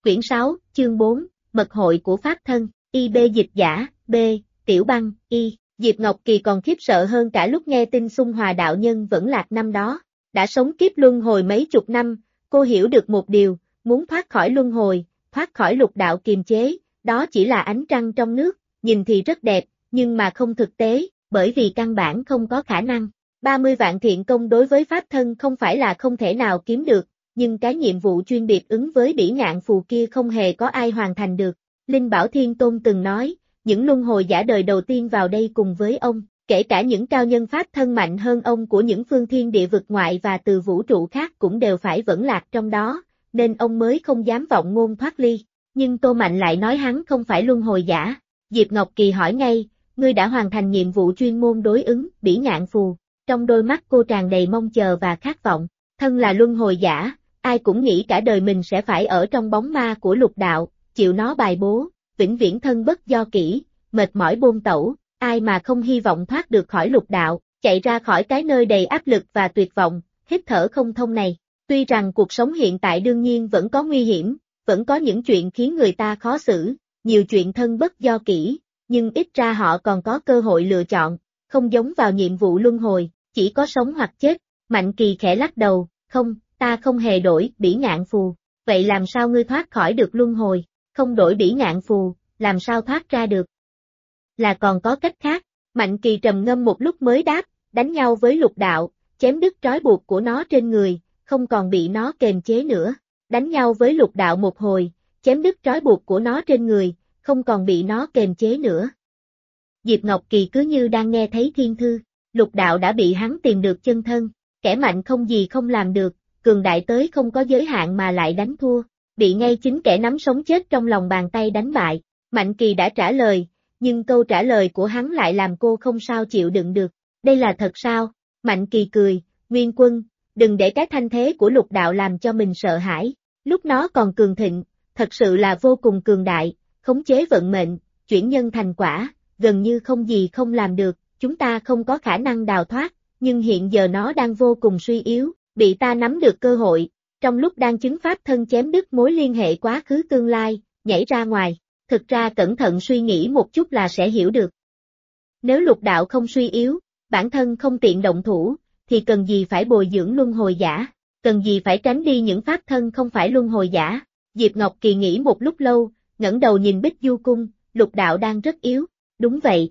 Quyển 6, chương 4, Mật hội của Pháp Thân, IB dịch giả, B, Tiểu Băng, Y. Diệp Ngọc Kỳ còn khiếp sợ hơn cả lúc nghe tin Xung Hòa đạo nhân vẫn lạc năm đó. Đã sống kiếp luân hồi mấy chục năm, cô hiểu được một điều, muốn thoát khỏi luân hồi, thoát khỏi lục đạo kiềm chế, đó chỉ là ánh trăng trong nước, nhìn thì rất đẹp, nhưng mà không thực tế, bởi vì căn bản không có khả năng. 30 vạn thiện công đối với Pháp Thân không phải là không thể nào kiếm được, nhưng cái nhiệm vụ chuyên biệt ứng với bỉ ngạn phù kia không hề có ai hoàn thành được. Linh Bảo Thiên Tôn từng nói, những luân hồi giả đời đầu tiên vào đây cùng với ông, kể cả những cao nhân Pháp Thân mạnh hơn ông của những phương thiên địa vực ngoại và từ vũ trụ khác cũng đều phải vẫn lạc trong đó, nên ông mới không dám vọng ngôn thoát ly. Nhưng Tô Mạnh lại nói hắn không phải luân hồi giả. Diệp Ngọc Kỳ hỏi ngay, ngươi đã hoàn thành nhiệm vụ chuyên môn đối ứng bỉ ngạn phù. Trong đôi mắt cô tràn đầy mong chờ và khát vọng. Thân là luân hồi giả, ai cũng nghĩ cả đời mình sẽ phải ở trong bóng ma của lục đạo, chịu nó bài bố, vĩnh viễn thân bất do kỷ, mệt mỏi bôn tẩu, ai mà không hy vọng thoát được khỏi lục đạo, chạy ra khỏi cái nơi đầy áp lực và tuyệt vọng, hít thở không thông này. Tuy rằng cuộc sống hiện tại đương nhiên vẫn có nguy hiểm, vẫn có những chuyện khiến người ta khó xử, nhiều chuyện thân bất do kỷ, nhưng ít ra họ còn có cơ hội lựa chọn, không giống vào nhiệm vụ luân hồi, chỉ có sống hoặc chết. Mạnh Kỳ khẽ lắc đầu, không, ta không hề đổi bỉ ngạn phù, vậy làm sao ngươi thoát khỏi được luân hồi, không đổi bỉ ngạn phù, làm sao thoát ra được? Là còn có cách khác. Mạnh Kỳ trầm ngâm một lúc mới đáp, đánh nhau với lục đạo, chém đứt trói buộc của nó trên người, không còn bị nó kềm chế nữa. Đánh nhau với lục đạo một hồi, chém đứt trói buộc của nó trên người, không còn bị nó kềm chế nữa. Diệp Ngọc Kỳ cứ như đang nghe thấy thiên thư, lục đạo đã bị hắn tìm được chân thân, kẻ mạnh không gì không làm được, cường đại tới không có giới hạn mà lại đánh thua, bị ngay chính kẻ nắm sống chết trong lòng bàn tay đánh bại. Mạnh Kỳ đã trả lời, nhưng câu trả lời của hắn lại làm cô không sao chịu đựng được. Đây là thật sao? Mạnh Kỳ cười, Nguyên Quân, đừng để cái thanh thế của lục đạo làm cho mình sợ hãi. Lúc nó còn cường thịnh, thật sự là vô cùng cường đại, khống chế vận mệnh, chuyển nhân thành quả, gần như không gì không làm được, chúng ta không có khả năng đào thoát, nhưng hiện giờ nó đang vô cùng suy yếu, bị ta nắm được cơ hội, trong lúc đang chứng Pháp Thân chém đứt mối liên hệ quá khứ tương lai, nhảy ra ngoài. Thực ra cẩn thận suy nghĩ một chút là sẽ hiểu được. Nếu lục đạo không suy yếu, bản thân không tiện động thủ, thì cần gì phải bồi dưỡng luân hồi giả, cần gì phải tránh đi những Pháp Thân không phải luân hồi giả. Diệp Ngọc Kỳ nghĩ một lúc lâu, ngẩng đầu nhìn Bích Du Cung, lục đạo đang rất yếu, đúng vậy.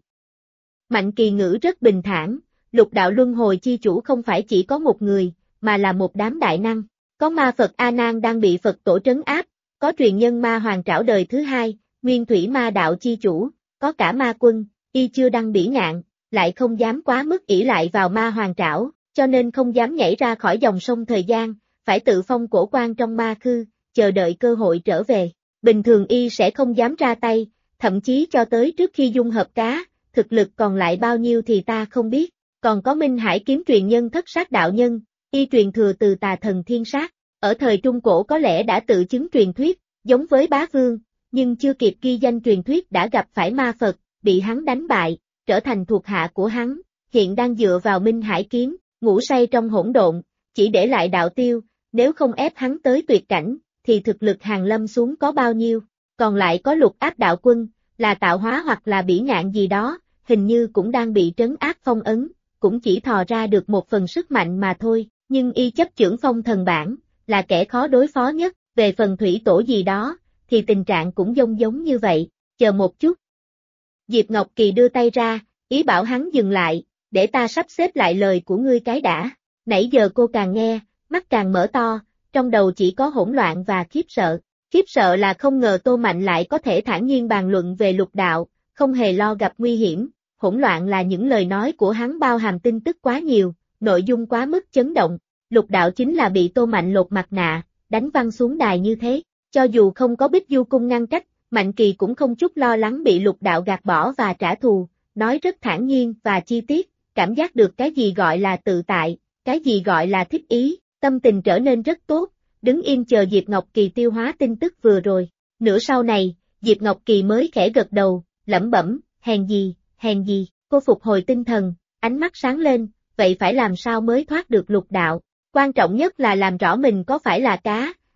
Mạnh Kỳ ngữ rất bình thản, lục đạo luân hồi chi chủ không phải chỉ có một người, mà là một đám đại năng, có ma Phật A Nan đang bị Phật tổ trấn áp, có truyền nhân ma hoàng trảo đời thứ hai, Nguyên Thủy ma đạo chi chủ, có cả ma quân, y chưa đăng bỉ ngạn, lại không dám quá mức ỷ lại vào ma hoàng trảo, cho nên không dám nhảy ra khỏi dòng sông thời gian, phải tự phong cổ quan trong ma khư, chờ đợi cơ hội trở về. Bình thường y sẽ không dám ra tay, thậm chí cho tới trước khi dung hợp cá, thực lực còn lại bao nhiêu thì ta không biết. Còn có Minh Hải kiếm truyền nhân Thất Sát đạo nhân, y truyền thừa từ tà thần Thiên Sát, ở thời Trung Cổ có lẽ đã tự chứng truyền thuyết, giống với Bá Vương, nhưng chưa kịp ghi danh truyền thuyết đã gặp phải ma Phật, bị hắn đánh bại, trở thành thuộc hạ của hắn, hiện đang dựa vào Minh Hải kiếm, ngủ say trong hỗn độn, chỉ để lại đạo tiêu, nếu không ép hắn tới tuyệt cảnh, thì thực lực hàng lâm xuống có bao nhiêu. Còn lại có Lục Áp đạo quân, là tạo hóa hoặc là bỉ ngạn gì đó, hình như cũng đang bị trấn áp phong ấn, cũng chỉ thò ra được một phần sức mạnh mà thôi, nhưng y chấp chưởng phong thần bản, là kẻ khó đối phó nhất, về phần thủy tổ gì đó, thì tình trạng cũng giống như vậy, chờ một chút. Diệp Ngọc Kỳ đưa tay ra, ý bảo hắn dừng lại, để ta sắp xếp lại lời của ngươi cái đã. Nãy giờ cô càng nghe, mắt càng mở to, trong đầu chỉ có hỗn loạn và khiếp sợ. Khiếp sợ là không ngờ Tô Mạnh lại có thể thản nhiên bàn luận về lục đạo, không hề lo gặp nguy hiểm. Hỗn loạn là những lời nói của hắn bao hàm tin tức quá nhiều, nội dung quá mức chấn động. Lục đạo chính là bị Tô Mạnh lột mặt nạ, đánh văng xuống đài như thế. Cho dù không có Bích Du Cung ngăn cách, Mạnh Kỳ cũng không chút lo lắng bị lục đạo gạt bỏ và trả thù, nói rất thản nhiên và chi tiết, cảm giác được cái gì gọi là tự tại, cái gì gọi là thích ý, tâm tình trở nên rất tốt, đứng im chờ Diệp Ngọc Kỳ tiêu hóa tin tức vừa rồi. Nửa sau này, Diệp Ngọc Kỳ mới khẽ gật đầu, lẩm bẩm, hèn gì, cô phục hồi tinh thần, ánh mắt sáng lên, vậy phải làm sao mới thoát được lục đạo, quan trọng nhất là làm rõ mình có phải là cá,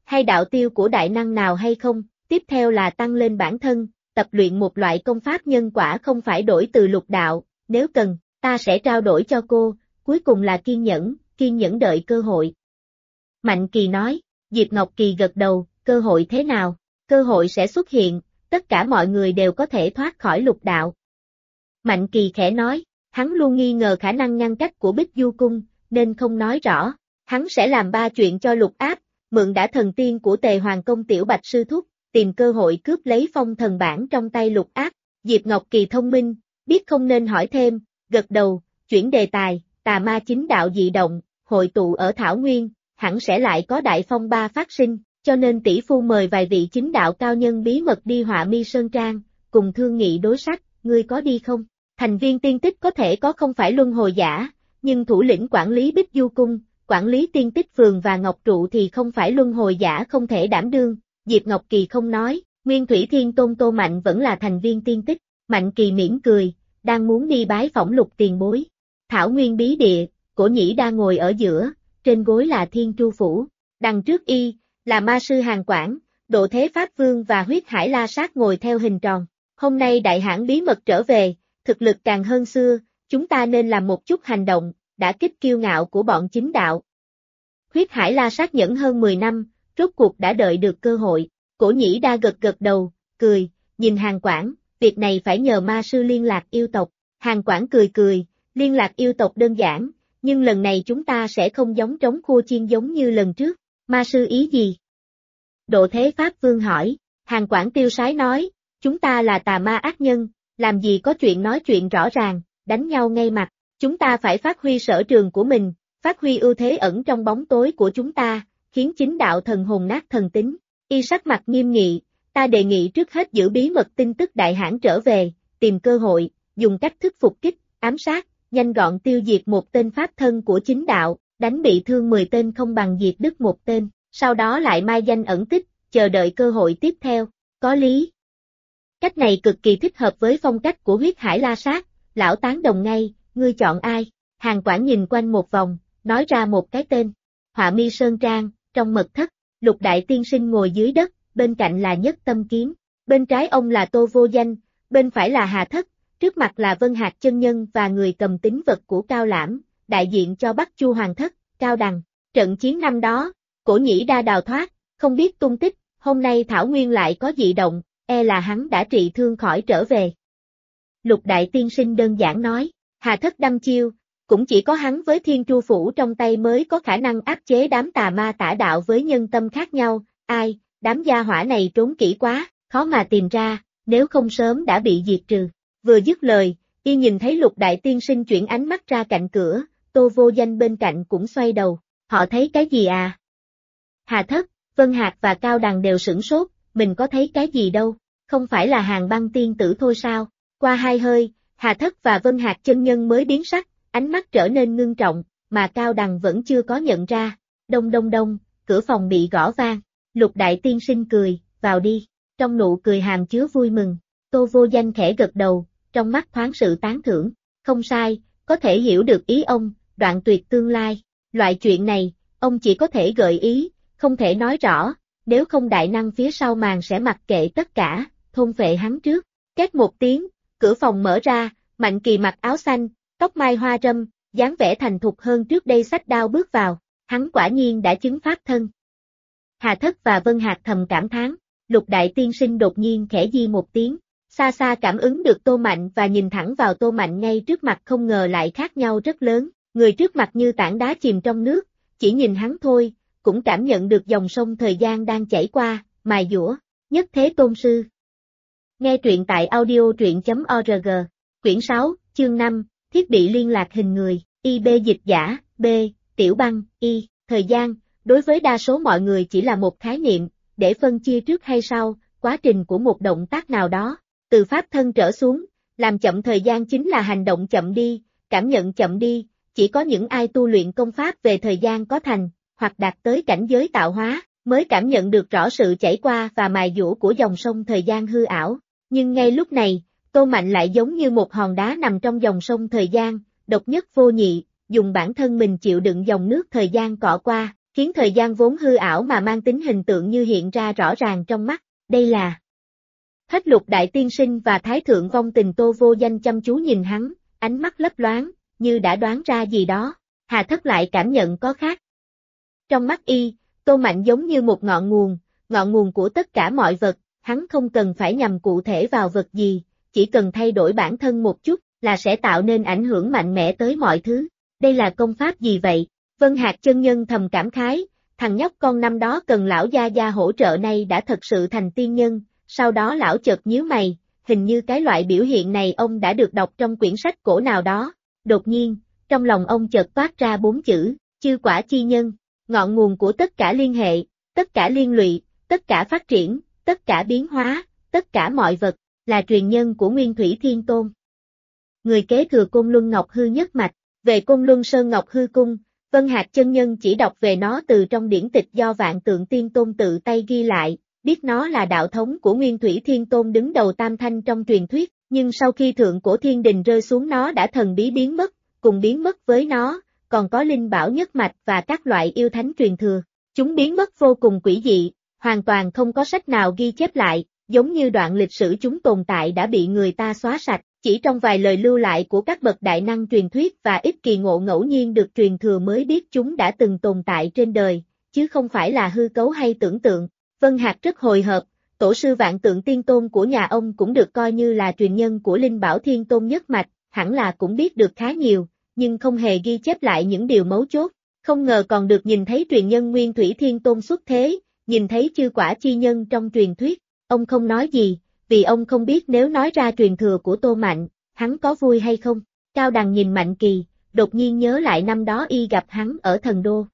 hay đạo tiêu của đại năng nào hay không, tiếp theo là tăng lên bản thân, tập luyện một loại công pháp nhân quả không phải đổi từ lục đạo, nếu cần, ta sẽ trao đổi cho cô, cuối cùng là kiên nhẫn đợi cơ hội. Mạnh Kỳ nói, Diệp Ngọc Kỳ gật đầu, cơ hội thế nào? Cơ hội sẽ xuất hiện, tất cả mọi người đều có thể thoát khỏi lục đạo. Mạnh Kỳ khẽ nói, hắn luôn nghi ngờ khả năng ngăn cách của Bích Du Cung, nên không nói rõ. Hắn sẽ làm 3 chuyện cho Lục Áp, mượn đã thần tiên của Tề Hoàng Công Tiểu Bạch Sư Thúc, tìm cơ hội cướp lấy phong thần bản trong tay Lục Áp. Diệp Ngọc Kỳ thông minh, biết không nên hỏi thêm, gật đầu, chuyển đề tài, tà ma chính đạo dị động, hội tụ ở Thảo Nguyên, hẳn sẽ lại có đại phong ba phát sinh, cho nên tỷ phu mời vài vị chính đạo cao nhân bí mật đi Họa Mi Sơn Trang, cùng thương nghị đối sách, ngươi có đi không? Thành viên tiên tích có thể có không phải luân hồi giả, nhưng thủ lĩnh quản lý Bích Du Cung, quản lý tiên tích phường và Ngọc Trụ thì không phải luân hồi giả không thể đảm đương, Diệp Ngọc Kỳ không nói, Nguyên Thủy Thiên Tôn Tô Mạnh vẫn là thành viên tiên tích, Mạnh Kỳ mỉm cười, đang muốn đi bái phỏng Lục tiền bối. Thảo Nguyên bí địa, Cổ Nhĩ đang ngồi ở giữa, trên gối là Thiên Tru Phủ, đằng trước y, là ma sư Hàn Quảng, Độ Thế Pháp Vương và Huyết Hải La Sát ngồi theo hình tròn. Hôm nay đại hãn bí mật trở về, thực lực càng hơn xưa, chúng ta nên làm một chút hành động, đã kích kiêu ngạo của bọn chính đạo. Huyết Hải La Sát nhẫn hơn 10 năm, rốt cuộc đã đợi được cơ hội. Cổ Nhĩ Đa gật đầu, cười, nhìn Hàn Quảng, việc này phải nhờ ma sư liên lạc yêu tộc. Hàn Quảng cười, liên lạc yêu tộc đơn giản, nhưng lần này chúng ta sẽ không giống trống khua chiên giống như lần trước. Ma sư ý gì? Độ Thế Pháp Vương hỏi, Hàn Quảng tiêu sái nói, chúng ta là tà ma ác nhân, làm gì có chuyện nói chuyện rõ ràng, đánh nhau ngay mặt, chúng ta phải phát huy sở trường của mình, phát huy ưu thế ẩn trong bóng tối của chúng ta, khiến chính đạo thần hồn nát thần tính. Y sắc mặt nghiêm nghị, ta đề nghị trước hết giữ bí mật tin tức đại hãn trở về, tìm cơ hội, dùng cách thức phục kích, ám sát, nhanh gọn tiêu diệt một tên pháp thân của chính đạo, đánh bị thương 10 tên không bằng diệt đứt một tên, sau đó lại mai danh ẩn tích, chờ đợi cơ hội tiếp theo, có lý. Cách này cực kỳ thích hợp với phong cách của Huyết Hải La Sát, lão tán đồng ngay, ngươi chọn ai? Hàn Quảng nhìn quanh một vòng, nói ra một cái tên. Họa Mi Sơn Trang, trong mật thất, Lục Đại Tiên Sinh ngồi dưới đất, bên cạnh là Nhất Tâm Kiếm, bên trái ông là Tô Vô Danh, bên phải là Hà Thất, trước mặt là Vân Hạc chân nhân và người cầm tín vật của Cao Lãm, đại diện cho Bắc Chu Hoàng Thất, Cao Đằng. Trận chiến năm đó, Cổ Nhĩ Đa đào thoát, không biết tung tích, hôm nay Thảo Nguyên lại có dị động, là hắn đã trị thương khỏi trở về. Lục Đại Tiên Sinh đơn giản nói, Hà Thất đăm chiêu, cũng chỉ có hắn với Thiên Tru Phủ trong tay mới có khả năng áp chế đám tà ma tả đạo với nhân tâm khác nhau, ai, đám gia hỏa này trốn kỹ quá, khó mà tìm ra, nếu không sớm đã bị diệt trừ. Vừa dứt lời, y nhìn thấy Lục Đại Tiên Sinh chuyển ánh mắt ra cạnh cửa, Tô Vô Danh bên cạnh cũng xoay đầu, họ thấy cái gì à? Hà Thất, Vân Hạc và Cao Đằng đều sửng sốt, mình có thấy cái gì đâu, không phải là Hàn Băng tiên tử thôi sao? Qua 2 hơi, Hà Thất và Vân Hạc chân nhân mới biến sắc, ánh mắt trở nên ngưng trọng, mà Cao Đằng vẫn chưa có nhận ra. Đông đông đông, cửa phòng bị gõ vang. Lục Đại Tiên Sinh cười, vào đi. Trong nụ cười hàm chứa vui mừng. Tô Vô Danh khẽ gật đầu, trong mắt thoáng sự tán thưởng. Không sai, có thể hiểu được ý ông, đoạn tuyệt tương lai. Loại chuyện này, ông chỉ có thể gợi ý, không thể nói rõ. Nếu không đại năng phía sau màn sẽ mặc kệ tất cả, thôn phệ hắn trước. Két một tiếng, cửa phòng mở ra, Mạnh Kỳ mặc áo xanh, tóc mai hoa râm, dáng vẻ thành thục hơn trước đây xách đao bước vào, hắn quả nhiên đã chứng pháp thân. Hà Thất và Vân Hạc thầm cảm thán, Lục Đại Tiên Sinh đột nhiên khẽ di một tiếng, xa xa cảm ứng được Tô Mạnh và nhìn thẳng vào Tô Mạnh ngay trước mặt không ngờ lại khác nhau rất lớn, người trước mặt như tảng đá chìm trong nước, chỉ nhìn hắn thôi, cũng cảm nhận được dòng sông thời gian đang chảy qua, mài dũa, Nhất Thế Tôn Sư. Nghe truyện tại audio.org, quyển 6, chương 5, thiết bị liên lạc hình người, IB dịch giả, B, Tiểu Băng, Y, thời gian, đối với đa số mọi người chỉ là một khái niệm, để phân chia trước hay sau, quá trình của một động tác nào đó, từ pháp thân trở xuống, làm chậm thời gian chính là hành động chậm đi, cảm nhận chậm đi, chỉ có những ai tu luyện công pháp về thời gian có thành, hoặc đạt tới cảnh giới tạo hóa, mới cảm nhận được rõ sự chảy qua và mài dũa của dòng sông thời gian hư ảo. Nhưng ngay lúc này, Tô Mạnh lại giống như một hòn đá nằm trong dòng sông thời gian, độc nhất vô nhị, dùng bản thân mình chịu đựng dòng nước thời gian cọ qua, khiến thời gian vốn hư ảo mà mang tính hình tượng như hiện ra rõ ràng trong mắt. Đây là Hết Lục Đại Tiên Sinh và Thái Thượng Vong Tình. Tô Vô Danh chăm chú nhìn hắn, ánh mắt lấp loáng, như đã đoán ra gì đó. Hà Thất lại cảm nhận có khác. Trong mắt y, Tô Mạnh giống như một ngọn nguồn của tất cả mọi vật, hắn không cần phải nhằm cụ thể vào vật gì, chỉ cần thay đổi bản thân một chút, là sẽ tạo nên ảnh hưởng mạnh mẽ tới mọi thứ. Đây là công pháp gì vậy? Vân Hạc chân nhân thầm cảm khái, thằng nhóc con năm đó cần lão gia gia hỗ trợ nay đã thật sự thành tiên nhân, sau đó lão chợt nhíu mày, hình như cái loại biểu hiện này ông đã được đọc trong quyển sách cổ nào đó. Đột nhiên, trong lòng ông chợt toát ra 4 chữ, chư quả chi nhân, ngọn nguồn của tất cả liên hệ, tất cả liên lụy, tất cả phát triển, tất cả biến hóa, tất cả mọi vật, là truyền nhân của Nguyên Thủy Thiên Tôn. Người kế thừa Côn Luân Ngọc Hư nhất mạch. Về Côn Luân Sơn Ngọc Hư Cung, Vân Hạc chân nhân chỉ đọc về nó từ trong điển tịch do Vạn Tượng Tiên Tôn tự tay ghi lại, biết nó là đạo thống của Nguyên Thủy Thiên Tôn đứng đầu tam thanh trong truyền thuyết, nhưng sau khi thượng cổ thiên đình rơi xuống nó đã thần bí biến mất, cùng biến mất với nó, còn có linh bảo nhất mạch và các loại yêu thánh truyền thừa. Chúng biến mất vô cùng quỷ dị, hoàn toàn không có sách nào ghi chép lại, giống như đoạn lịch sử chúng tồn tại đã bị người ta xóa sạch. Chỉ trong vài lời lưu lại của các bậc đại năng truyền thuyết và ít kỳ ngộ ngẫu nhiên được truyền thừa mới biết chúng đã từng tồn tại trên đời, chứ không phải là hư cấu hay tưởng tượng. Vân Hạc rất hồi hộp, tổ sư Vạn Tượng Tiên Tôn của nhà ông cũng được coi như là truyền nhân của Linh Bảo Thiên Tôn nhất mạch, hẳn là cũng biết được khá nhiều, nhưng không hề ghi chép lại những điều mấu chốt. Không ngờ còn được nhìn thấy truyền nhân Nguyên Thủy Thiên Tôn xuất thế, nhìn thấy chư quả chi nhân trong truyền thuyết. Ông không nói gì, vì ông không biết nếu nói ra truyền thừa của Tô Mạnh, hắn có vui hay không. Cao Đằng nhìn Mạnh Kỳ, đột nhiên nhớ lại năm đó y gặp hắn ở Thần Đô.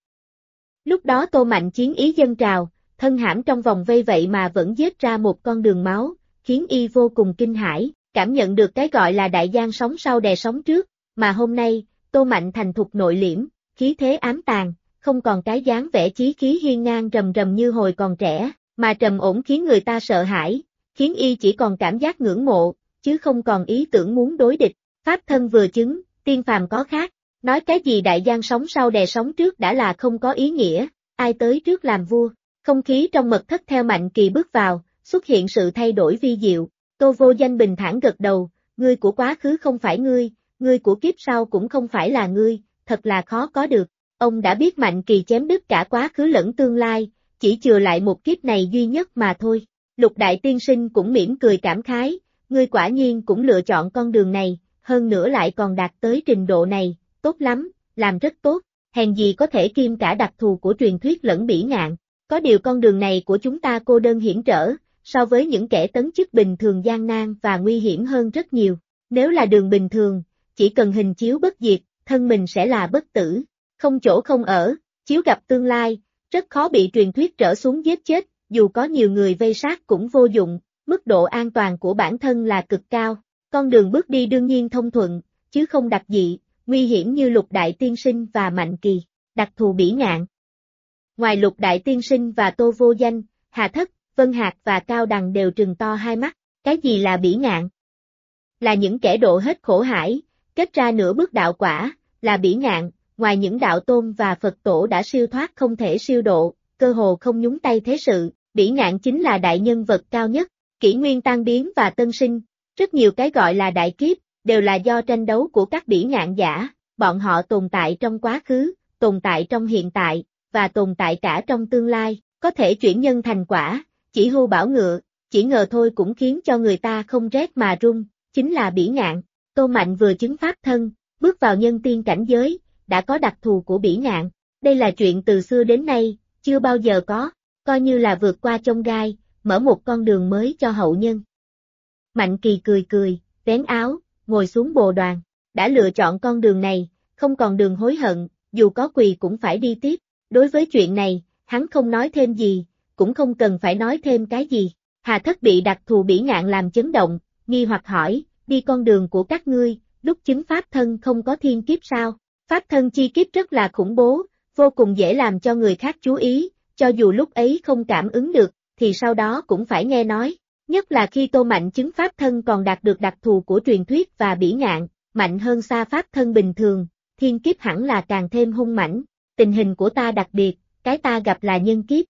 Lúc đó Tô Mạnh chiến ý dâng trào, thân hãm trong vòng vây vậy mà vẫn giết ra một con đường máu, khiến y vô cùng kinh hãi, cảm nhận được cái gọi là đại giang sóng sau đè sóng trước, mà hôm nay, Tô Mạnh thành thục nội liễm, khí thế ám tàn, không còn cái dáng vẻ chí khí hiên ngang rầm rầm như hồi còn trẻ, mà trầm ổn khiến người ta sợ hãi, khiến y chỉ còn cảm giác ngưỡng mộ, chứ không còn ý tưởng muốn đối địch. Pháp thân vừa chứng, tiên phàm có khác, nói cái gì đại giang sóng sau đè sóng trước đã là không có ý nghĩa, ai tới trước làm vua. Không khí trong mật thất theo Mạnh Kỳ bước vào, xuất hiện sự thay đổi vi diệu. Tô Vô Danh bình thản gật đầu, ngươi của quá khứ không phải ngươi của kiếp sau cũng không phải là ngươi, thật là khó có được. Ông đã biết Mạnh Kỳ chém đứt cả quá khứ lẫn tương lai, chỉ chừa lại một kiếp này duy nhất mà thôi. Lục Đại Tiên Sinh cũng mỉm cười cảm khái, ngươi quả nhiên cũng lựa chọn con đường này, hơn nữa lại còn đạt tới trình độ này, tốt lắm, làm rất tốt, hèn gì có thể kiêm cả đặc thù của truyền thuyết lẫn bỉ ngạn. Có điều con đường này của chúng ta cô đơn hiểm trở, so với những kẻ tấn chức bình thường gian nan và nguy hiểm hơn rất nhiều. Nếu là đường bình thường, chỉ cần hình chiếu bất diệt, thân mình sẽ là bất tử, không chỗ không ở, chiếu gặp tương lai, rất khó bị truyền thuyết trở xuống giết chết, dù có nhiều người vây sát cũng vô dụng, mức độ an toàn của bản thân là cực cao. Con đường bước đi đương nhiên thông thuận, chứ không đặc dị, nguy hiểm như Lục Đại Tiên Sinh và Mạnh Kỳ, đặc thù bỉ ngạn. Ngoài Lục Đại Tiên Sinh và Tô Vô Danh, Hà Thất, Vân Hạc và Cao Đằng đều trừng to hai mắt. Cái gì là bỉ ngạn? Là những kẻ độ hết khổ hải, kết ra nửa bước đạo quả, là bỉ ngạn. Ngoài những đạo tôn và Phật tổ đã siêu thoát không thể siêu độ, cơ hồ không nhúng tay thế sự, bỉ ngạn chính là đại nhân vật cao nhất. Kỷ nguyên tan biến và tân sinh, rất nhiều cái gọi là đại kiếp, đều là do tranh đấu của các bỉ ngạn giả, bọn họ tồn tại trong quá khứ, tồn tại trong hiện tại, và tồn tại cả trong tương lai, có thể chuyển nhân thành quả, chỉ hưu bảo ngựa, chỉ ngờ thôi cũng khiến cho người ta không rét mà run, chính là bỉ ngạn. Tô Mạnh vừa chứng pháp thân, bước vào nhân tiên cảnh giới, đã có đặc thù của bỉ ngạn, đây là chuyện từ xưa đến nay, chưa bao giờ có, coi như là vượt qua chông gai, mở một con đường mới cho hậu nhân. Mạnh Kỳ cười, vén áo, ngồi xuống bồ đoàn, đã lựa chọn con đường này, không còn đường hối hận, dù có quỳ cũng phải đi tiếp. Đối với chuyện này, hắn không nói thêm gì, cũng không cần phải nói thêm cái gì. Hà Thất bị đặc thù bỉ ngạn làm chấn động, nghi hoặc hỏi, đi con đường của các ngươi, lúc chứng pháp thân không có thiên kiếp sao? Pháp thân chi kiếp rất là khủng bố, vô cùng dễ làm cho người khác chú ý, cho dù lúc ấy không cảm ứng được, thì sau đó cũng phải nghe nói. Nhất là khi Tô Mạnh chứng pháp thân còn đạt được đặc thù của truyền thuyết và bỉ ngạn, mạnh hơn xa pháp thân bình thường, thiên kiếp hẳn là càng thêm hung mãnh. Tình hình của ta đặc biệt, cái ta gặp là nhân kiếp.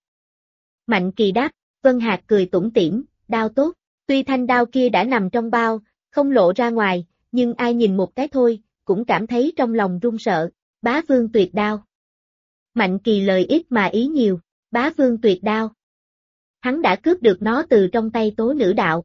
Mạnh Kỳ đáp, Vân Hạc cười tủm tỉm, đao tốt, tuy thanh đao kia đã nằm trong bao, không lộ ra ngoài, nhưng ai nhìn một cái thôi, cũng cảm thấy trong lòng run sợ, Bá Vương tuyệt đao. Mạnh Kỳ lời ít mà ý nhiều, Bá Vương tuyệt đao. Hắn đã cướp được nó từ trong tay Tố Nữ Đạo.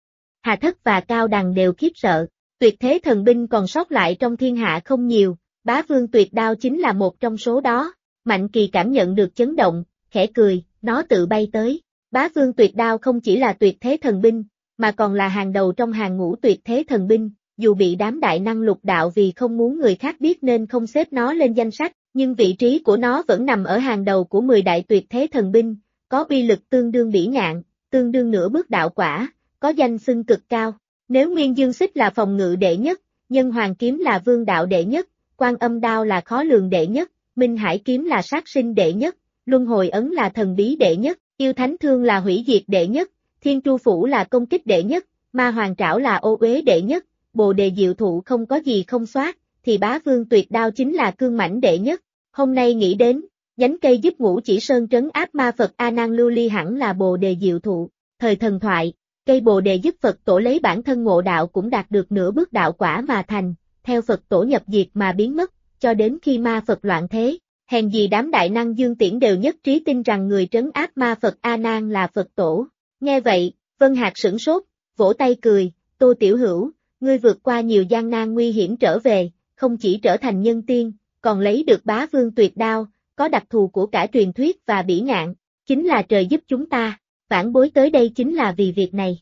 Hà Thất và Cao Đằng đều khiếp sợ, tuyệt thế thần binh còn sót lại trong thiên hạ không nhiều, Bá Vương tuyệt đao chính là một trong số đó. Mạnh Kỳ cảm nhận được chấn động, khẽ cười, nó tự bay tới. Bá Vương tuyệt đao không chỉ là tuyệt thế thần binh, mà còn là hàng đầu trong hàng ngũ tuyệt thế thần binh, dù bị đám đại năng lục đạo vì không muốn người khác biết nên không xếp nó lên danh sách, nhưng vị trí của nó vẫn nằm ở hàng đầu của 10 đại tuyệt thế thần binh, có uy lực tương đương bỉ ngạn, tương đương nửa bước đạo quả, có danh xưng cực cao. Nếu Nguyên Dương Xích là phòng ngự đệ nhất, Nhân Hoàng Kiếm là vương đạo đệ nhất, Quan Âm Đao là khó lường đệ nhất, Minh Hải Kiếm là sát sinh đệ nhất, Luân Hồi Ấn là thần bí đệ nhất, Yêu Thánh Thương là hủy diệt đệ nhất, Thiên Tru Phủ là công kích đệ nhất, Ma Hoàng Trảo là ô uế đệ nhất, Bồ Đề Diệu Thụ không có gì không soát, thì Bá Vương tuyệt đao chính là cương mãnh đệ nhất. Hôm nay nghĩ đến, nhánh cây giúp Ngũ Chỉ Sơn trấn áp ma Phật A Nan Lưu Ly hẳn là Bồ Đề Diệu Thụ. Thời thần thoại, cây Bồ Đề giúp Phật Tổ lấy bản thân ngộ đạo cũng đạt được nửa bước đạo quả mà thành, theo Phật Tổ nhập diệt mà biến mất, cho đến khi ma Phật loạn thế. Hèn gì đám đại năng Dương Tiễn đều nhất trí tin rằng người trấn áp ma Phật A Nan là Phật Tổ. Nghe vậy, Vân Hạc sửng sốt, vỗ tay cười, Tô Tiểu Hữu, ngươi vượt qua nhiều gian nan nguy hiểm trở về, không chỉ trở thành nhân tiên, còn lấy được Bá Vương tuyệt đao, có đặc thù của cả truyền thuyết và bỉ ngạn, chính là trời giúp chúng ta, vãn bối tới đây chính là vì việc này.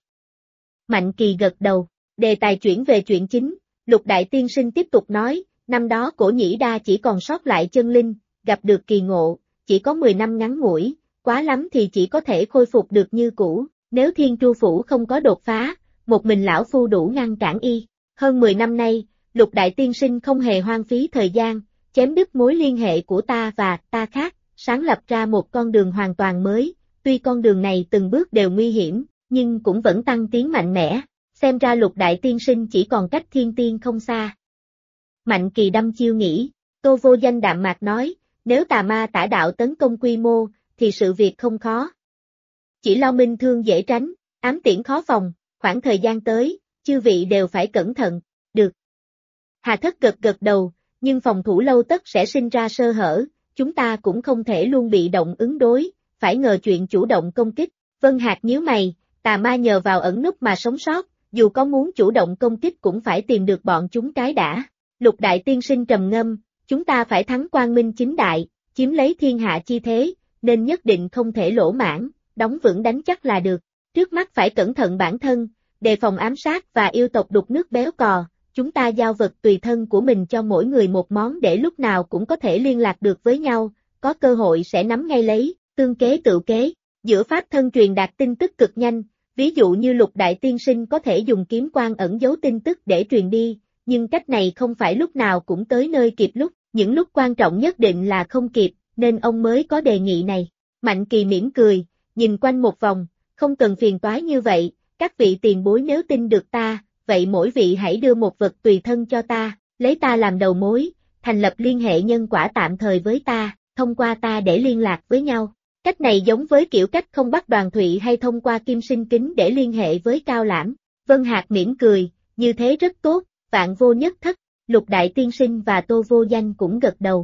Mạnh Kỳ gật đầu, đề tài chuyển về chuyện chính, Lục Đại Tiên Sinh tiếp tục nói, năm đó Cổ Nhĩ Đa chỉ còn sót lại chân linh, gặp được kỳ ngộ, chỉ có 10 năm ngắn ngủi, quá lắm thì chỉ có thể khôi phục được như cũ, nếu Thiên Tru Phủ không có đột phá, một mình lão phu đủ ngăn cản y. Hơn 10 năm nay, Lục Đại Tiên Sinh không hề hoang phí thời gian, chém đứt mối liên hệ của ta và ta khác, sáng lập ra một con đường hoàn toàn mới, tuy con đường này từng bước đều nguy hiểm, nhưng cũng vẫn tăng tiến mạnh mẽ, xem ra Lục Đại Tiên Sinh chỉ còn cách thiên tiên không xa. Mạnh Kỳ đăm chiêu nghĩ, Tô Vô Danh đạm mạc nói, nếu tà ma tả đạo tấn công quy mô, thì sự việc không khó. Chỉ lo minh thương dễ tránh, ám tiễn khó phòng, khoảng thời gian tới, chư vị đều phải cẩn thận, được. Hà Thất gật đầu, nhưng phòng thủ lâu tất sẽ sinh ra sơ hở, chúng ta cũng không thể luôn bị động ứng đối, phải ngờ chuyện chủ động công kích. Vân Hạc nhíu mày, tà ma nhờ vào ẩn núp mà sống sót, dù có muốn chủ động công kích cũng phải tìm được bọn chúng cái đã. Lục Đại Tiên Sinh trầm ngâm, chúng ta phải thắng quang minh chính đại, chiếm lấy thiên hạ chi thế, nên nhất định không thể lỗ mãn, đóng vững đánh chắc là được. Trước mắt phải cẩn thận bản thân, đề phòng ám sát và yêu tộc đục nước béo cò, chúng ta giao vật tùy thân của mình cho mỗi người một món để lúc nào cũng có thể liên lạc được với nhau, có cơ hội sẽ nắm ngay lấy, tương kế tự kế. Giữa pháp thân truyền đạt tin tức cực nhanh, ví dụ như Lục Đại Tiên Sinh có thể dùng kiếm quang ẩn giấu tin tức để truyền đi, nhưng cách này không phải lúc nào cũng tới nơi kịp lúc, những lúc quan trọng nhất định là không kịp, nên ông mới có đề nghị này. Mạnh Kỳ mỉm cười, nhìn quanh một vòng, không cần phiền toái như vậy, các vị tiền bối nếu tin được ta, vậy mỗi vị hãy đưa một vật tùy thân cho ta, lấy ta làm đầu mối, thành lập liên hệ nhân quả tạm thời với ta, thông qua ta để liên lạc với nhau. Cách này giống với kiểu cách không bắt Đoàn Thụy hay thông qua Kim Sinh Kính để liên hệ với Cao Lãm. Vân Hạc mỉm cười, như thế rất tốt, vạn vô nhất thất, Lục Đại Tiên Sinh và Tô Vô Danh cũng gật đầu.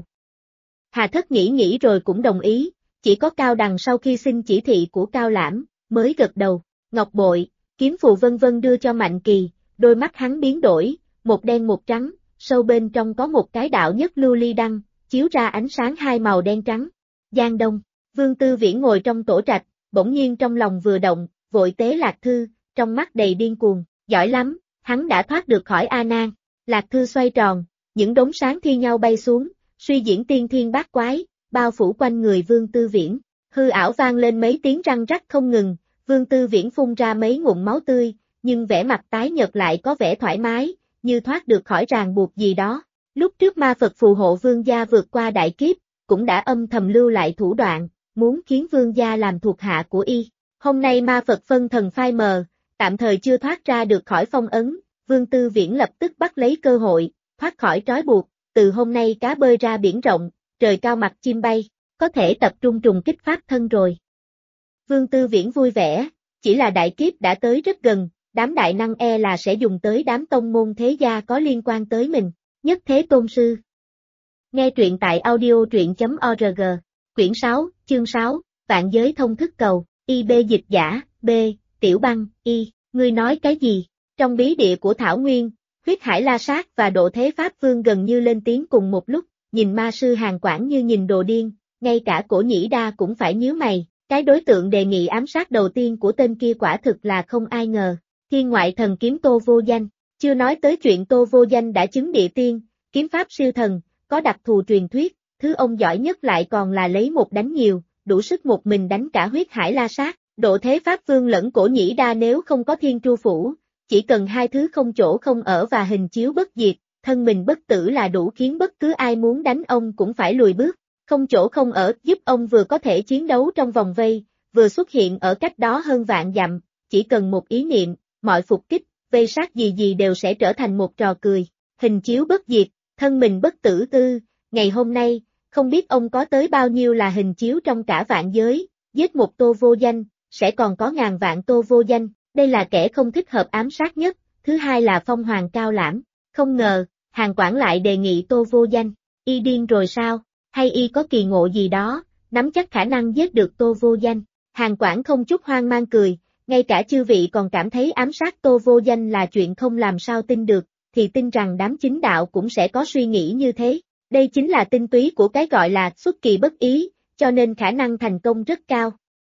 Hà Thất nghĩ rồi cũng đồng ý, chỉ có Cao Đằng sau khi xin chỉ thị của Cao Lãm, mới gật đầu. Ngọc bội, kiếm phù vân vân đưa cho Mạnh Kỳ, đôi mắt hắn biến đổi, một đen một trắng, sâu bên trong có một cái đạo nhất lưu ly đăng, chiếu ra ánh sáng hai màu đen trắng. Giang Đông, Vương Tư Viễn ngồi trong tổ trạch, bỗng nhiên trong lòng vừa động, vội tế Lạc Thư, trong mắt đầy điên cuồng, giỏi lắm, hắn đã thoát được khỏi A Nan. Lạc Thư xoay tròn, những đốm sáng thi nhau bay xuống, suy diễn tiên thiên bát quái, bao phủ quanh người Vương Tư Viễn. Hư ảo vang lên mấy tiếng răng rắc không ngừng, Vương Tư Viễn phun ra mấy ngụm máu tươi, nhưng vẻ mặt tái nhợt lại có vẻ thoải mái, như thoát được khỏi ràng buộc gì đó. Lúc trước ma Phật phù hộ vương gia vượt qua đại kiếp, cũng đã âm thầm lưu lại thủ đoạn, muốn khiến vương gia làm thuộc hạ của y. Hôm nay ma Phật phân thần phai mờ, tạm thời chưa thoát ra được khỏi phong ấn, Vương Tư Viễn lập tức bắt lấy cơ hội, thoát khỏi trói buộc, từ hôm nay cá bơi ra biển rộng, trời cao mặt chim bay. có thể tập trung trùng kích pháp thân rồi. Vương Tư Viễn vui vẻ, chỉ là đại kiếp đã tới rất gần, đám đại năng e là sẽ dùng tới đám tông môn thế gia có liên quan tới mình, nhất thế tôn sư. Nghe truyện tại audio.org, quyển 6, chương 6, vạn giới thông thức cầu, IB dịch giả, B, Tiểu Băng, Y, ngươi nói cái gì? Trong bí địa của Thảo Nguyên, Huyết Hải La Sát và Độ Thế Pháp Vương gần như lên tiếng cùng một lúc, nhìn ma sư Hàn Quảng như nhìn đồ điên, ngay cả Cổ Nhĩ Đa cũng phải nhíu mày, cái đối tượng đề nghị ám sát đầu tiên của tên kia quả thực là không ai ngờ, Thiên Ngoại Thần Kiếm Tô Vô Danh, chưa nói tới chuyện Tô Vô Danh đã chứng địa tiên, kiếm pháp siêu thần, có đặc thù truyền thuyết, thứ ông giỏi nhất lại còn là lấy một đánh nhiều, đủ sức một mình đánh cả Huyết Hải La Sát, Độ Thế Pháp Vương lẫn Cổ Nhĩ Đa nếu không có Thiên Tru Phủ, chỉ cần hai thứ không chỗ không ở và hình chiếu bất diệt, thân mình bất tử là đủ khiến bất cứ ai muốn đánh ông cũng phải lùi bước. Không chỗ không ở giúp ông vừa có thể chiến đấu trong vòng vây, vừa xuất hiện ở cách đó hơn vạn dặm, chỉ cần một ý niệm, mọi phục kích, vây sát gì đều sẽ trở thành một trò cười. Hình chiếu bất diệt, thân mình bất tử tư, ngày hôm nay, không biết ông có tới bao nhiêu là hình chiếu trong cả vạn giới, giết một Tô Vô Danh, sẽ còn có ngàn vạn Tô Vô Danh, đây là kẻ không thích hợp ám sát nhất, thứ hai là phong hoàng cao lãm, không ngờ, Hàn Quảng lại đề nghị Tô Vô Danh, y điên rồi sao? Hay y có kỳ ngộ gì đó, nắm chắc khả năng giết được Tô Vô Danh. Hàn Quảng không chút hoang mang cười, ngay cả chư vị còn cảm thấy ám sát Tô Vô Danh là chuyện không làm sao tin được, thì tin rằng đám chính đạo cũng sẽ có suy nghĩ như thế. Đây chính là tinh túy của cái gọi là xuất kỳ bất ý, cho nên khả năng thành công rất cao.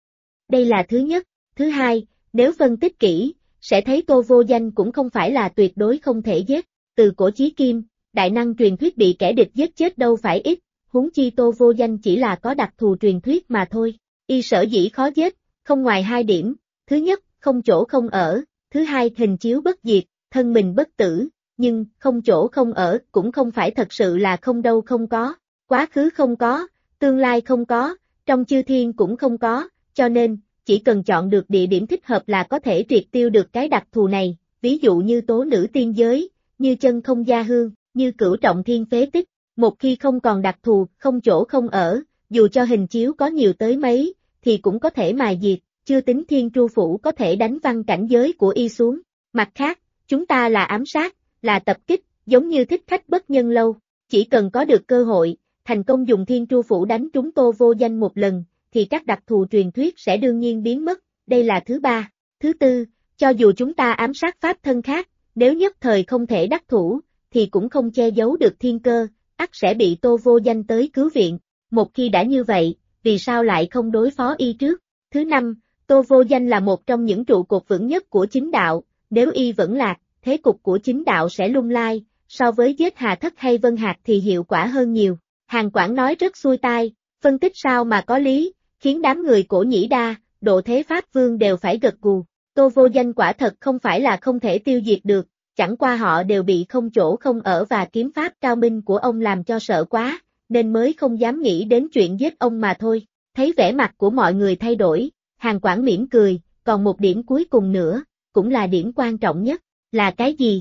Đây là thứ nhất. Thứ hai, nếu phân tích kỹ, sẽ thấy Tô Vô Danh cũng không phải là tuyệt đối không thể giết. Từ cổ chí kim, đại năng truyền thuyết bị kẻ địch giết chết đâu phải ít. Huống chi Tô Vô Danh chỉ là có đặc thù truyền thuyết mà thôi, y sở dĩ khó giết, không ngoài hai điểm, thứ nhất, không chỗ không ở, thứ hai hình chiếu bất diệt, thân mình bất tử, nhưng không chỗ không ở cũng không phải thật sự là không đâu không có, quá khứ không có, tương lai không có, trong chư thiên cũng không có, cho nên, chỉ cần chọn được địa điểm thích hợp là có thể triệt tiêu được cái đặc thù này, ví dụ như tố nữ tiên giới, như chân không gia hương, như cửu trọng thiên phế tích. Một khi không còn đặc thù, không chỗ không ở, dù cho hình chiếu có nhiều tới mấy, thì cũng có thể mài diệt, chưa tính Thiên Tru Phủ có thể đánh văng cảnh giới của y xuống. Mặt khác, chúng ta là ám sát, là tập kích, giống như thích khách bất nhân lâu, chỉ cần có được cơ hội, thành công dùng Thiên Tru Phủ đánh trúng Tô Vô Danh một lần, thì các đặc thù truyền thuyết sẽ đương nhiên biến mất, đây là thứ ba. Thứ tư, cho dù chúng ta ám sát pháp thân khác, nếu nhất thời không thể đắc thủ, thì cũng không che giấu được thiên cơ, ắt sẽ bị Tô Vô Danh tới cứu viện, một khi đã như vậy, vì sao lại không đối phó y trước? Thứ năm, Tô Vô Danh là một trong những trụ cột vững nhất của chính đạo, nếu y vẫn lạc, thế cục của chính đạo sẽ lung lay, so với giết Hà Thất hay Vân Hạc thì hiệu quả hơn nhiều. Hàn Quảng nói rất xuôi tai, phân tích sao mà có lý, khiến đám người Cổ Nhĩ Đa, Độ Thế Pháp Vương đều phải gật gù. Tô Vô Danh quả thật không phải là không thể tiêu diệt được, chẳng qua họ đều bị không chỗ không ở và kiếm pháp cao minh của ông làm cho sợ quá, nên mới không dám nghĩ đến chuyện giết ông mà thôi. Thấy vẻ mặt của mọi người thay đổi, Hàn Quảng mỉm cười, còn một điểm cuối cùng nữa, cũng là điểm quan trọng nhất, là cái gì?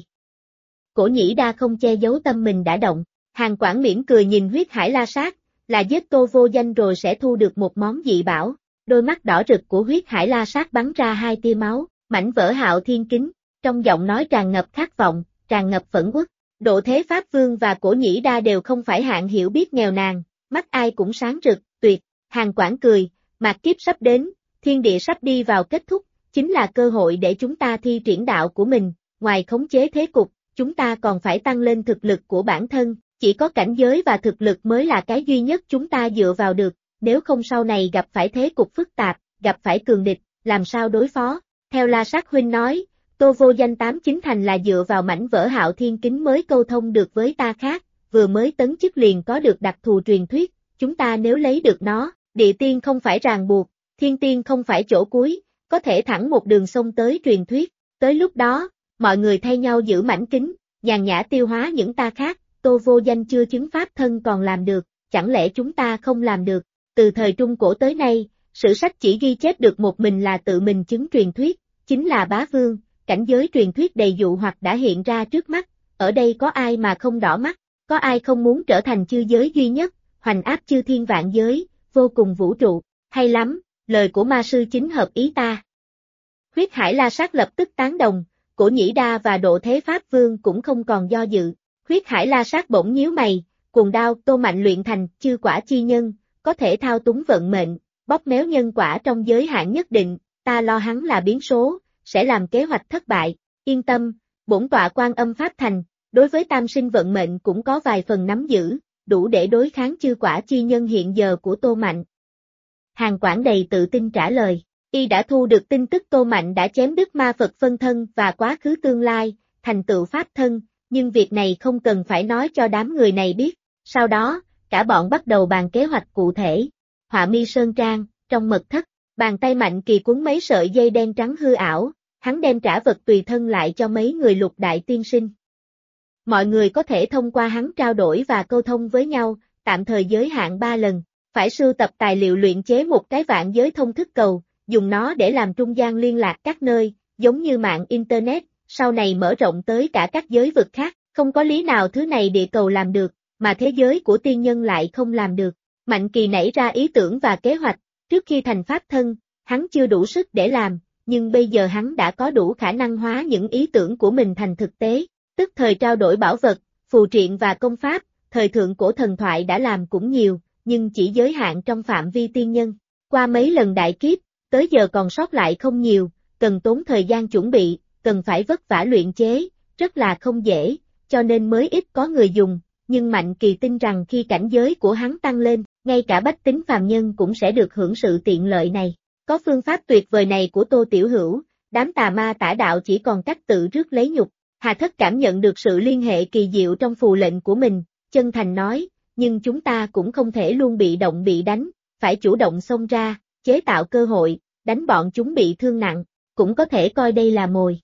Cổ Nhĩ Đa không che giấu tâm mình đã động, Hàn Quảng mỉm cười nhìn Huyết Hải La Sát, là giết Tô Vô Danh rồi sẽ thu được một món dị bảo. Đôi mắt đỏ rực của Huyết Hải La Sát bắn ra hai tia máu, mảnh vỡ Hạo Thiên Kính, trong giọng nói tràn ngập khát vọng, tràn ngập phẫn uất. Độ Thế Pháp Vương và Cổ Nhĩ Đa đều không phải hạng hiểu biết nghèo nàn, mắt ai cũng sáng rực, tuyệt. Hàn Quảng cười, mạt kiếp sắp đến, thiên địa sắp đi vào kết thúc, chính là cơ hội để chúng ta thi triển đạo của mình, ngoài khống chế thế cục, chúng ta còn phải tăng lên thực lực của bản thân, chỉ có cảnh giới và thực lực mới là cái duy nhất chúng ta dựa vào được, nếu không sau này gặp phải thế cục phức tạp, gặp phải cường địch, làm sao đối phó. Theo La Sát huynh nói, Tô Vô Danh 89 thành là dựa vào mảnh vỡ Hạo Thiên Kính mới câu thông được với ta khác, vừa mới tấn chức liền có được đặc thù truyền thuyết, chúng ta nếu lấy được nó, địa tiên không phải ràng buộc, thiên tiên không phải chỗ cuối, có thể thẳng một đường sông tới truyền thuyết, tới lúc đó, mọi người thay nhau giữ mảnh kính, nhàn nhã tiêu hóa những ta khác, Tô Vô Danh chưa chứng pháp thân còn làm được, chẳng lẽ chúng ta không làm được, từ thời Trung Cổ tới nay, sử sách chỉ ghi chép được một mình là tự mình chứng truyền thuyết, chính là Bá Vương. Cảnh giới truyền thuyết đầy dụ hoặc đã hiện ra trước mắt, ở đây có ai mà không đỏ mắt, có ai không muốn trở thành chư giới duy nhất, hoành áp chư thiên vạn giới, vô cùng vũ trụ, hay lắm, lời của ma sư chính hợp ý ta. Huyết Hải La Sát lập tức tán đồng, Cổ Nhĩ Đa và Độ Thế Pháp Vương cũng không còn do dự. Huyết Hải La Sát bỗng nhíu mày, cuồng đao Tô Mạnh luyện thành chư quả chi nhân, có thể thao túng vận mệnh, bóp méo nhân quả trong giới hạn nhất định, ta lo hắn là biến số, sẽ làm kế hoạch thất bại. Yên tâm, bổn tọa Quan Âm Pháp Thành, đối với tam sinh vận mệnh cũng có vài phần nắm giữ, đủ để đối kháng chư quả chi nhân hiện giờ của Tô Mạnh. Hàn Quảng đầy tự tin trả lời, y đã thu được tin tức Tô Mạnh đã chém đứt ma Phật phân thân và quá khứ tương lai, thành tựu Pháp thân, nhưng việc này không cần phải nói cho đám người này biết. Sau đó, cả bọn bắt đầu bàn kế hoạch cụ thể. Họa mi sơn trang, trong mật thất, bàn tay Mạnh Kỳ cuốn mấy sợi dây đen trắng hư ảo, hắn đem trả vật tùy thân lại cho mấy người Lục đại tiên sinh. Mọi người có thể thông qua hắn trao đổi và câu thông với nhau, tạm thời giới hạn 3 lần, phải sưu tập tài liệu luyện chế một cái vạn giới thông thức cầu, dùng nó để làm trung gian liên lạc các nơi, giống như mạng Internet, sau này mở rộng tới cả các giới vực khác, không có lý nào thứ này địa cầu làm được, mà thế giới của tiên nhân lại không làm được. Mạnh Kỳ nảy ra ý tưởng và kế hoạch, trước khi thành pháp thân, hắn chưa đủ sức để làm, nhưng bây giờ hắn đã có đủ khả năng hóa những ý tưởng của mình thành thực tế, tức thời trao đổi bảo vật, phù triện và công pháp, thời thượng cổ thần thoại đã làm cũng nhiều, nhưng chỉ giới hạn trong phạm vi tiên nhân. Qua mấy lần đại kiếp, tới giờ còn sót lại không nhiều, cần tốn thời gian chuẩn bị, cần phải vất vả luyện chế, rất là không dễ, cho nên mới ít có người dùng, nhưng Mạnh Kỳ tin rằng khi cảnh giới của hắn tăng lên, ngay cả bách tính phàm nhân cũng sẽ được hưởng sự tiện lợi này. Có phương pháp tuyệt vời này của Tô Tiểu Hữu, đám tà ma tả đạo chỉ còn cách tự rước lấy nhục. Hà Thất cảm nhận được sự liên hệ kỳ diệu trong phù lệnh của mình, chân thành nói, nhưng chúng ta cũng không thể luôn bị động bị đánh, phải chủ động xông ra, chế tạo cơ hội, đánh bọn chúng bị thương nặng, cũng có thể coi đây là mồi.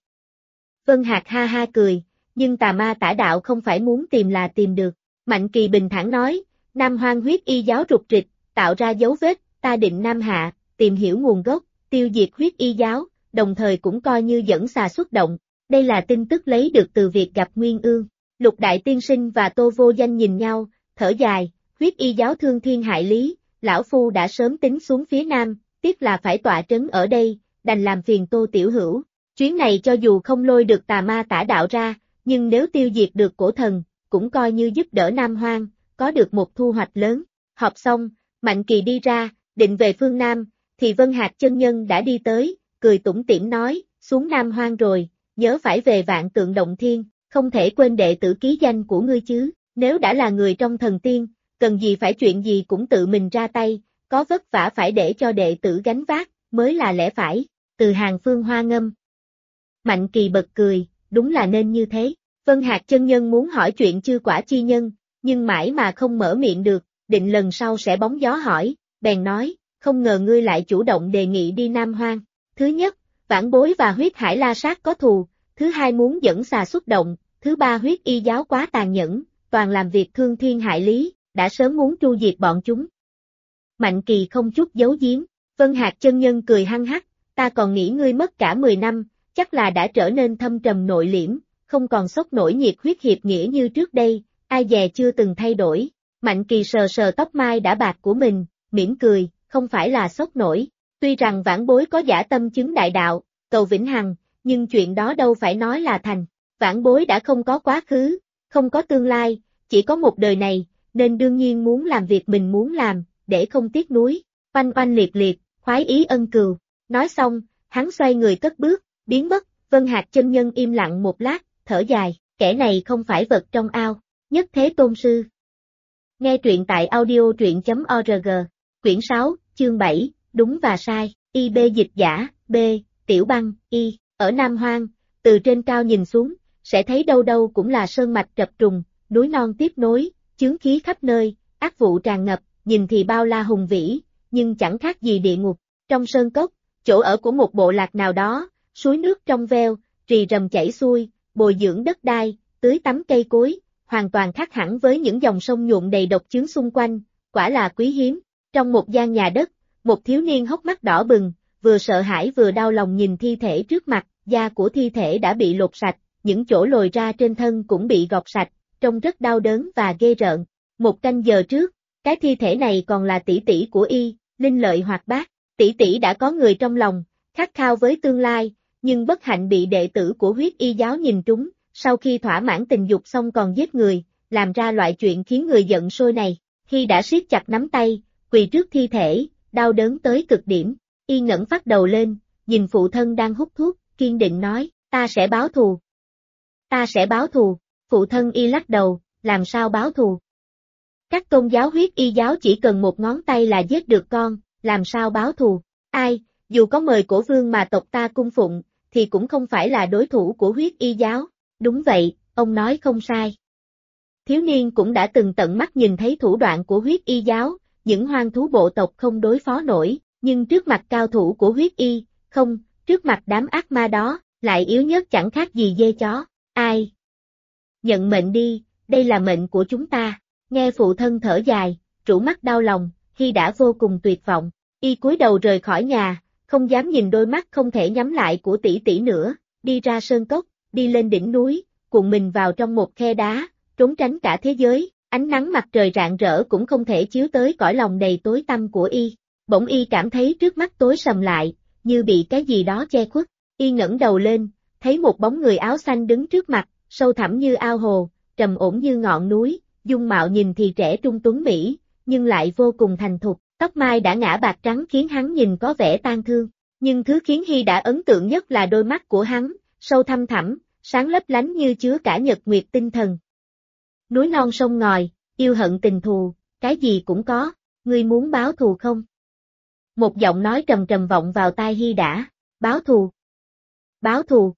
Vân Hạc ha ha cười, nhưng tà ma tả đạo không phải muốn tìm là tìm được. Mạnh Kỳ bình thản nói, Nam Hoang huyết y giáo rục rịch, tạo ra dấu vết, ta định Nam Hạ, tìm hiểu nguồn gốc, tiêu diệt huyết y giáo, đồng thời cũng coi như dẫn xà xuất động. Đây là tin tức lấy được từ việc gặp Nguyên Ương. Lục đại tiên sinh và Tô Vô Danh nhìn nhau, thở dài, huyết y giáo thương thiên hại lý, lão phu đã sớm tính xuống phía nam, tiếc là phải tọa trấn ở đây, đành làm phiền Tô Tiểu Hữu. Chuyến này cho dù không lôi được tà ma tả đạo ra, nhưng nếu tiêu diệt được cổ thần, cũng coi như giúp đỡ Nam Hoang, có được một thu hoạch lớn. Họp xong, Mạnh Kỳ đi ra, định về phương Nam, thì Vân Hạc chân nhân đã đi tới, cười tủm tỉm nói, xuống Nam Hoang rồi, nhớ phải về Vạn Tượng Động Thiên, không thể quên đệ tử ký danh của ngươi chứ, nếu đã là người trong thần tiên, cần gì phải chuyện gì cũng tự mình ra tay, có vất vả phải để cho đệ tử gánh vác, mới là lẽ phải. Từ Hàng Phương Hoa ngâm. Mạnh Kỳ bật cười, đúng là nên như thế. Vân Hạc chân nhân muốn hỏi chuyện chư quả chi nhân, nhưng mãi mà không mở miệng được, định lần sau sẽ bóng gió hỏi, bèn nói, không ngờ ngươi lại chủ động đề nghị đi Nam Hoang. Thứ nhất, Vãn Bối và huyết hải la sát có thù, thứ hai muốn dẫn xà xuất động, thứ ba huyết y giáo quá tàn nhẫn, toàn làm việc thương thiên hại lý, đã sớm muốn tru diệt bọn chúng. Mạnh Kỳ không chút giấu giếm, Vân Hạc chân nhân cười hăng hắc, ta còn nghĩ ngươi mất cả 10 năm, chắc là đã trở nên thâm trầm nội liễm, không còn sốc nổi nhiệt huyết hiệp nghĩa như trước đây, ai dè chưa từng thay đổi. Mạnh Kỳ sờ sờ tóc mai đã bạc của mình, mỉm cười, không phải là sốc nổi, tuy rằng Vãn Bối có dã tâm chứng đại đạo, cầu vĩnh hằng, nhưng chuyện đó đâu phải nói là thành. Vãn Bối đã không có quá khứ, không có tương lai, chỉ có một đời này, nên đương nhiên muốn làm việc mình muốn làm, để không tiếc nuối. Oanh oanh liệt liệt, khoái ý ân cừu. Nói xong, hắn xoay người cất bước, biến mất. Vân Hạc chân nhân im lặng một lát, thở dài, kẻ này không phải vật trong ao. Nhất Thế Tôn Sư. Nghe truyện tại audio.org. Quyển 6, chương 7, đúng và sai. IB dịch giả, B, Tiểu Băng, Y. Ở Nam Hoang, từ trên cao nhìn xuống, sẽ thấy đâu đâu cũng là sơn mạch trập trùng, núi non tiếp nối, chướng khí khắp nơi, ác vụ tràn ngập, nhìn thì bao la hùng vĩ, nhưng chẳng khác gì địa ngục. Trong sơn cốc, chỗ ở của một bộ lạc nào đó, suối nước trong veo, rì rầm chảy xuôi, bồi dưỡng đất đai, tưới tắm cây cối, hoàn toàn khác hẳn với những dòng sông nhuộm đầy độc chướng xung quanh, quả là quý hiếm. Trong một gian nhà đất, một thiếu niên hốc mắt đỏ bừng, vừa sợ hãi vừa đau lòng nhìn thi thể trước mặt, da của thi thể đã bị lột sạch, những chỗ lồi ra trên thân cũng bị gọt sạch, trông rất đau đớn và ghê rợn. Một canh giờ trước, cái thi thể này còn là tỷ tỷ của y, linh lợi hoạt bát, tỷ tỷ đã có người trong lòng, khát khao với tương lai, nhưng bất hạnh bị đệ tử của huyết y giáo nhìn trúng, sau khi thỏa mãn tình dục xong còn giết người, làm ra loại chuyện khiến người giận sôi này. Hy đã siết chặt nắm tay, quỳ trước thi thể, đau đớn tới cực điểm, y ngẩng phát đầu lên, nhìn phụ thân đang hút thuốc, kiên định nói, ta sẽ báo thù. Ta sẽ báo thù, phụ thân y lắc đầu, làm sao báo thù? Các tôn giáo huyết y giáo chỉ cần một ngón tay là giết được con, làm sao báo thù? Ai, dù có mời cổ vương mà tộc ta cung phụng, thì cũng không phải là đối thủ của huyết y giáo. Đúng vậy, ông nói không sai. Thiếu niên cũng đã từng tận mắt nhìn thấy thủ đoạn của huyết y giáo, những hoang thú bộ tộc không đối phó nổi, nhưng trước mặt cao thủ của huyết y, không, trước mặt đám ác ma đó, lại yếu nhất chẳng khác gì dê chó. Ai? Nhận mệnh đi, đây là mệnh của chúng ta. Nghe phụ thân thở dài, rũ mắt đau lòng, Hy đã vô cùng tuyệt vọng, y cúi đầu rời khỏi nhà, không dám nhìn đôi mắt không thể nhắm lại của tỷ tỷ nữa, đi ra sơn cốc, đi lên đỉnh núi, cuộn mình vào trong một khe đá, trốn tránh cả thế giới, ánh nắng mặt trời rạng rỡ cũng không thể chiếu tới cõi lòng đầy tối tăm của y. Bỗng y cảm thấy trước mắt tối sầm lại, như bị cái gì đó che khuất, y ngẩng đầu lên, thấy một bóng người áo xanh đứng trước mặt, sâu thẳm như ao hồ, trầm ổn như ngọn núi, dung mạo nhìn thì trẻ trung tuấn mỹ, nhưng lại vô cùng thành thục, tóc mai đã ngả bạc trắng khiến hắn nhìn có vẻ tang thương, nhưng thứ khiến Hy đã ấn tượng nhất là đôi mắt của hắn, sâu thăm thẳm, sáng lấp lánh như chứa cả nhật nguyệt tinh thần. Núi non sông ngòi, yêu hận tình thù, cái gì cũng có, ngươi muốn báo thù không? Một giọng nói trầm trầm vọng vào tai Hy đã, báo thù. Báo thù.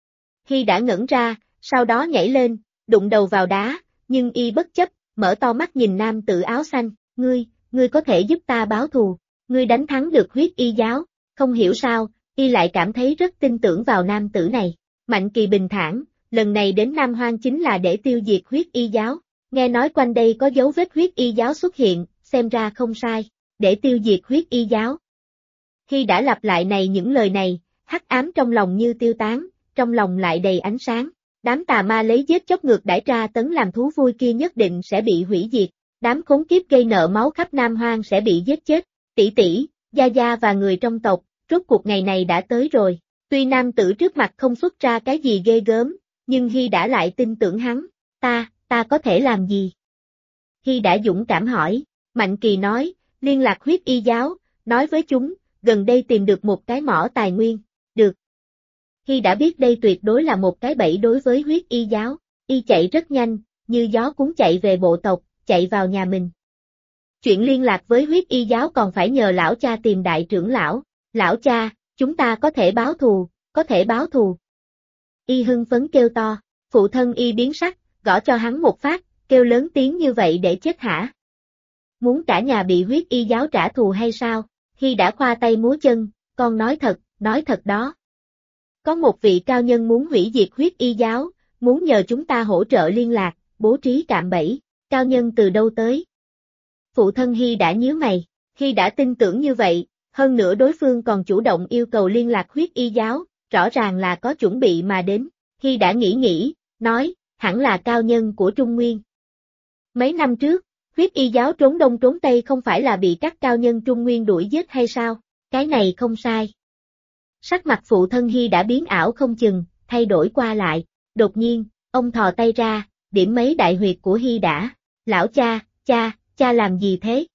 Hy đã ngẩn ra, sau đó nhảy lên, đụng đầu vào đá, nhưng y bất chấp, mở to mắt nhìn nam tử áo xanh, ngươi có thể giúp ta báo thù, ngươi đánh thắng được huyết y giáo, không hiểu sao, y lại cảm thấy rất tin tưởng vào nam tử này. Mạnh Kỳ bình thản, lần này đến Nam Hoang chính là để tiêu diệt huyết y giáo, nghe nói quanh đây có dấu vết huyết y giáo xuất hiện, xem ra không sai, để tiêu diệt huyết y giáo. Khi đã lặp lại những lời này, hắc ám trong lòng như tiêu tán, trong lòng lại đầy ánh sáng. Đám tà ma lấy giết chóc ngược đãi tra tấn làm thú vui kia nhất định sẽ bị hủy diệt, đám khốn kiếp gây nợ máu khắp Nam Hoang sẽ bị giết chết, tỷ tỷ, gia gia và người trong tộc, rốt cuộc ngày này đã tới rồi. Tuy nam tử trước mặt không xuất ra cái gì ghê gớm, nhưng Hy đã lại tin tưởng hắn, ta có thể làm gì? Hy đã dũng cảm hỏi, Mạnh Kỳ nói, liên lạc huyết y giáo, nói với chúng, gần đây tìm được một cái mỏ tài nguyên, được. Hy đã biết đây tuyệt đối là một cái bẫy đối với huyết y giáo, y chạy rất nhanh, như gió cuốn chạy về bộ tộc, chạy vào nhà mình. Chuyện liên lạc với huyết y giáo còn phải nhờ lão cha tìm đại trưởng lão cha, chúng ta có thể báo thù, có thể báo thù. Y hưng phấn kêu to, phụ thân y biến sắc, gõ cho hắn một phát, kêu lớn tiếng như vậy để chết hả? Muốn cả nhà bị huyết y giáo trả thù hay sao? Hy đã khoa tay múa chân, con nói thật đó. Có một vị cao nhân muốn hủy diệt huyết y giáo, muốn nhờ chúng ta hỗ trợ liên lạc, bố trí cạm bẫy, cao nhân từ đâu tới? Phụ thân Hy đã nhíu mày, Hy đã tin tưởng như vậy, hơn nữa đối phương còn chủ động yêu cầu liên lạc huyết y giáo, rõ ràng là có chuẩn bị mà đến. Hy đã nghĩ, nói, hẳn là cao nhân của Trung Nguyên. Mấy năm trước, huyết y giáo trốn đông trốn tây không phải là bị các cao nhân Trung Nguyên đuổi giết hay sao? Cái này không sai. Sắc mặt phụ thân Hy đã biến ảo không chừng, thay đổi qua lại. Đột nhiên, ông thò tay ra, điểm mấy đại huyệt của Hy đã. Lão cha làm gì thế?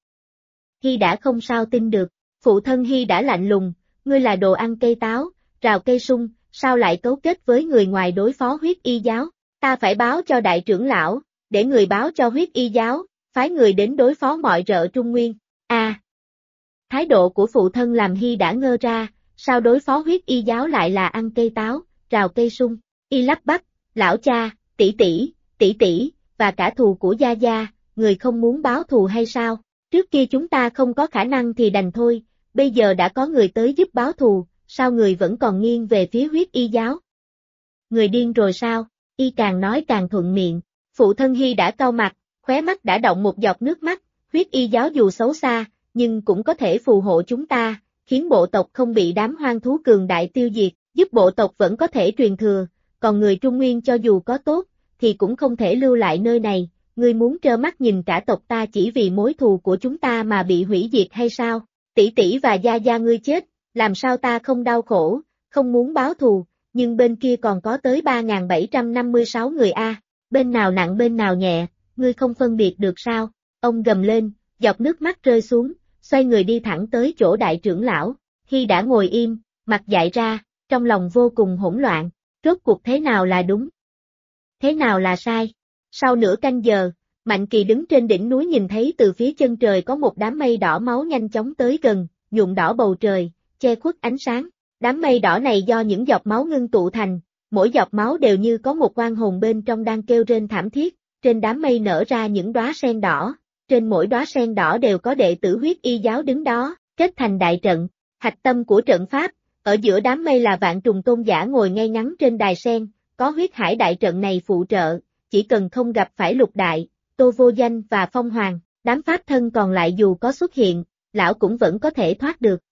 Hy đã không sao tin được. Phụ thân Hy đã lạnh lùng, ngươi là đồ ăn cây táo, rào cây sung, sao lại cấu kết với người ngoài đối phó huyết y giáo? Ta phải báo cho đại trưởng lão, để người báo cho huyết y giáo, phái người đến đối phó mọi rợ Trung Nguyên. Thái độ của phụ thân làm Hy đã ngơ ra, sao đối phó huyết y giáo lại là ăn cây táo, rào cây sung? Y lắp bắp, lão cha, tỷ tỷ, và cả thù của gia gia, người không muốn báo thù hay sao? Trước kia chúng ta không có khả năng thì đành thôi, bây giờ đã có người tới giúp báo thù, sao người vẫn còn nghiêng về phía huyết y giáo? Người điên rồi sao? Y càng nói càng thuận miệng, phụ thân Hy đã cau mặt, khóe mắt đã đọng một giọt nước mắt, huyết y giáo dù xấu xa, nhưng cũng có thể phù hộ chúng ta, khiến bộ tộc không bị đám hoang thú cường đại tiêu diệt, giúp bộ tộc vẫn có thể truyền thừa, còn người Trung Nguyên cho dù có tốt, thì cũng không thể lưu lại nơi này, ngươi muốn trơ mắt nhìn cả tộc ta chỉ vì mối thù của chúng ta mà bị hủy diệt hay sao? Tỷ tỷ và gia gia ngươi chết, làm sao ta không đau khổ, không muốn báo thù, nhưng bên kia còn có tới 3.756 người a, bên nào nặng bên nào nhẹ, ngươi không phân biệt được sao? Ông gầm lên, giọt nước mắt rơi xuống, xoay người đi thẳng tới chỗ đại trưởng lão. Khi đã ngồi im, mặt dại ra, trong lòng vô cùng hỗn loạn, rốt cuộc thế nào là đúng? Thế nào là sai? Sau nửa canh giờ, Mạnh Kỳ đứng trên đỉnh núi nhìn thấy từ phía chân trời có một đám mây đỏ máu nhanh chóng tới gần, nhuộm đỏ bầu trời, che khuất ánh sáng. Đám mây đỏ này do những giọt máu ngưng tụ thành, mỗi giọt máu đều như có một oan hồn bên trong đang kêu rên thảm thiết, trên đám mây nở ra những đóa sen đỏ, trên mỗi đóa sen đỏ đều có đệ tử huyết y giáo đứng đó, kết thành đại trận. Hạch tâm của trận pháp, ở giữa đám mây là Vạn Trùng Tôn giả ngồi ngay ngắn trên đài sen, có huyết hải đại trận này phụ trợ, chỉ cần không gặp phải Lục Đại, Tô Vô Danh và Phong Hoàng, đám pháp thân còn lại dù có xuất hiện, lão cũng vẫn có thể thoát được.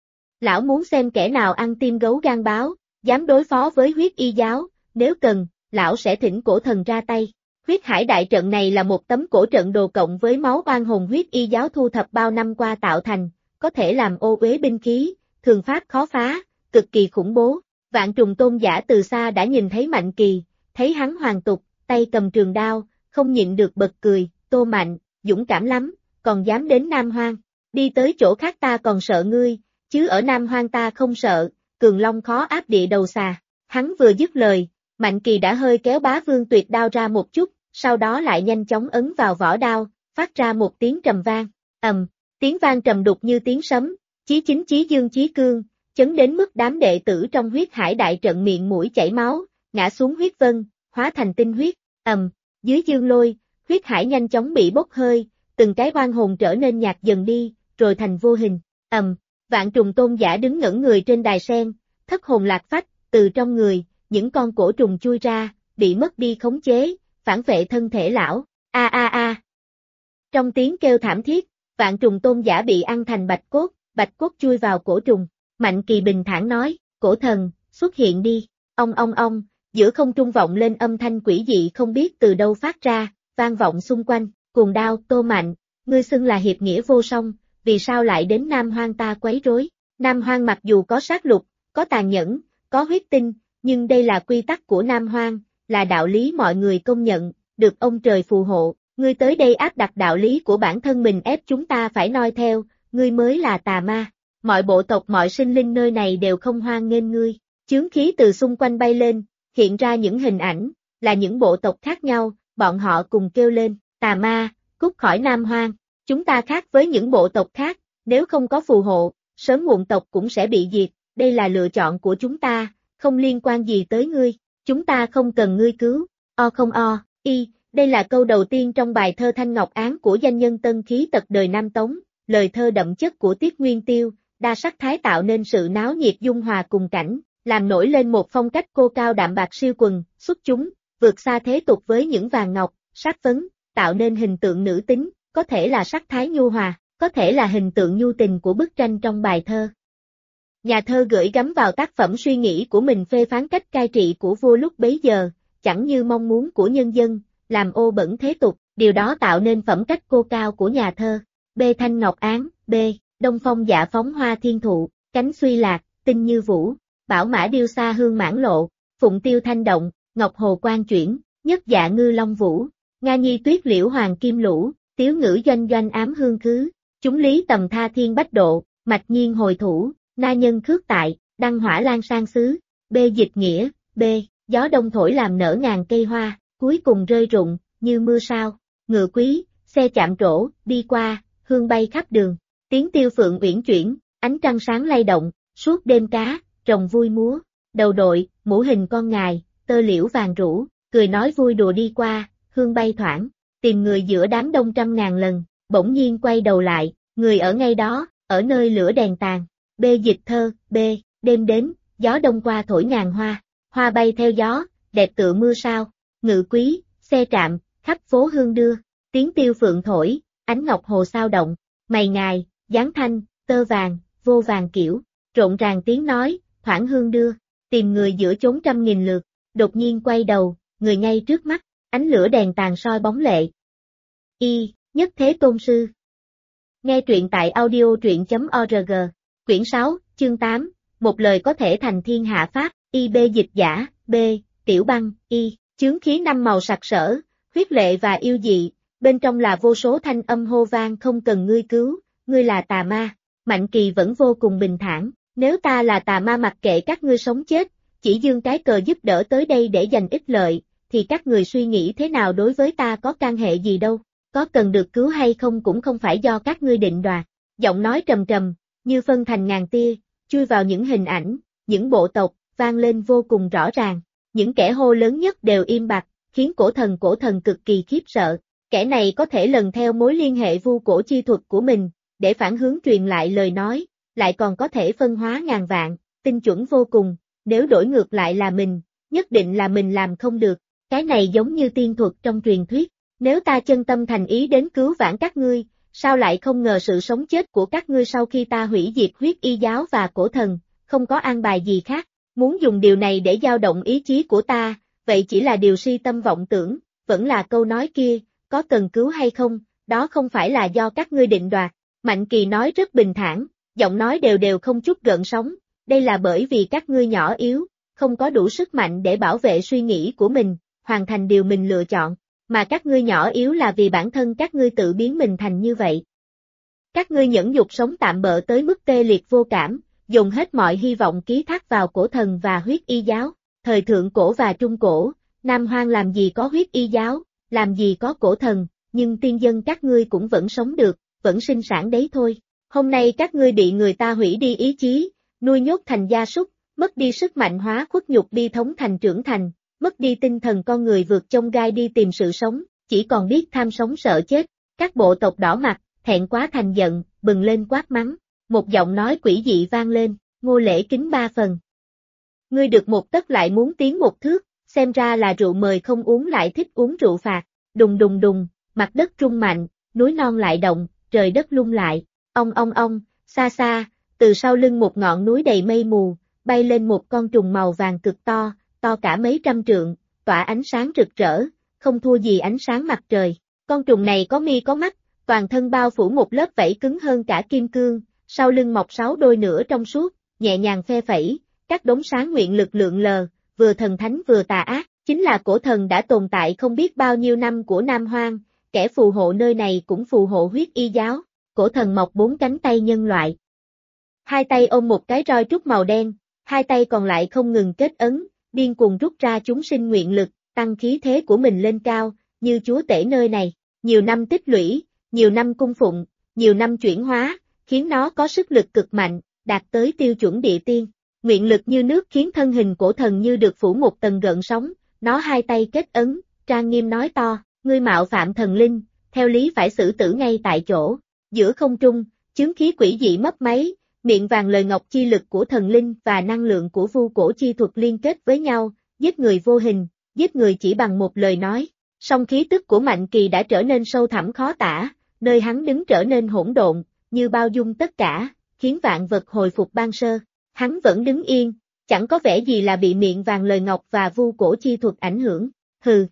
Lão muốn xem kẻ nào ăn tim gấu gan báo, dám đối phó với huyết y giáo, nếu cần, lão sẽ thỉnh cổ thần ra tay. Huyết hải đại trận này là một tấm cổ trận đồ cộng với máu oan hồn huyết y giáo thu thập bao năm qua tạo thành, có thể làm ô uế binh khí, thường pháp khó phá, cực kỳ khủng bố. Vạn Trùng Tôn giả từ xa đã nhìn thấy Mạnh Kỳ, thấy hắn hoàng tục, tay cầm trường đao, không nhịn được bật cười, Tô Mạnh, dũng cảm lắm, còn dám đến Nam Hoang, đi tới chỗ khác ta còn sợ ngươi, chứ ở Nam Hoang ta không sợ, cường long khó áp địa đầu xà. Hắn vừa dứt lời, Mạnh Kỳ đã hơi kéo Bá Vương Tuyệt đao ra một chút, sau đó lại nhanh chóng ấn vào vỏ đao, phát ra một tiếng trầm vang, tiếng vang trầm đục như tiếng sấm, chí chính chí dương chí cương, chấn đến mức đám đệ tử trong huyết hải đại trận miệng mũi chảy máu, ngã xuống huyết vân, hóa thành tinh huyết, dưới dương lôi, huyết hải nhanh chóng bị bốc hơi, từng cái oan hồn trở nên nhạt dần đi, rồi thành vô hình, Vạn Trùng Tôn giả đứng ngẩn người trên đài sen, thất hồn lạc phách, từ trong người, những con cổ trùng chui ra, bị mất đi khống chế, phản vệ thân thể lão, a a a. Trong tiếng kêu thảm thiết, Vạn Trùng Tôn giả bị ăn thành bạch cốt chui vào cổ trùng. Mạnh Kỳ bình thản nói, cổ thần, xuất hiện đi, ong, giữa không trung vọng lên âm thanh quỷ dị không biết từ đâu phát ra, vang vọng xung quanh, cuồng đao, Tô Mạnh, ngươi xưng là hiệp nghĩa vô song, vì sao lại đến Nam Hoang ta quấy rối? Nam Hoang mặc dù có sát lục, có tàn nhẫn, có huyết tinh, nhưng đây là quy tắc của Nam Hoang, là đạo lý mọi người công nhận, được ông trời phù hộ, ngươi tới đây áp đặt đạo lý của bản thân mình ép chúng ta phải noi theo, ngươi mới là tà ma. Mọi bộ tộc mọi sinh linh nơi này đều không hoan nghênh ngươi, chướng khí từ xung quanh bay lên, hiện ra những hình ảnh, là những bộ tộc khác nhau, bọn họ cùng kêu lên, tà ma, cút khỏi Nam Hoang, chúng ta khác với những bộ tộc khác, nếu không có phù hộ, sớm muộn tộc cũng sẽ bị diệt, đây là lựa chọn của chúng ta, không liên quan gì tới ngươi, chúng ta không cần ngươi cứu, không đây là câu đầu tiên trong bài thơ Thanh Ngọc Án của danh nhân Tân Khí Tật đời Nam Tống, lời thơ đậm chất của Tiết Nguyên Tiêu. Đa sắc thái tạo nên sự náo nhiệt dung hòa cùng cảnh, làm nổi lên một phong cách cô cao đạm bạc siêu quần, xuất chúng, vượt xa thế tục với những vàng ngọc, sát phấn, tạo nên hình tượng nữ tính, có thể là sắc thái nhu hòa, có thể là hình tượng nhu tình của bức tranh trong bài thơ. Nhà thơ gửi gắm vào tác phẩm suy nghĩ của mình phê phán cách cai trị của vua lúc bấy giờ, chẳng như mong muốn của nhân dân, làm ô bẩn thế tục, điều đó tạo nên phẩm cách cô cao của nhà thơ. B. Thanh Ngọc Án, B. Đông phong dạ phóng hoa thiên thụ, cánh xuy lạc, tinh như vũ, bảo mã điêu xa hương mãn lộ, phụng tiêu thanh động, ngọc hồ quan chuyển, nhất dạ ngư long vũ, nga nhi tuyết liễu hoàng kim lũ, tiếu ngữ doanh doanh ám hương khứ, chúng lý tầm tha thiên bách độ, mạch nhiên hồi thủ, na nhân khước tại, đăng hỏa lan sang xứ, B. Dịch nghĩa, B. Gió đông thổi làm nở ngàn cây hoa, cuối cùng rơi rụng, như mưa sao, ngựa quý, xe chạm trổ, đi qua, hương bay khắp đường. Tiếng tiêu phượng uyển chuyển, ánh trăng sáng lay động, suốt đêm cá, rồng vui múa, đầu đội, mũ hình con ngài, tơ liễu vàng rũ, cười nói vui đùa đi qua, hương bay thoảng, tìm người giữa đám đông trăm ngàn lần, bỗng nhiên quay đầu lại, người ở ngay đó, ở nơi lửa đèn tàn. B. Dịch thơ, B. Đêm đến, gió đông qua thổi ngàn hoa, hoa bay theo gió, đẹp tựa mưa sao, ngự quý, xe trạm, khắp phố hương đưa, tiếng tiêu phượng thổi, ánh ngọc hồ sao động, mày ngài, giáng thanh, tơ vàng, vô vàng kiểu, rộn ràng tiếng nói, thoảng hương đưa, tìm người giữa chốn trăm nghìn lượt, đột nhiên quay đầu, người ngay trước mắt, ánh lửa đèn tàn soi bóng lệ, Y, Nhất Thế Tôn Sư. Nghe truyện tại audio truyện.org. Quyển 6, chương 8, một lời có thể thành thiên hạ pháp, Y. B. Dịch giả, B. Tiểu Băng, Y. Chướng khí năm màu sặc sỡ, huyết lệ và yêu dị, bên trong là vô số thanh âm hô vang không cần ngươi cứu, ngươi là tà ma. Mạnh Kỳ vẫn vô cùng bình thản, nếu ta là tà ma mặc kệ các ngươi sống chết, chỉ dương cái cờ giúp đỡ tới đây để giành ích lợi, thì các người suy nghĩ thế nào đối với ta có can hệ gì đâu, có cần được cứu hay không cũng không phải do các ngươi định đoạt. Giọng nói trầm trầm, như phân thành ngàn tia, chui vào những hình ảnh, những bộ tộc, vang lên vô cùng rõ ràng. Những kẻ hô lớn nhất đều im bặt, khiến cổ thần cực kỳ khiếp sợ. Kẻ này có thể lần theo mối liên hệ vu cổ chi thuật của mình, để phản hướng truyền lại lời nói, lại còn có thể phân hóa ngàn vạn, tinh chuẩn vô cùng, nếu đổi ngược lại là mình, nhất định là mình làm không được. Cái này giống như tiên thuật trong truyền thuyết, nếu ta chân tâm thành ý đến cứu vãn các ngươi, sao lại không ngờ sự sống chết của các ngươi sau khi ta hủy diệt huyết y giáo và cổ thần, không có an bài gì khác, muốn dùng điều này để dao động ý chí của ta, vậy chỉ là điều si tâm vọng tưởng, vẫn là câu nói kia, có cần cứu hay không, đó không phải là do các ngươi định đoạt. Mạnh Kỳ nói rất bình thản, giọng nói đều không chút gợn sóng, đây là bởi vì các ngươi nhỏ yếu, không có đủ sức mạnh để bảo vệ suy nghĩ của mình, hoàn thành điều mình lựa chọn, mà các ngươi nhỏ yếu là vì bản thân các ngươi tự biến mình thành như vậy. Các ngươi nhẫn nhục sống tạm bợ tới mức tê liệt vô cảm, dùng hết mọi hy vọng ký thác vào cổ thần và huyết y giáo, thời thượng cổ và trung cổ, Nam Hoang làm gì có huyết y giáo, làm gì có cổ thần, nhưng tiên dân các ngươi cũng vẫn sống được, vẫn sinh sản đấy thôi. Hôm nay các ngươi bị người ta hủy đi ý chí, nuôi nhốt thành gia súc, mất đi sức mạnh hóa khuất nhục đi thống thành trưởng thành, mất đi tinh thần con người vượt chông gai đi tìm sự sống, chỉ còn biết tham sống sợ chết. Các bộ tộc đỏ mặt, thẹn quá thành giận, bừng lên quát mắng. Một giọng nói quỷ dị vang lên, Ngô Lễ kính 3 phần. Ngươi được một tấc lại muốn tiến một thước, xem ra là rượu mời không uống lại thích uống rượu phạt. Đùng đùng đùng, mặt đất rung mạnh, núi non lại động, trời đất lung lại. Ong, xa xa, từ sau lưng một ngọn núi đầy mây mù, bay lên một con trùng màu vàng cực to, to cả mấy trăm trượng, tỏa ánh sáng rực rỡ, không thua gì ánh sáng mặt trời. Con trùng này có mi có mắt, toàn thân bao phủ một lớp vảy cứng hơn cả kim cương, sau lưng mọc 6 đôi nửa trong suốt, nhẹ nhàng phe phẩy, các đốm sáng nguyện lực lượn lờ, vừa thần thánh vừa tà ác, chính là cổ thần đã tồn tại không biết bao nhiêu năm của Nam Hoang, kẻ phù hộ nơi này cũng phù hộ huyết y giáo. Cổ thần mọc 4 cánh tay nhân loại. 2 tay ôm một cái roi trúc màu đen, 2 tay còn lại không ngừng kết ấn, điên cuồng rút ra chúng sinh nguyện lực, tăng khí thế của mình lên cao, như chúa tể nơi này. Nhiều năm tích lũy, nhiều năm cung phụng, nhiều năm chuyển hóa, khiến nó có sức lực cực mạnh, đạt tới tiêu chuẩn địa tiên. Nguyện lực như nước khiến thân hình cổ thần như được phủ một tầng gợn sóng, nó 2 tay kết ấn, trang nghiêm nói to, ngươi mạo phạm thần linh, theo lý phải xử tử ngay tại chỗ. Giữa không trung, chướng khí quỷ dị mấp máy, miệng vàng lời ngọc chi lực của thần linh và năng lượng của vu cổ chi thuật liên kết với nhau, giết người vô hình, giết người chỉ bằng một lời nói. Song khí tức của Mạnh Kỳ đã trở nên sâu thẳm khó tả, nơi hắn đứng trở nên hỗn độn, như bao dung tất cả, khiến vạn vật hồi phục ban sơ. Hắn vẫn đứng yên, chẳng có vẻ gì là bị miệng vàng lời ngọc và vu cổ chi thuật ảnh hưởng. Hừ.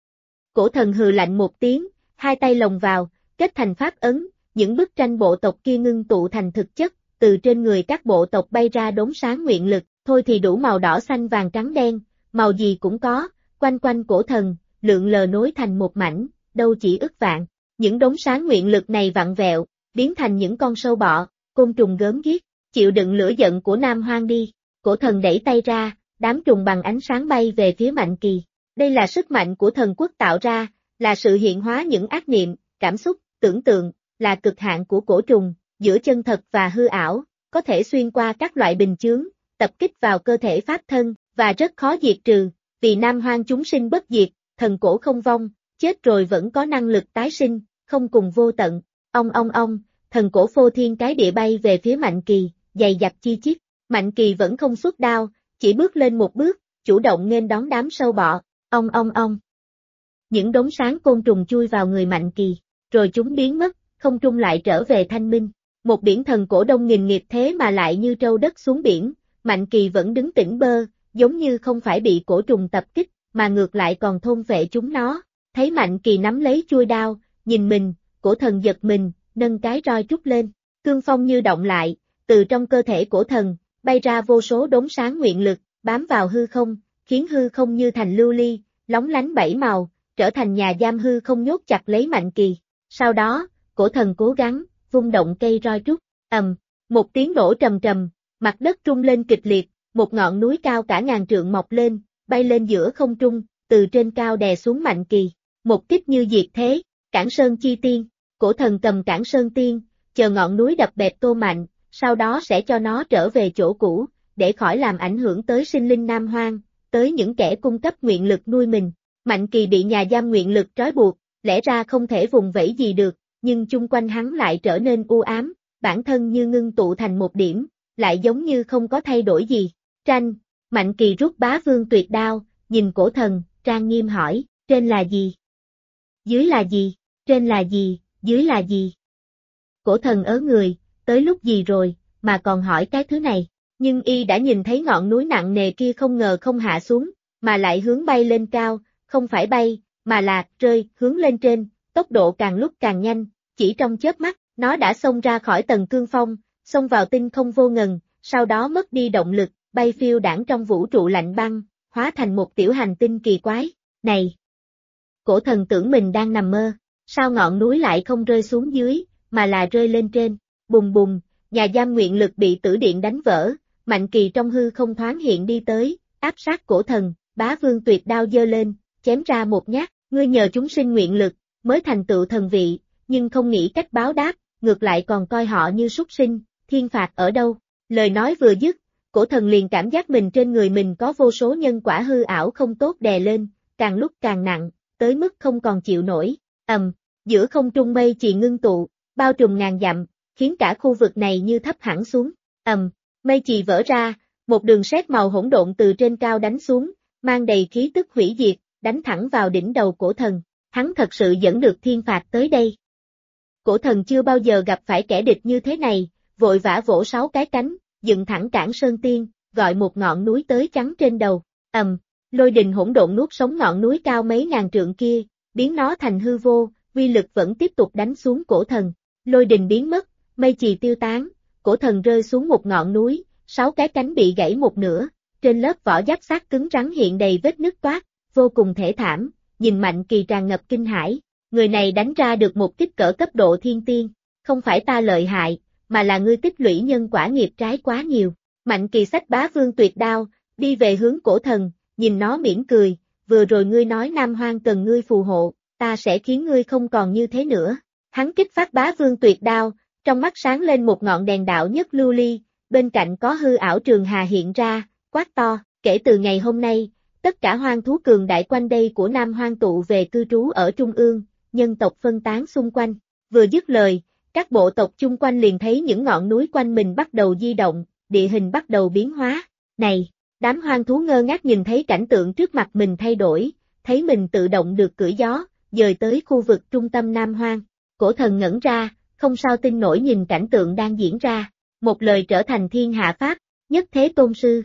Cổ thần hừ lạnh một tiếng, 2 tay lồng vào, kết thành pháp ấn. Những bức tranh bộ tộc kia ngưng tụ thành thực chất, từ trên người các bộ tộc bay ra đốm sáng nguyện lực, thôi thì đủ màu đỏ xanh vàng trắng đen, màu gì cũng có, quanh quanh cổ thần, lượn lờ nối thành một mảnh, đâu chỉ ức vạn. Những đốm sáng nguyện lực này vặn vẹo, biến thành những con sâu bọ, côn trùng gớm ghiếc, chịu đựng lửa giận của Nam Hoang đi. Cổ thần đẩy tay ra, đám trùng bằng ánh sáng bay về phía Mạnh Kỳ. Đây là sức mạnh của thần quốc tạo ra, là sự hiện hóa những ác niệm, cảm xúc, tưởng tượng, là cực hạn của cổ trùng, giữa chân thật và hư ảo, có thể xuyên qua các loại bình chướng, tập kích vào cơ thể pháp thân, và rất khó diệt trừ, vì Nam Hoang chúng sinh bất diệt, thần cổ không vong, chết rồi vẫn có năng lực tái sinh, không cùng vô tận. Ong, thần cổ phô thiên cái địa bay về phía Mạnh Kỳ, dày dặt chi chít. Mạnh Kỳ vẫn không xuất đao, chỉ bước lên một bước, chủ động nghênh đón đám sâu bọ. Ong. Những đốm sáng côn trùng chui vào người Mạnh Kỳ, rồi chúng biến mất, không trung lại trở về thanh minh. Một biển thần cổ đông nghìn nghịt thế mà lại như trâu đất xuống biển, Mạnh Kỳ vẫn đứng tỉnh bơ, giống như không phải bị cổ trùng tập kích, mà ngược lại còn thôn phệ chúng nó. Thấy Mạnh Kỳ nắm lấy chuôi đao, nhìn mình, cổ thần giật mình, nâng cái roi trút lên, cương phong như động lại, từ trong cơ thể cổ thần, bay ra vô số đốm sáng nguyện lực, bám vào hư không, khiến hư không như thành lưu ly, lóng lánh bảy màu, trở thành nhà giam hư không nhốt chặt lấy Mạnh Kỳ. Sau đó, cổ thần cố gắng, vung động cây roi trút, một tiếng nổ trầm trầm, mặt đất rung lên kịch liệt, một ngọn núi cao cả ngàn trượng mọc lên, bay lên giữa không trung, từ trên cao đè xuống Mạnh Kỳ, một kích như diệt thế, Cản Sơn Chi Tiên, cổ thần cầm Cản Sơn Tiên, chờ ngọn núi đập bẹp Tô Mạnh, sau đó sẽ cho nó trở về chỗ cũ, để khỏi làm ảnh hưởng tới sinh linh Nam Hoang, tới những kẻ cung cấp nguyện lực nuôi mình. Mạnh Kỳ bị nhà giam nguyện lực trói buộc, lẽ ra không thể vùng vẫy gì được, nhưng chung quanh hắn lại trở nên u ám, bản thân như ngưng tụ thành một điểm, lại giống như không có thay đổi gì. Tranh, Mạnh Kỳ rút Bá Vương Tuyệt Đao, nhìn cổ thần, trang nghiêm hỏi, trên là gì? Dưới là gì? Trên là gì? Dưới là gì? Cổ thần ớ người, tới lúc gì rồi, mà còn hỏi cái thứ này, nhưng y đã nhìn thấy ngọn núi nặng nề kia không ngờ không hạ xuống, mà lại hướng bay lên cao, không phải bay, mà là rơi, hướng lên trên, tốc độ càng lúc càng nhanh, chỉ trong chớp mắt, nó đã xông ra khỏi tầng cương phong, xông vào tinh không vô ngần, sau đó mất đi động lực, bay phiêu đãng trong vũ trụ lạnh băng, hóa thành một tiểu hành tinh kỳ quái. Này! Cổ thần tưởng mình đang nằm mơ, sao ngọn núi lại không rơi xuống dưới, mà là rơi lên trên, bùng bùng, nhà giam nguyện lực bị tử điện đánh vỡ, Mạnh Kỳ trong hư không thoáng hiện đi tới, áp sát cổ thần, Bá Vương Tuyệt Đao giơ lên, chém ra một nhát, ngươi nhờ chúng sinh nguyện lực, mới thành tựu thần vị, nhưng không nghĩ cách báo đáp, ngược lại còn coi họ như súc sinh, thiên phạt ở đâu? Lời nói vừa dứt, cổ thần liền cảm giác mình trên người mình có vô số nhân quả hư ảo không tốt đè lên, càng lúc càng nặng, tới mức không còn chịu nổi. Giữa không trung mây chì ngưng tụ, bao trùm ngàn dặm, khiến cả khu vực này như thấp hẳn xuống. Mây chì vỡ ra, một đường sét màu hỗn độn từ trên cao đánh xuống, mang đầy khí tức hủy diệt, đánh thẳng vào đỉnh đầu cổ thần. Hắn thật sự dẫn được thiên phạt tới đây. Cổ thần chưa bao giờ gặp phải kẻ địch như thế này, vội vã vỗ 6 cái cánh, dựng thẳng Cản Sơn Tiên, gọi một ngọn núi tới chắn trên đầu. Lôi đình hỗn độn nuốt sống ngọn núi cao mấy ngàn trượng kia, biến nó thành hư vô, uy lực vẫn tiếp tục đánh xuống cổ thần. Lôi đình biến mất, mây chì tiêu tán, cổ thần rơi xuống một ngọn núi, 6 cái cánh bị gãy một nửa, trên lớp vỏ giáp xác cứng rắn hiện đầy vết nứt toát, vô cùng thê thảm, nhìn Mạnh Kỳ tràn ngập kinh hãi. Người này đánh ra được một kích cỡ cấp độ thiên tiên, không phải ta lợi hại, mà là ngươi tích lũy nhân quả nghiệp trái quá nhiều. Mạnh Kỳ xách Bá Vương Tuyệt Đao, đi về hướng cổ thần, nhìn nó mỉm cười, vừa rồi ngươi nói Nam Hoang cần ngươi phù hộ, ta sẽ khiến ngươi không còn như thế nữa. Hắn kích phát Bá Vương Tuyệt Đao, trong mắt sáng lên một ngọn đèn đạo nhất lưu ly, bên cạnh có hư ảo trường hà hiện ra, quát to, kể từ ngày hôm nay, tất cả hoang thú cường đại quanh đây của Nam Hoang tụ về cư trú ở Trung ương, nhân tộc phân tán xung quanh. Vừa dứt lời, các bộ tộc chung quanh liền thấy những ngọn núi quanh mình bắt đầu di động, địa hình bắt đầu biến hóa. Này, đám hoang thú ngơ ngác nhìn thấy cảnh tượng trước mặt mình thay đổi, thấy mình tự động được cưỡi gió, dời tới khu vực trung tâm Nam Hoang. Cổ thần ngẩn ra, không sao tin nổi nhìn cảnh tượng đang diễn ra. Một lời trở thành thiên hạ pháp, nhất thế tôn sư.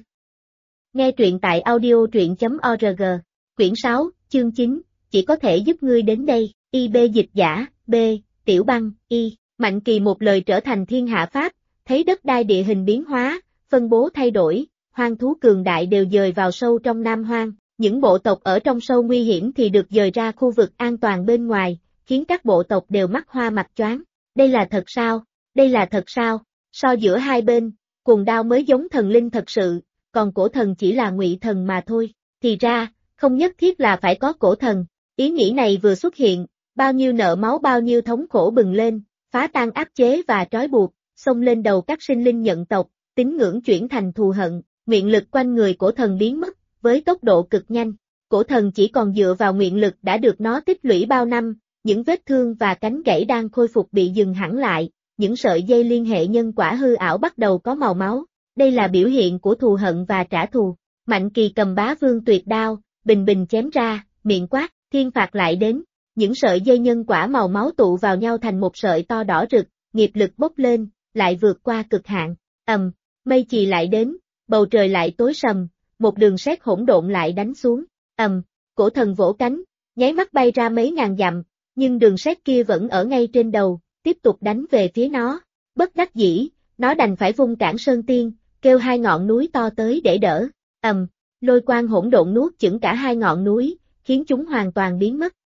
Nghe truyện tại audio.org, quyển 6, chương 9, chỉ có thể giúp ngươi đến đây, IB dịch giả, B, Tiểu Băng, Y, Mạnh Kỳ một lời trở thành thiên hạ pháp, thấy đất đai địa hình biến hóa, phân bố thay đổi, hoang thú cường đại đều dời vào sâu trong Nam Hoang, những bộ tộc ở trong sâu nguy hiểm thì được dời ra khu vực an toàn bên ngoài, khiến các bộ tộc đều mắt hoa mặt choáng. Đây là thật sao? Đây là thật sao? So giữa hai bên, Cuồng Đao mới giống thần linh thật sự, còn cổ thần chỉ là ngụy thần mà thôi. Thì ra, không nhất thiết là phải có cổ thần. Ý nghĩ này vừa xuất hiện, bao nhiêu nợ máu bao nhiêu thống khổ bừng lên, phá tan áp chế và trói buộc, xông lên đầu các sinh linh nhận tộc, tín ngưỡng chuyển thành thù hận, nguyện lực quanh người cổ thần biến mất, với tốc độ cực nhanh. Cổ thần chỉ còn dựa vào nguyện lực đã được nó tích lũy bao năm, những vết thương và cánh gãy đang khôi phục bị dừng hẳn lại, những sợi dây liên hệ nhân quả hư ảo bắt đầu có màu máu. Đây là biểu hiện của thù hận và trả thù. Mạnh Kỳ cầm Bá Vương Tuyệt Đao, bình bình chém ra, miệng quát, thiên phạt lại đến. Những sợi dây nhân quả màu máu tụ vào nhau thành một sợi to đỏ rực, nghiệp lực bốc lên, lại vượt qua cực hạn. Mây chì lại đến, bầu trời lại tối sầm, một đường sét hỗn độn lại đánh xuống. Cổ thần vỗ cánh, nháy mắt bay ra mấy ngàn dặm, nhưng đường sét kia vẫn ở ngay trên đầu, tiếp tục đánh về phía nó. Bất đắc dĩ, nó đành phải vung Cản Sơn Tiên, kêu hai ngọn núi to tới để đỡ. Lôi quang hỗn độn nuốt chửng cả hai ngọn núi, khiến chúng hoàn toàn biến mất.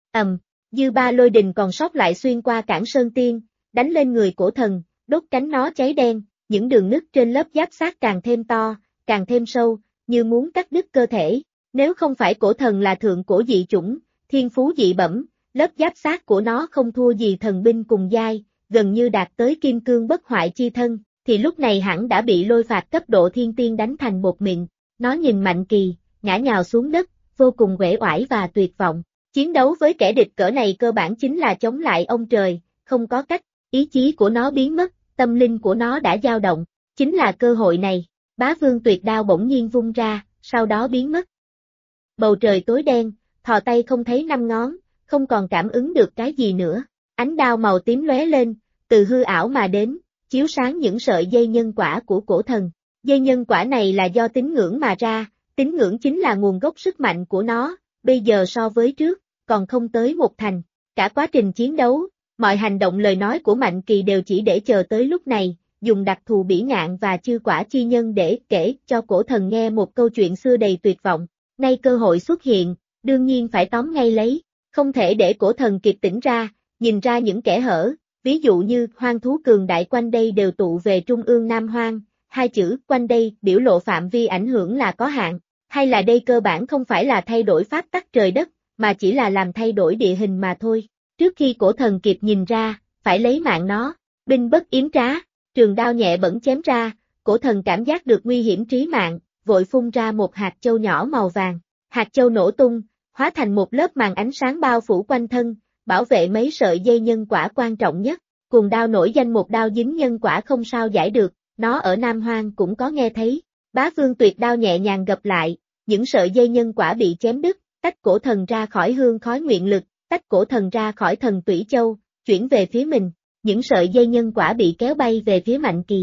Dư ba lôi đình còn sót lại xuyên qua Cản Sơn Tiên, đánh lên người Cổ Thần, đốt cánh nó cháy đen, những đường nứt trên lớp giáp xác càng thêm to, càng thêm sâu, như muốn cắt đứt cơ thể. Nếu không phải Cổ Thần là thượng cổ dị chủng, thiên phú dị bẩm, lớp giáp xác của nó không thua gì thần binh cùng giai, gần như đạt tới kim cương bất hoại chi thân, thì lúc này hẳn đã bị lôi phạt cấp độ thiên tiên đánh thành bột mịn. Nó nhìn Mạnh Kỳ, ngã nhào xuống đất, vô cùng uể oải và tuyệt vọng. Chiến đấu với kẻ địch cỡ này cơ bản chính là chống lại ông trời, không có cách, ý chí của nó biến mất, tâm linh của nó đã dao động, chính là cơ hội này. Bá Vương Tuyệt Đao bỗng nhiên vung ra, sau đó biến mất. Bầu trời tối đen, thò tay không thấy năm ngón, không còn cảm ứng được cái gì nữa. Ánh đao màu tím lóe lên, từ hư ảo mà đến, chiếu sáng những sợi dây nhân quả của Cổ Thần. Dây nhân quả này là do tín ngưỡng mà ra, tín ngưỡng chính là nguồn gốc sức mạnh của nó, bây giờ so với trước, còn không tới một thành. Cả quá trình chiến đấu, mọi hành động lời nói của Mạnh Kỳ đều chỉ để chờ tới lúc này, dùng đặc thù bỉ ngạn và chư quả chi nhân để kể cho Cổ Thần nghe một câu chuyện xưa đầy tuyệt vọng. Nay cơ hội xuất hiện, đương nhiên phải tóm ngay lấy, không thể để Cổ Thần kịp tỉnh ra, nhìn ra những kẽ hở, ví dụ như hoang thú cường đại quanh đây đều tụ về trung ương Nam Hoang, hai chữ quanh đây biểu lộ phạm vi ảnh hưởng là có hạn, hay là đây cơ bản không phải là thay đổi pháp tắc trời đất, mà chỉ là làm thay đổi địa hình mà thôi. Trước khi Cổ Thần kịp nhìn ra, phải lấy mạng nó, binh bất yếm trá, trường đao nhẹ bẩn chém ra, Cổ Thần cảm giác được nguy hiểm trí mạng, vội phun ra một hạt châu nhỏ màu vàng. Hạt châu nổ tung, hóa thành một lớp màn ánh sáng bao phủ quanh thân, bảo vệ mấy sợi dây nhân quả quan trọng nhất. Cuồng đao nổi danh một đao dính nhân quả không sao giải được, nó ở Nam Hoang cũng có nghe thấy. Bá Vương Tuyệt Đao nhẹ nhàng gập lại, những sợi dây nhân quả bị chém đứt, tách Cổ Thần ra khỏi hương khói nguyện lực, tách Cổ Thần ra khỏi thần Tủy Châu, chuyển về phía mình. Những sợi dây nhân quả bị kéo bay về phía Mạnh Kỳ.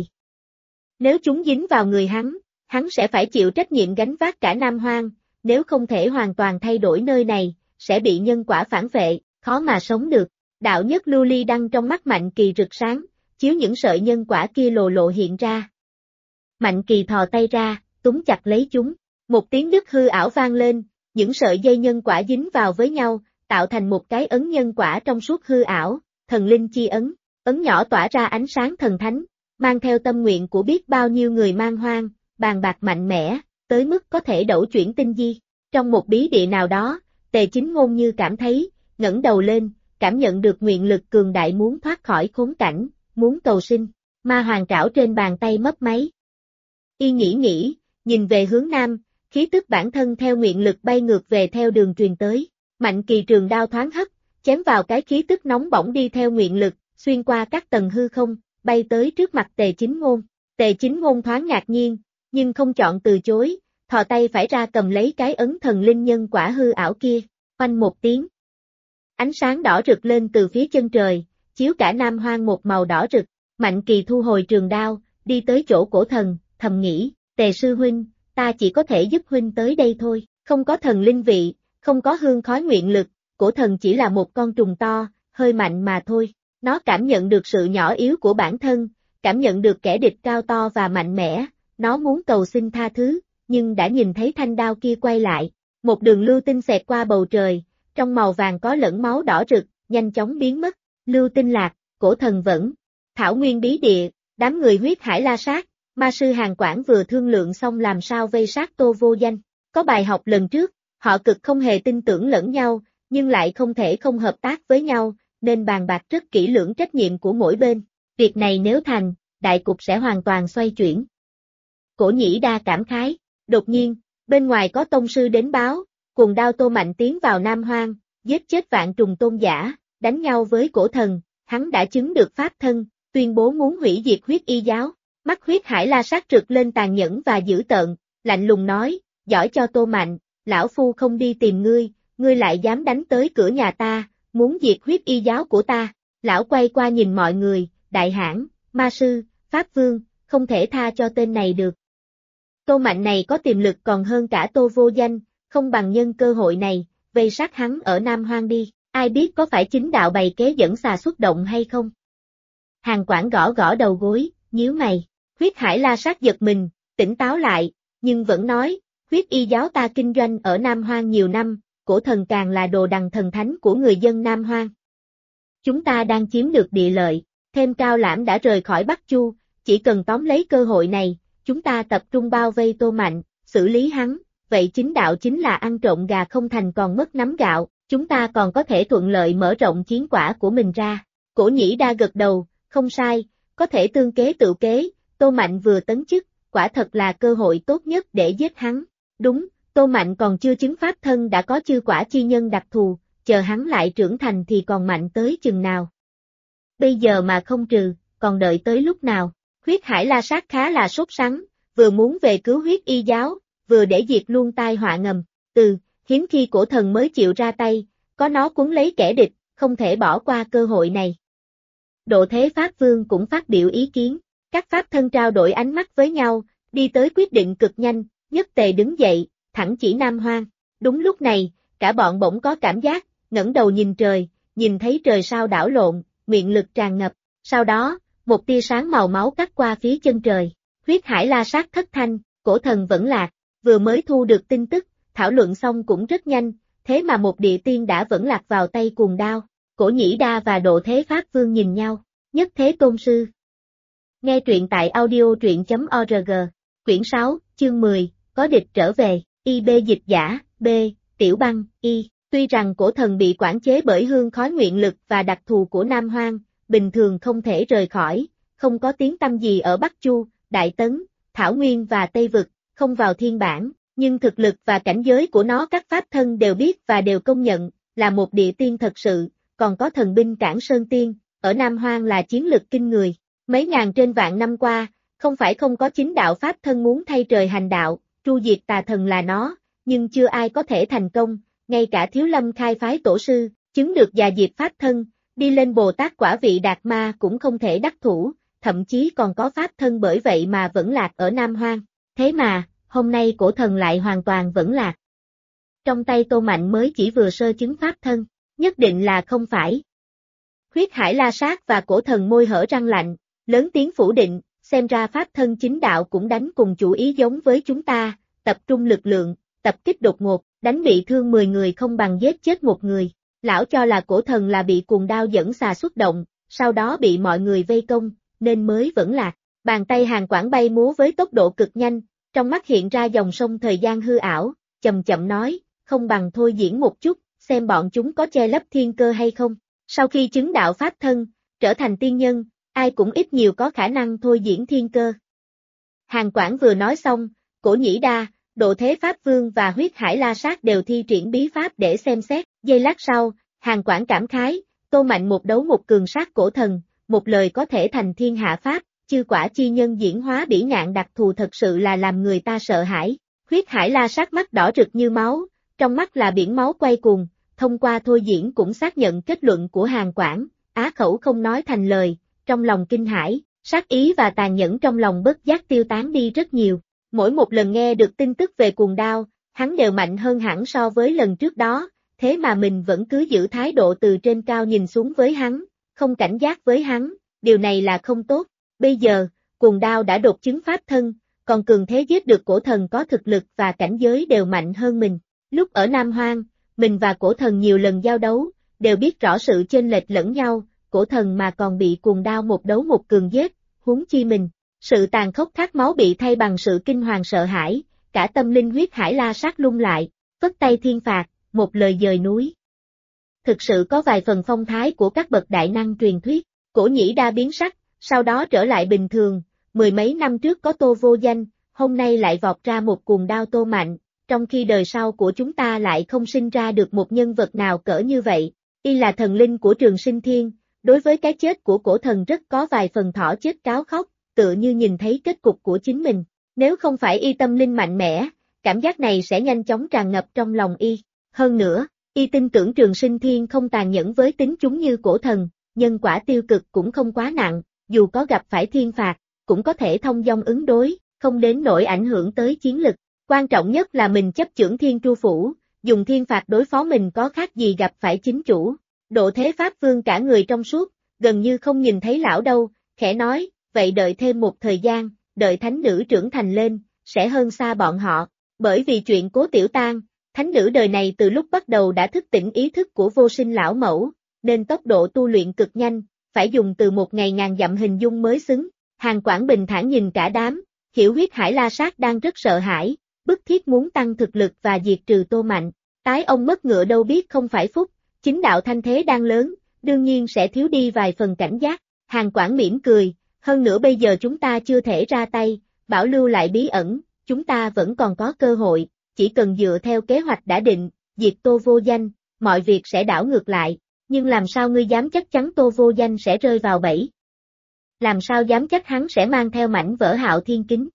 Nếu chúng dính vào người hắn sẽ phải chịu trách nhiệm gánh vác cả Nam Hoang, nếu không thể hoàn toàn thay đổi nơi này, sẽ bị nhân quả phản vệ, khó mà sống được. Đạo nhất lưu ly đăng trong mắt Mạnh Kỳ rực sáng, chiếu những sợi nhân quả kia lồ lộ hiện ra. Mạnh Kỳ thò tay ra, túm chặt lấy chúng, một tiếng đứt hư ảo vang lên, những sợi dây nhân quả dính vào với nhau, tạo thành một cái ấn nhân quả trong suốt hư ảo, thần linh chi ấn, ấn nhỏ tỏa ra ánh sáng thần thánh, mang theo tâm nguyện của biết bao nhiêu người man hoang, bàn bạc mạnh mẽ, tới mức có thể đẩu chuyển tinh di. Trong một bí địa nào đó, Tề Chính Ngôn như cảm thấy, ngẩng đầu lên, cảm nhận được nguyện lực cường đại muốn thoát khỏi khốn cảnh, muốn cầu sinh. Ma hoàng trảo trên bàn tay mấp máy. Y nghĩ, nhìn về hướng nam, khí tức bản thân theo nguyện lực bay ngược về theo đường truyền tới. Mạnh Kỳ trường đao thoáng hất, chém vào cái khí tức nóng bỏng đi theo nguyện lực, xuyên qua các tầng hư không, bay tới trước mặt Tề Chính Ngôn. Tề Chính Ngôn thoáng ngạc nhiên, nhưng không chọn từ chối, thò tay phải ra cầm lấy cái ấn thần linh nhân quả hư ảo kia, oanh một tiếng. Ánh sáng đỏ rực lên từ phía chân trời, chiếu cả Nam Hoang một màu đỏ rực. Mạnh Kỳ thu hồi trường đao, đi tới chỗ Cổ Thần, thầm nghĩ, Tề sư huynh, ta chỉ có thể giúp huynh tới đây thôi, không có thần linh vị, không có hương khói nguyện lực, Cổ Thần chỉ là một con trùng to, hơi mạnh mà thôi. Nó cảm nhận được sự nhỏ yếu của bản thân, cảm nhận được kẻ địch cao to và mạnh mẽ, nó muốn cầu xin tha thứ, nhưng đã nhìn thấy thanh đao kia quay lại, một đường lưu tinh xẹt qua bầu trời, trong màu vàng có lẫn máu đỏ rực, nhanh chóng biến mất. Lưu tinh lạc, Cổ Thần vẫn. Thảo Nguyên bí địa, đám người huyết hải la sát, ma sư Hàn Quảng vừa thương lượng xong làm sao vây sát Tô Vô Danh. Có bài học lần trước, họ cực không hề tin tưởng lẫn nhau, nhưng lại không thể không hợp tác với nhau, nên bàn bạc rất kỹ lưỡng trách nhiệm của mỗi bên. Việc này nếu thành, đại cục sẽ hoàn toàn xoay chuyển. Cổ Nhĩ Đa cảm khái. Đột nhiên, bên ngoài có tông sư đến báo, cuồng đao Tô Mạnh tiến vào Nam Hoang, giết chết vạn trùng tôn giả, đánh nhau với Cổ Thần, hắn đã chứng được pháp thân, tuyên bố muốn hủy diệt huyết y giáo. Mắt huyết hải la sát rực lên tàn nhẫn và dữ tợn, lạnh lùng nói, giỏi cho Tô Mạnh, lão phu không đi tìm ngươi, ngươi lại dám đánh tới cửa nhà ta, muốn diệt huyết y giáo của ta. Lão quay qua nhìn mọi người, đại hãn, ma sư, pháp vương, không thể tha cho tên này được. Tô Mạnh này có tiềm lực còn hơn cả Tô Vô Danh, không bằng nhân cơ hội này, vây sát hắn ở Nam Hoang đi. ai biết có phải chính đạo bày kế dẫn xà xuất động hay không? Hàn Quảng gõ gõ đầu gối, nhíu mày. Huyết Hải La Sát giật mình, tỉnh táo lại, nhưng vẫn nói, huyết y giáo ta kinh doanh ở Nam Hoang nhiều năm, cổ thần càng là đồ đằng thần thánh của người dân Nam Hoang. Chúng ta đang chiếm được địa lợi, thêm Cao Lãm đã rời khỏi Bắc Chu, chỉ cần tóm lấy cơ hội này, chúng ta tập trung bao vây Tô Mạnh, xử lý hắn, vậy chính đạo chính là ăn trộm gà không thành còn mất nắm gạo, chúng ta còn có thể thuận lợi mở rộng chiến quả của mình ra. Cổ Nhĩ Đa gật đầu, không sai, có thể tương kế tự kế, Tô Mạnh vừa tấn chức, quả thật là cơ hội tốt nhất để giết hắn. Đúng, Tô Mạnh còn chưa chứng pháp thân đã có chư quả chi nhân đặc thù, chờ hắn lại trưởng thành thì còn mạnh tới chừng nào. Bây giờ mà không trừ, còn đợi tới lúc nào? Huyết Hải La Sát khá là sốt sắng, vừa muốn về cứu huyết y giáo, vừa để diệt luôn tai họa ngầm. Hiếm khi cổ thần mới chịu ra tay, có nó cuốn lấy kẻ địch, không thể bỏ qua cơ hội này. Độ Thế Pháp Vương cũng phát biểu ý kiến, các pháp thân trao đổi ánh mắt với nhau, đi tới quyết định cực nhanh, nhất tề đứng dậy, thẳng chỉ Nam Hoang. Đúng lúc này, cả bọn bỗng có cảm giác, ngẩng đầu nhìn trời, nhìn thấy trời sao đảo lộn, nguyện lực tràn ngập. Sau đó, một tia sáng màu máu cắt qua phía chân trời. Huyết Hải La Sát thất thanh, cổ thần vẫn lạc, vừa mới thu được tin tức, thảo luận xong cũng rất nhanh, thế mà một địa tiên đã vẫn lạc vào tay Cuồng Đao. Cổ Nhĩ Đa và Độ Thế Pháp Vương nhìn nhau, nhất thế tôn sư. Nghe truyện tại audio.org, quyển 6, chương 10, có địch trở về, IB dịch giả, B, Tiểu Băng, Y. Tuy rằng cổ thần bị quản chế bởi hương khói nguyện lực và đặc thù của Nam Hoang, bình thường không thể rời khỏi, không có tiếng tăm gì ở Bắc Chu, Đại Tấn, Thảo Nguyên và Tây Vực, không vào thiên bản, nhưng thực lực và cảnh giới của nó các pháp thân đều biết và đều công nhận, là một địa tiên thật sự, còn có thần binh Cản Sơn Tiên, ở Nam Hoang là chiến lực kinh người. Mấy ngàn trên vạn năm qua, không phải không có chính đạo pháp thân muốn thay trời hành đạo, tru diệt tà thần là nó, nhưng chưa ai có thể thành công, ngay cả Thiếu Lâm khai phái tổ sư, chứng được già diệt pháp thân, đi lên Bồ Tát quả vị đạt ma cũng không thể đắc thủ, thậm chí còn có pháp thân bởi vậy mà vẫn lạc ở Nam Hoang. Thế mà, hôm nay cổ thần lại hoàn toàn vẫn lạc. Trong tay Tô Mạnh mới chỉ vừa sơ chứng pháp thân, nhất định là không phải. Huyết Hải La Sát và cổ thần môi hở răng lạnh, lớn tiếng phủ định, xem ra pháp thân chính đạo cũng đánh cùng chủ ý giống với chúng ta, tập trung lực lượng, tập kích đột ngột, đánh bị thương 10 người không bằng giết chết một người. Lão cho là cổ thần là bị Cuồng Đao dẫn xà xuất động, sau đó bị mọi người vây công, nên mới vẫn lạc. Bàn tay Hàn Quảng bay múa với tốc độ cực nhanh, trong mắt hiện ra dòng sông thời gian hư ảo, chậm chậm nói, không bằng thôi diễn một chút, xem bọn chúng có che lấp thiên cơ hay không. Sau khi chứng đạo pháp thân, trở thành tiên nhân, ai cũng ít nhiều có khả năng thôi diễn thiên cơ. Hàn Quảng vừa nói xong, Cổ Nhĩ Đa, Độ Thế Pháp Vương và Huyết Hải La Sát đều thi triển bí pháp để xem xét. Giây lát sau, Hàn Quảng cảm khái, Tô Mạnh một đấu một cường sát cổ thần, một lời có thể thành thiên hạ pháp, chư quả chi nhân diễn hóa bỉ ngạn đặc thù thật sự là làm người ta sợ hãi. Huyết Hải La Sát mắt đỏ rực như máu, trong mắt là biển máu quay cuồng, thông qua thôi diễn cũng xác nhận kết luận của Hàn Quảng, á khẩu không nói thành lời, trong lòng kinh hãi, sát ý và tàn nhẫn trong lòng bất giác tiêu tán đi rất nhiều. Mỗi một lần nghe được tin tức về Cuồng Đao, hắn đều mạnh hơn hẳn so với lần trước đó, thế mà mình vẫn cứ giữ thái độ từ trên cao nhìn xuống với hắn, không cảnh giác với hắn, điều này là không tốt. Bây giờ, Cuồng Đao đã đột chứng pháp thân, còn cường thế giết được cổ thần có thực lực và cảnh giới đều mạnh hơn mình. Lúc ở Nam Hoang, mình và cổ thần nhiều lần giao đấu, đều biết rõ sự chênh lệch lẫn nhau, cổ thần mà còn bị Cuồng Đao một đấu một cường giết, huống chi mình. Sự tàn khốc khát máu bị thay bằng sự kinh hoàng sợ hãi, cả tâm linh Huyết Hải La Sát lung lại, vất tay thiên phạt, một lời dời núi. Thực sự có vài phần phong thái của các bậc đại năng truyền thuyết. Cổ Nhĩ Đa biến sắc, sau đó trở lại bình thường, mười mấy năm trước có Tô vô danh, hôm nay lại vọt ra một Cuồng Đao Tô Mạnh, trong khi đời sau của chúng ta lại không sinh ra được một nhân vật nào cỡ như vậy. Y là thần linh của Trường Sinh Thiên, đối với cái chết của cổ thần rất có vài phần thỏ chết cáo khóc, tựa như nhìn thấy kết cục của chính mình. Nếu không phải y tâm linh mạnh mẽ, cảm giác này sẽ nhanh chóng tràn ngập trong lòng y. Hơn nữa, y tin tưởng Trường Sinh Thiên không tàn nhẫn với tính chúng như cổ thần, nhân quả tiêu cực cũng không quá nặng, dù có gặp phải thiên phạt, cũng có thể thông dong ứng đối, không đến nỗi ảnh hưởng tới chiến lực. Quan trọng nhất là mình chấp chưởng Thiên Tru Phủ, dùng thiên phạt đối phó mình có khác gì gặp phải chính chủ. Độ Thế Pháp Vương cả người trong suốt, gần như không nhìn thấy lão đâu, khẽ nói, vậy đợi thêm một thời gian, đợi thánh nữ trưởng thành lên, sẽ hơn xa bọn họ. Bởi vì chuyện Cố Tiểu Tang, thánh nữ đời này từ lúc bắt đầu đã thức tỉnh ý thức của vô sinh lão mẫu, nên tốc độ tu luyện cực nhanh, phải dùng từ một ngày ngàn dặm hình dung mới xứng. Hàn Quảng bình thản nhìn cả đám, hiểu Huyết Hải La Sát đang rất sợ hãi, bức thiết muốn tăng thực lực và diệt trừ Tô Mạnh. Tái ông mất ngựa đâu biết không phải phúc, chính đạo thanh thế đang lớn, đương nhiên sẽ thiếu đi vài phần cảnh giác. Hàn Quảng mỉm cười, hơn nữa bây giờ chúng ta chưa thể ra tay, bảo lưu lại bí ẩn, chúng ta vẫn còn có cơ hội, chỉ cần dựa theo kế hoạch đã định, diệt Tô Vô Danh, mọi việc sẽ đảo ngược lại, nhưng làm sao ngươi dám chắc chắn Tô Vô Danh sẽ rơi vào bẫy? Làm sao dám chắc hắn sẽ mang theo mảnh vỡ Hạo Thiên Kính?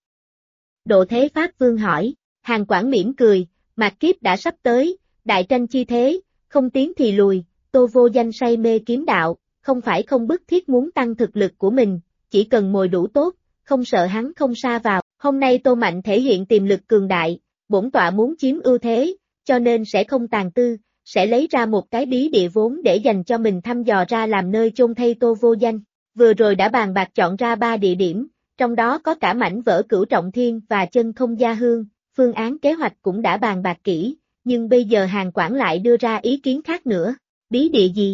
Độ Thế Pháp Vương hỏi. Hàn Quảng mỉm cười, mạt kiếp đã sắp tới, đại tranh chi thế, không tiến thì lùi, Tô Vô Danh say mê kiếm đạo, không phải không bức thiết muốn tăng thực lực của mình, chỉ cần mồi đủ tốt, không sợ hắn không sa vào. Hôm nay Tô Mạnh thể hiện tiềm lực cường đại, bổn tọa muốn chiếm ưu thế, cho nên sẽ không tàn tư, sẽ lấy ra một cái bí địa vốn để dành cho mình thăm dò ra làm nơi chôn thây Tô Vô Danh. Vừa rồi đã bàn bạc chọn ra 3 địa điểm, trong đó có cả mảnh vỡ Cửu Trọng Thiên và Chân Không Gia Hương, phương án kế hoạch cũng đã bàn bạc kỹ, nhưng bây giờ Hàn Quảng lại đưa ra ý kiến khác nữa. Bí địa gì?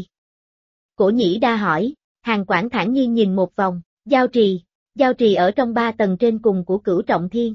Cổ Nhĩ Đa hỏi. Hàn Quảng thản nhiên nhìn một vòng, giao trì ở trong 3 tầng trên cùng của Cửu Trọng Thiên.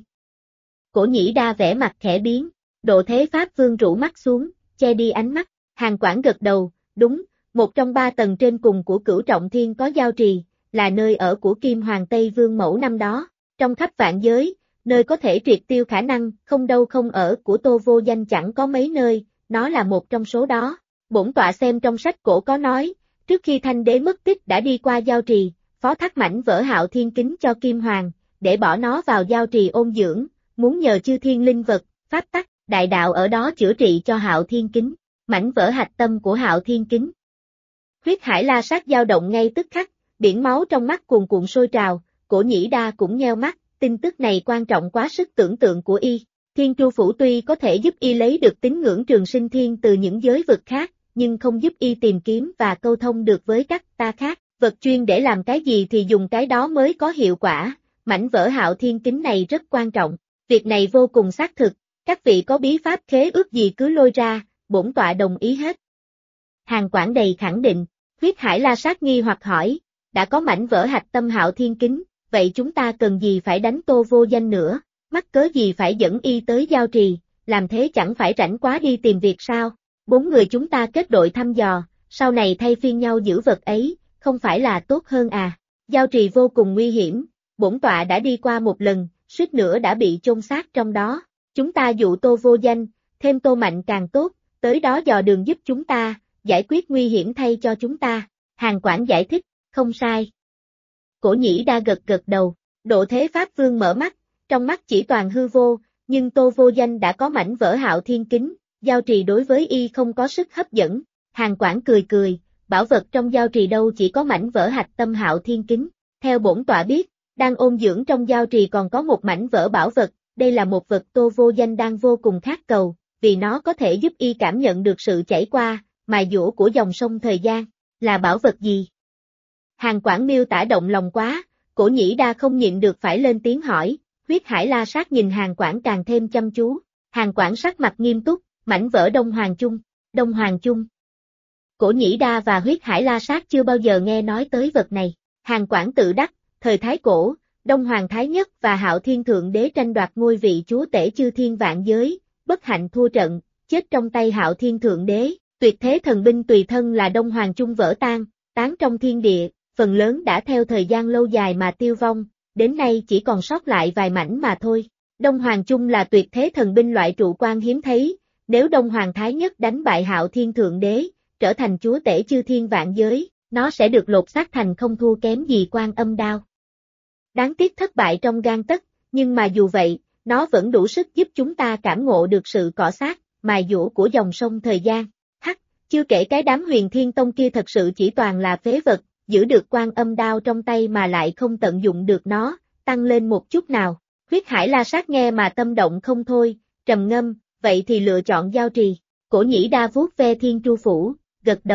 Cổ Nhĩ Đa vẻ mặt khẽ biến, Độ Thế Pháp Vương rũ mắt xuống, che đi ánh mắt. Hàn Quảng gật đầu, đúng, một trong 3 tầng trên cùng của Cửu Trọng Thiên có giao trì, là nơi ở của Kim Hoàng Tây Vương Mẫu năm đó, trong khắp vạn giới, nơi có thể triệt tiêu khả năng không đâu không ở của Tô Vô Danh chẳng có mấy nơi, nó là một trong số đó. Bổn tọa xem trong sách cổ có nói, trước khi Thanh Đế mất tích đã đi qua giao trì, phó thác mảnh vỡ Hạo Thiên Kính cho Kim Hoàng, để bỏ nó vào giao trì ôn dưỡng, muốn nhờ chư thiên linh vật, pháp tắc, đại đạo ở đó chữa trị cho Hạo Thiên Kính, mảnh vỡ hạch tâm của Hạo Thiên Kính. Huyết Hải La Sát dao động ngay tức khắc, biển máu trong mắt cuồn cuộn sôi trào, Cổ Nhĩ Đa cũng nheo mắt, tin tức này quan trọng quá sức tưởng tượng của y. Thiên Tru Phủ tuy có thể giúp y lấy được tín ngưỡng trường sinh thiên từ những giới vực khác, nhưng không giúp y tìm kiếm và câu thông được với các ta khác, vật chuyên để làm cái gì thì dùng cái đó mới có hiệu quả, mảnh vỡ Hạo Thiên Kính này rất quan trọng, việc này vô cùng xác thực, các vị có bí pháp khế ước gì cứ lôi ra, bổn tọa đồng ý hết. Hàn Quảng đầy khẳng định. Huyết Hải La Sát nghi hoặc hỏi, đã có mảnh vỡ hạch tâm Hạo Thiên Kính, vậy chúng ta cần gì phải đánh Tô Vô Danh nữa, mắc cớ gì phải dẫn y tới giao trì, làm thế chẳng phải rảnh quá đi tìm việc sao? 4 người chúng ta kết đội thăm dò, sau này thay phiên nhau giữ vật ấy, không phải là tốt hơn à? Giao trì vô cùng nguy hiểm, bổn tọa đã đi qua một lần, suýt nữa đã bị chôn xác trong đó. Chúng ta dụ Tô Vô Danh, thêm Tô Mạnh càng tốt, tới đó dò đường giúp chúng ta, giải quyết nguy hiểm thay cho chúng ta. Hàn Quảng giải thích, không sai. Cổ Nhĩ Đa gật gật đầu, Độ Thế Pháp Vương mở mắt, trong mắt chỉ toàn hư vô, nhưng Tô Vô Danh đã có mảnh vỡ Hạo Thiên Kính, giao trì đối với y không có sức hấp dẫn. Hàn Quảng cười cười, bảo vật trong giao trì đâu chỉ có mảnh vỡ hạch tâm Hạo Thiên Kính, theo bổn tọa biết, đang ôn dưỡng trong giao trì còn có một mảnh vỡ bảo vật, đây là một vật Tô Vô Danh đang vô cùng khát cầu, vì nó có thể giúp y cảm nhận được sự chảy qua, mài dũa của dòng sông thời gian. Là bảo vật gì? Hàn Quảng miêu tả động lòng quá, Cổ Nhĩ Đa không nhịn được phải lên tiếng hỏi. Huyết Hải La Sát nhìn Hàn Quảng càng thêm chăm chú. Hàn Quảng sắc mặt nghiêm túc, mảnh vỡ Đông Hoàng Chung. Đông Hoàng Chung. Cổ Nhĩ Đa và Huyết Hải La Sát chưa bao giờ nghe nói tới vật này. Hàn Quảng tự đắc, thời Thái Cổ, Đông Hoàng Thái Nhất và Hạo Thiên Thượng Đế tranh đoạt ngôi vị chúa tể chư thiên vạn giới, bất hạnh thua trận, chết trong tay Hạo Thiên Thượng Đế. Tuyệt thế thần binh tùy thân là Đông Hoàng Chung vỡ tan, tán trong thiên địa, phần lớn đã theo thời gian lâu dài mà tiêu vong, đến nay chỉ còn sót lại vài mảnh mà thôi. Đông Hoàng Chung là tuyệt thế thần binh loại trụ quan hiếm thấy, nếu Đông Hoàng Thái Nhất đánh bại Hạo Thiên Thượng Đế, trở thành chúa tể chư thiên vạn giới, nó sẽ được lột xác thành không thua kém gì Quan Âm Đao. Đáng tiếc thất bại trong gang tấc, nhưng mà dù vậy, nó vẫn đủ sức giúp chúng ta cảm ngộ được sự cọ xát, mài dũa của dòng sông thời gian. Chưa kể cái đám Huyền Thiên Tông kia thật sự chỉ toàn là phế vật, giữ được Quan Âm Đao trong tay mà lại không tận dụng được nó, tăng lên một chút nào. Huyết Hải La Sát nghe mà tâm động không thôi, trầm ngâm, vậy thì lựa chọn giao trì. Cổ Nhĩ Đa vuốt ve Thiên Tru Phủ, gật đầu,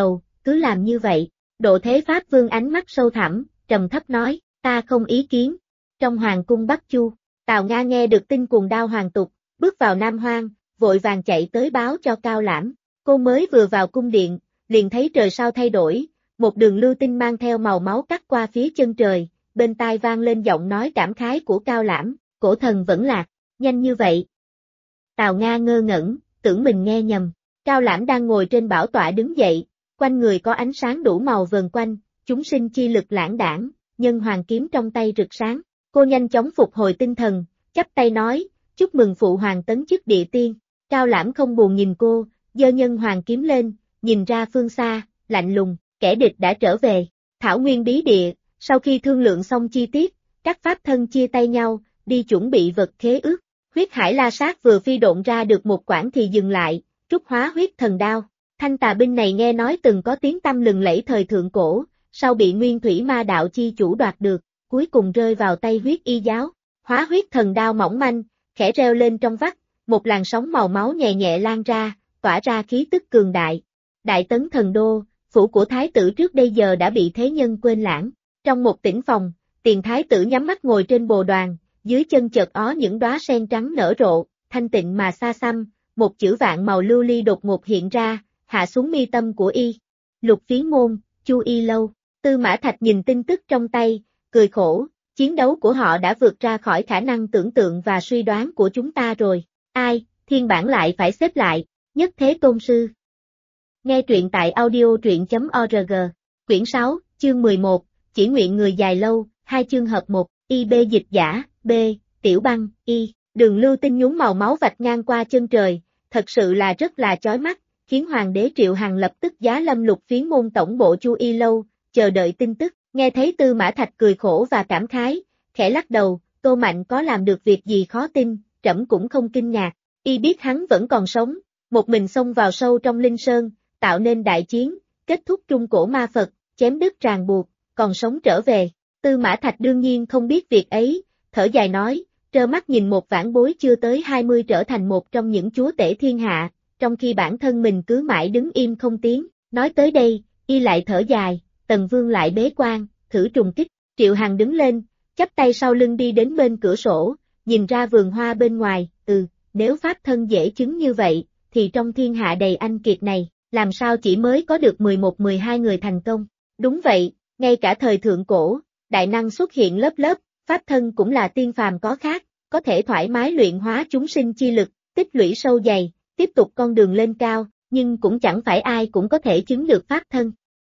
cứ làm như vậy. Độ Thế Pháp Vương ánh mắt sâu thẳm, trầm thấp nói, ta không ý kiến. Trong hoàng cung Bắc Chu, Tào Nga nghe được tin Cuồng Đao hoàn tục, bước vào Nam Hoang, vội vàng chạy tới báo cho Cao Lãm. Cô mới vừa vào cung điện, liền thấy trời sao thay đổi, một đường lưu tinh mang theo màu máu cắt qua phía chân trời, bên tai vang lên giọng nói cảm khái của Cao Lãm, cổ thần vẫn lạc, nhanh như vậy. Tào Nga ngơ ngẩn, tưởng mình nghe nhầm. Cao Lãm đang ngồi trên bảo tọa đứng dậy, quanh người có ánh sáng đủ màu vờn quanh, chúng sinh chi lực lãng đãng, nhân hoàng kiếm trong tay rực sáng. Cô nhanh chóng phục hồi tinh thần, chắp tay nói, chúc mừng phụ hoàng tấn chức địa tiên. Cao Lãm không buồn nhìn cô, giơ nhân hoàng kiếm lên, nhìn ra phương xa, lạnh lùng, kẻ địch đã trở về. Thảo Nguyên bí địa, sau khi thương lượng xong chi tiết, các pháp thân chia tay nhau, đi chuẩn bị vật khế ước. Huyết Hải La Sát vừa phi độn ra được một quãng thì dừng lại, rút hóa huyết thần đao. Thanh tà binh này nghe nói từng có tiếng tăm lừng lẫy thời thượng cổ, sau bị Nguyên Thủy Ma Đạo chi chủ đoạt được, cuối cùng rơi vào tay huyết y giáo. Hóa huyết thần đao mỏng manh, khẽ reo lên trong vắt, một làn sóng màu máu nhẹ nhẹ lan ra, tỏa ra khí tức cường đại. Đại Tấn Thần Đô, phủ của thái tử trước đây giờ đã bị thế nhân quên lãng. Trong một tĩnh phòng, Tiền thái tử nhắm mắt ngồi trên bồ đoàn, dưới chân chợt ó những đóa sen trắng nở rộ, thanh tịnh mà xa xăm, một chữ vạn màu lưu ly đột ngột hiện ra, hạ xuống mi tâm của y. Lục Phiến Môn, Chu Y Lâu. Tư Mã Thạch nhìn tin tức trong tay, cười khổ, chiến đấu của họ đã vượt ra khỏi khả năng tưởng tượng và suy đoán của chúng ta rồi. Ai, thiên bản lại phải xếp lại, nhất thế tôn sư. Nghe truyện tại audio truyện.org. Quyển 6, chương 11, chỉ nguyện người dài lâu, 2 chương hợp 1, IB dịch giả, B, Tiểu Băng, Y. Đường lưu tinh nhúng màu máu vạch ngang qua chân trời, thật sự là rất là chói mắt, khiến Hoàng đế Triệu Hằng lập tức giá lâm Lục Phiến Môn tổng bộ Chu Y Lâu, chờ đợi tin tức. Nghe thấy Tư Mã Thạch cười khổ và cảm khái, khẽ lắc đầu, Tô Mạnh có làm được việc gì khó tin, trẫm cũng không kinh ngạc. Y biết hắn vẫn còn sống, một mình xông vào sâu trong Linh Sơn, tạo nên đại chiến, kết thúc trung cổ ma Phật, chém đứt ràng buộc, còn sống trở về. Tư Mã Thạch đương nhiên không biết việc ấy, thở dài nói, trơ mắt nhìn một vãn bối chưa tới 20 trở thành một trong những chúa tể thiên hạ, trong khi bản thân mình cứ mãi đứng im không tiếng. Nói tới đây, y lại thở dài, Tần Vương lại bế quan, thử trùng kích. Triệu Hằng đứng lên, chắp tay sau lưng đi đến bên cửa sổ, nhìn ra vườn hoa bên ngoài, nếu pháp thân dễ chứng như vậy, thì trong thiên hạ đầy anh kiệt này, làm sao chỉ mới có được 11-12 người thành công. Đúng vậy, ngay cả thời thượng cổ, đại năng xuất hiện lớp lớp, pháp thân cũng là tiên phàm có khác, có thể thoải mái luyện hóa chúng sinh chi lực, tích lũy sâu dày, tiếp tục con đường lên cao, nhưng cũng chẳng phải ai cũng có thể chứng được pháp thân.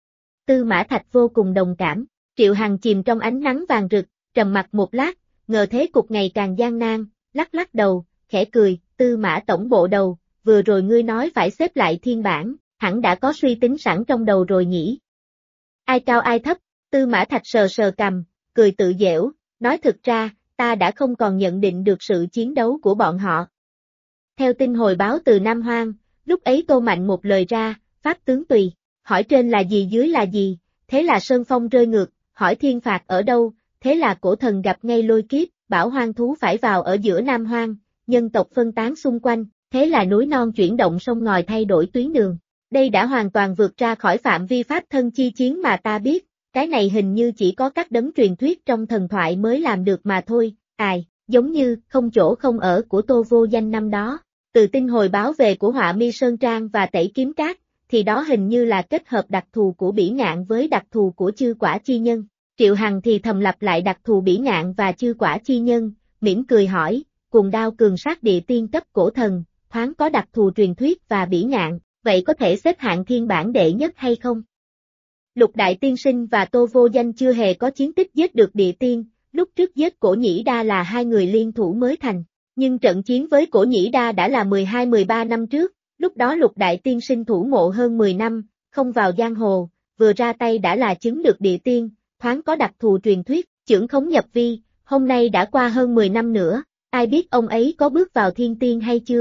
Tư Mã Thạch vô cùng đồng cảm, Triệu Hằng chìm trong ánh nắng vàng rực, trầm mặc một lát, ngờ thế cục ngày càng gian nan, lắc lắc đầu, khẽ cười, Tư Mã tổng bộ đầu, vừa rồi ngươi nói phải xếp lại thiên bản, hẳn đã có suy tính sẵn trong đầu rồi nhỉ. Ai cao ai thấp, Tư Mã Thạch sờ sờ cằm, cười tự giễu, nói thực ra, ta đã không còn nhận định được sự chiến đấu của bọn họ. Theo tin hồi báo từ Nam Hoang, lúc ấy Tô Mạnh một lời ra, pháp tướng tùy, hỏi trên là gì dưới là gì, thế là Sơn Phong rơi ngược, hỏi thiên phạt ở đâu, thế là cổ thần gặp ngay lôi kiếp, bảo hoang thú phải vào ở giữa Nam Hoang, nhân tộc phân tán xung quanh, thế là núi non chuyển động sông ngòi thay đổi tuyến đường. Đây đã hoàn toàn vượt ra khỏi phạm vi pháp thân chi chiến mà ta biết, cái này hình như chỉ có các đấng truyền thuyết trong thần thoại mới làm được mà thôi, giống như không chỗ không ở của Tô Vô Danh năm đó. Từ tin hồi báo về của Họa Mi Sơn Trang và Tẩy Kiếm Cát, thì đó hình như là kết hợp đặc thù của Bỉ Ngạn với đặc thù của Chư Quả Chi Nhân. Triệu Hằng thì thầm lặp lại đặc thù Bỉ Ngạn và Chư Quả Chi Nhân, mỉm cười hỏi, Cuồng Đao cường sát địa tiên cấp cổ thần, thoáng có đặc thù truyền thuyết và Bỉ Ngạn, vậy có thể xếp hạng thiên bản đệ nhất hay không? Lục Đại Tiên Sinh và Tô Vô Danh chưa hề có chiến tích giết được địa tiên, lúc trước giết Cổ Nhĩ Đa là hai người liên thủ mới thành. Nhưng trận chiến với Cổ Nhĩ Đa đã là 12-13 năm trước, lúc đó Lục Đại Tiên Sinh thủ mộ hơn 10 năm, không vào giang hồ, vừa ra tay đã là chứng được địa tiên, thoáng có đặc thù truyền thuyết, chưởng khống nhập vi, hôm nay đã qua hơn 10 năm nữa, ai biết ông ấy có bước vào thiên tiên hay chưa?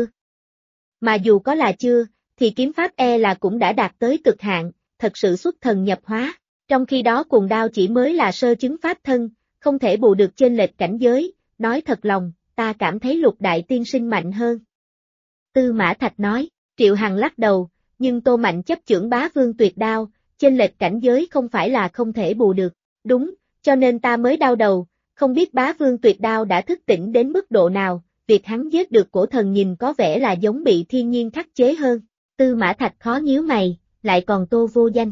Mà dù có là chưa, thì kiếm pháp là cũng đã đạt tới cực hạn, thật sự xuất thần nhập hóa, trong khi đó Cuồng Đao chỉ mới là sơ chứng pháp thân, không thể bù được chênh lệch cảnh giới, nói thật lòng, ta cảm thấy Lục Đại Tiên Sinh mạnh hơn. Tư Mã Thạch nói, Triệu Hằng lắc đầu, nhưng Tô Mạnh chấp chưởng Bá Vương Tuyệt Đao, chênh lệch cảnh giới không phải là không thể bù được. Đúng, cho nên ta mới đau đầu, không biết bá vương tuyệt đao đã thức tỉnh đến mức độ nào, việc hắn giết được cổ thần nhìn có vẻ là giống bị thiên nhiên khắc chế hơn. Tư Mã Thạch khó nhíu mày, lại còn Tô Vô Danh.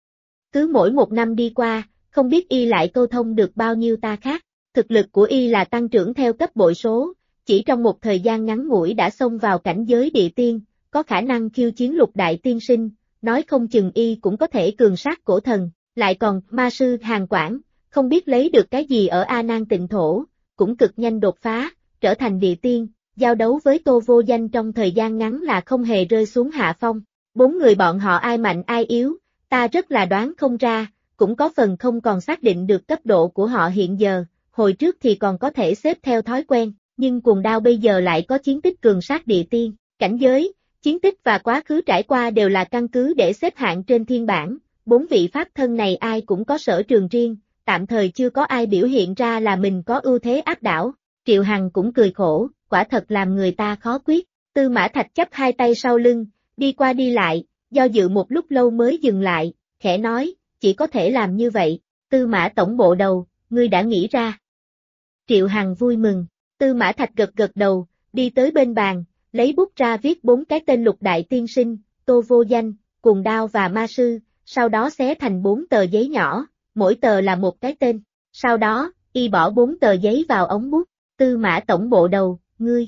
Cứ mỗi một năm đi qua, không biết y lại câu thông được bao nhiêu ta khác. Thực lực của y là tăng trưởng theo cấp bội số, chỉ trong một thời gian ngắn ngủi đã xông vào cảnh giới địa tiên, có khả năng khiêu chiến lục đại tiên sinh, nói không chừng y cũng có thể cường sát cổ thần, lại còn ma sư Hàn Quảng, không biết lấy được cái gì ở A Nan Tịnh Thổ, cũng cực nhanh đột phá, trở thành địa tiên, giao đấu với Tô Vô Danh trong thời gian ngắn là không hề rơi xuống hạ phong. Bốn người bọn họ ai mạnh ai yếu, ta rất là đoán không ra, cũng có phần không còn xác định được cấp độ của họ hiện giờ, hồi trước thì còn có thể xếp theo thói quen, nhưng Cuồng Đao bây giờ lại có chiến tích cường sát địa tiên, cảnh giới, chiến tích và quá khứ trải qua đều là căn cứ để xếp hạng trên thiên bảng, bốn vị pháp thân này ai cũng có sở trường riêng, tạm thời chưa có ai biểu hiện ra là mình có ưu thế áp đảo. Triệu Hằng cũng cười khổ, quả thật làm người ta khó quyết. Tư Mã Thạch chắp hai tay sau lưng, đi qua đi lại, do dự một lúc lâu mới dừng lại, khẽ nói, chỉ có thể làm như vậy. Tư Mã tổng bộ đầu, ngươi đã nghĩ ra. Triệu Hằng vui mừng, Tư Mã Thạch gật gật đầu, đi tới bên bàn, lấy bút ra viết 4 cái tên lục đại tiên sinh, Tô Vô Danh, Cuồng Đao và Ma Sư, sau đó xé thành 4 tờ giấy nhỏ, mỗi tờ là một cái tên. Sau đó, y bỏ 4 tờ giấy vào ống bút. Tư Mã tổng bộ đầu, ngươi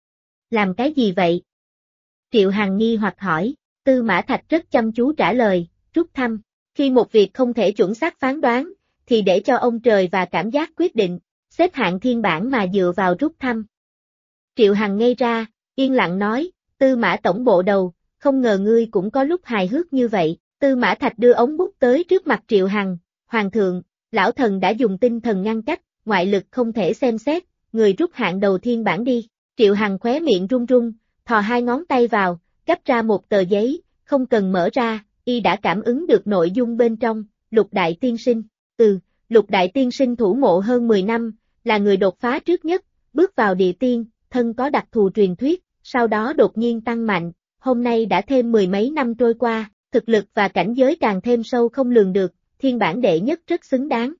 làm cái gì vậy? Triệu Hằng nghi hoặc hỏi. Tư Mã Thạch rất chăm chú trả lời, rút thăm. Khi một việc không thể chuẩn xác phán đoán, thì để cho ông trời và cảm giác quyết định, xếp hạng thiên bảng mà dựa vào rút thăm. Triệu Hằng ngây ra, yên lặng nói, Tư Mã tổng bộ đầu, không ngờ ngươi cũng có lúc hài hước như vậy. Tư Mã Thạch đưa ống bút tới trước mặt Triệu Hằng, Hoàng thượng, lão thần đã dùng tinh thần ngăn cách, ngoại lực không thể xem xét, người rút hạng đầu thiên bảng đi. Triệu Hằng khóe miệng run run, thò hai ngón tay vào, gấp ra một tờ giấy, không cần mở ra, y đã cảm ứng được nội dung bên trong, lục đại tiên sinh. Lục đại tiên sinh thủ mộ hơn 10 năm, là người đột phá trước nhất, bước vào địa tiên, thân có đặc thù truyền thuyết, sau đó đột nhiên tăng mạnh, hôm nay đã thêm 10 mấy năm trôi qua, thực lực và cảnh giới càng thêm sâu không lường được, thiên bảng đệ nhất rất xứng đáng.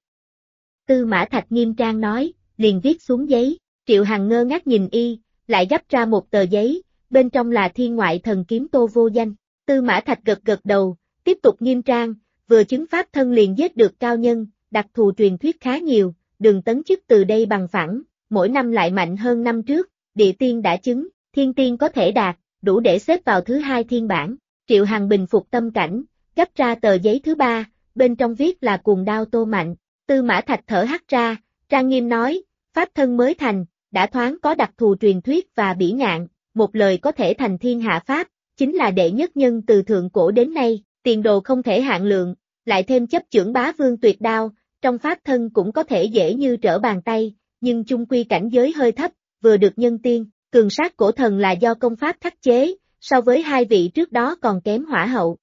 Tư Mã Thạch nghiêm trang nói, liền viết xuống giấy, Triệu Hằng ngơ ngác nhìn y, lại gấp ra một tờ giấy, bên trong là thiên ngoại thần kiếm Tô Vô Danh. Tư Mã Thạch gật gật đầu, tiếp tục nghiêm trang, vừa chứng pháp thân liền giết được cao nhân, đặc thù truyền thuyết khá nhiều, Đường tấn chức từ đây bằng phẳng, mỗi năm lại mạnh hơn năm trước, địa tiên đã chứng, thiên tiên có thể đạt, đủ để xếp vào thứ 2 thiên bảng. Triệu Hằng bình phục tâm cảnh, gấp ra tờ giấy thứ 3, bên trong viết là Cuồng Đao Tô Mạnh. Tư Mã Thạch thở hắt ra, trang nghiêm nói, pháp thân mới thành, đã thoáng có đặc thù truyền thuyết và bỉ ngạn, một lời có thể thành thiên hạ pháp, chính là đệ nhất nhân từ thượng cổ đến nay, tiền đồ không thể hạn lượng, lại thêm chấp chưởng bá vương tuyệt đao, trong pháp thân cũng có thể dễ như trở bàn tay, nhưng chung quy cảnh giới hơi thấp, vừa được nhân tiên, cường sát cổ thần là do công pháp khắc chế, so với hai vị trước đó còn kém hỏa hậu.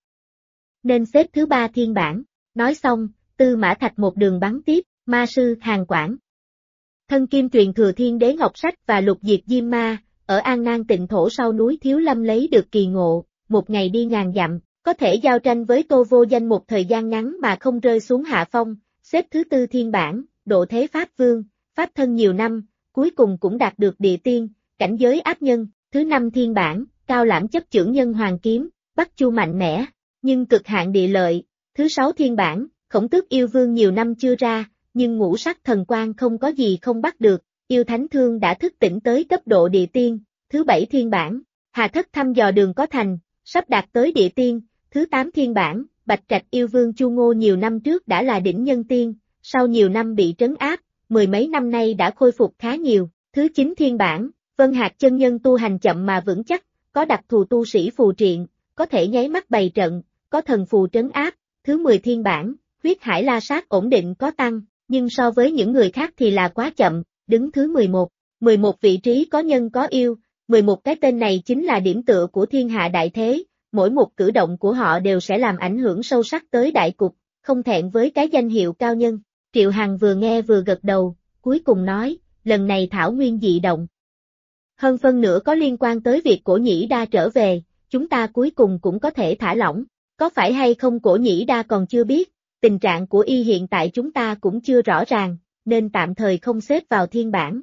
Nên xếp thứ 3 thiên bảng. Nói xong, Tư Mã Thạch một đường bắn tiếp, ma sư Hàn Quảng. Thân kim truyền thừa Thiên Đế Ngọc Sách và Lục Diệt Diêm Ma, ở An Nan Tịnh Thổ sau núi Thiếu Lâm lấy được kỳ ngộ, một ngày đi ngàn dặm, có thể giao tranh với Tô Vô Danh một thời gian ngắn mà không rơi xuống hạ phong, xếp thứ 4 thiên bảng, độ thế pháp vương, pháp thân nhiều năm, cuối cùng cũng đạt được địa tiên, cảnh giới áp nhân, thứ 5 thiên bảng, cao lãm chấp chưởng nhân hoàng kiếm, Bắc Chu mạnh mẽ, nhưng cực hạn địa lợi, thứ 6 thiên bảng, Khổng Tước yêu vương nhiều năm chưa ra, nhưng ngũ sắc thần quang không có gì không bắt được, yêu thánh thương đã thức tỉnh tới cấp độ địa tiên, thứ 7 thiên bảng, Hà Thất thăm dò đường có thành, sắp đạt tới địa tiên, thứ 8 thiên bảng, Bạch Trạch yêu vương Chu Ngô nhiều năm trước đã là đỉnh nhân tiên, sau nhiều năm bị trấn áp, mười mấy năm nay đã khôi phục khá nhiều, thứ 9 thiên bảng, Vân Hạc chân nhân tu hành chậm mà vững chắc, có đặc thù tu sĩ phù triện, có thể nháy mắt bày trận, có thần phù trấn áp, thứ 10 thiên bảng, Huyết Hải La Sát ổn định có tăng, nhưng so với những người khác thì là quá chậm, đứng thứ 11. 11 vị trí có nhân có yêu, 11 cái tên này chính là điểm tựa của thiên hạ đại thế, mỗi một cử động của họ đều sẽ làm ảnh hưởng sâu sắc tới đại cục, không thẹn với cái danh hiệu cao nhân. Triệu Hằng vừa nghe vừa gật đầu, cuối cùng nói, lần này thảo nguyên dị động. Hơn phân nửa có liên quan tới việc Cổ Nhĩ Đa trở về, chúng ta cuối cùng cũng có thể thả lỏng. Có phải hay không Cổ Nhĩ Đa còn chưa biết, tình trạng của y hiện tại chúng ta cũng chưa rõ ràng, nên tạm thời không xếp vào thiên bảng.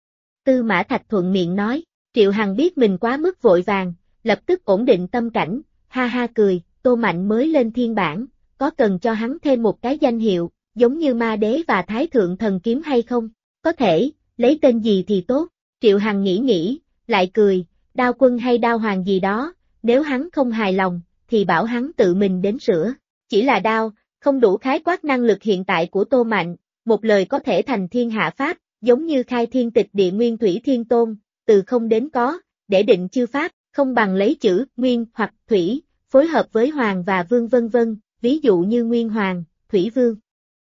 Tư Mã Thạch thuận miệng nói, Triệu Hằng biết mình quá mức vội vàng, lập tức ổn định tâm cảnh, ha ha cười, Tô Mạnh mới lên thiên bảng, có cần cho hắn thêm một cái danh hiệu, giống như Ma Đế và Thái Thượng Thần Kiếm hay không? Có thể, lấy tên gì thì tốt, Triệu Hằng nghĩ, lại cười, Đao Quân hay Đao Hoàng gì đó, nếu hắn không hài lòng, thì bảo hắn tự mình đến sửa, chỉ là đao, không đủ khái quát năng lực hiện tại của Tô Mạnh, một lời có thể thành thiên hạ pháp, giống như khai thiên tịch địa nguyên thủy thiên tôn, từ không đến có, để định chư pháp, không bằng lấy chữ nguyên hoặc thủy, phối hợp với hoàng và vương vân vân, ví dụ như nguyên hoàng, thủy vương.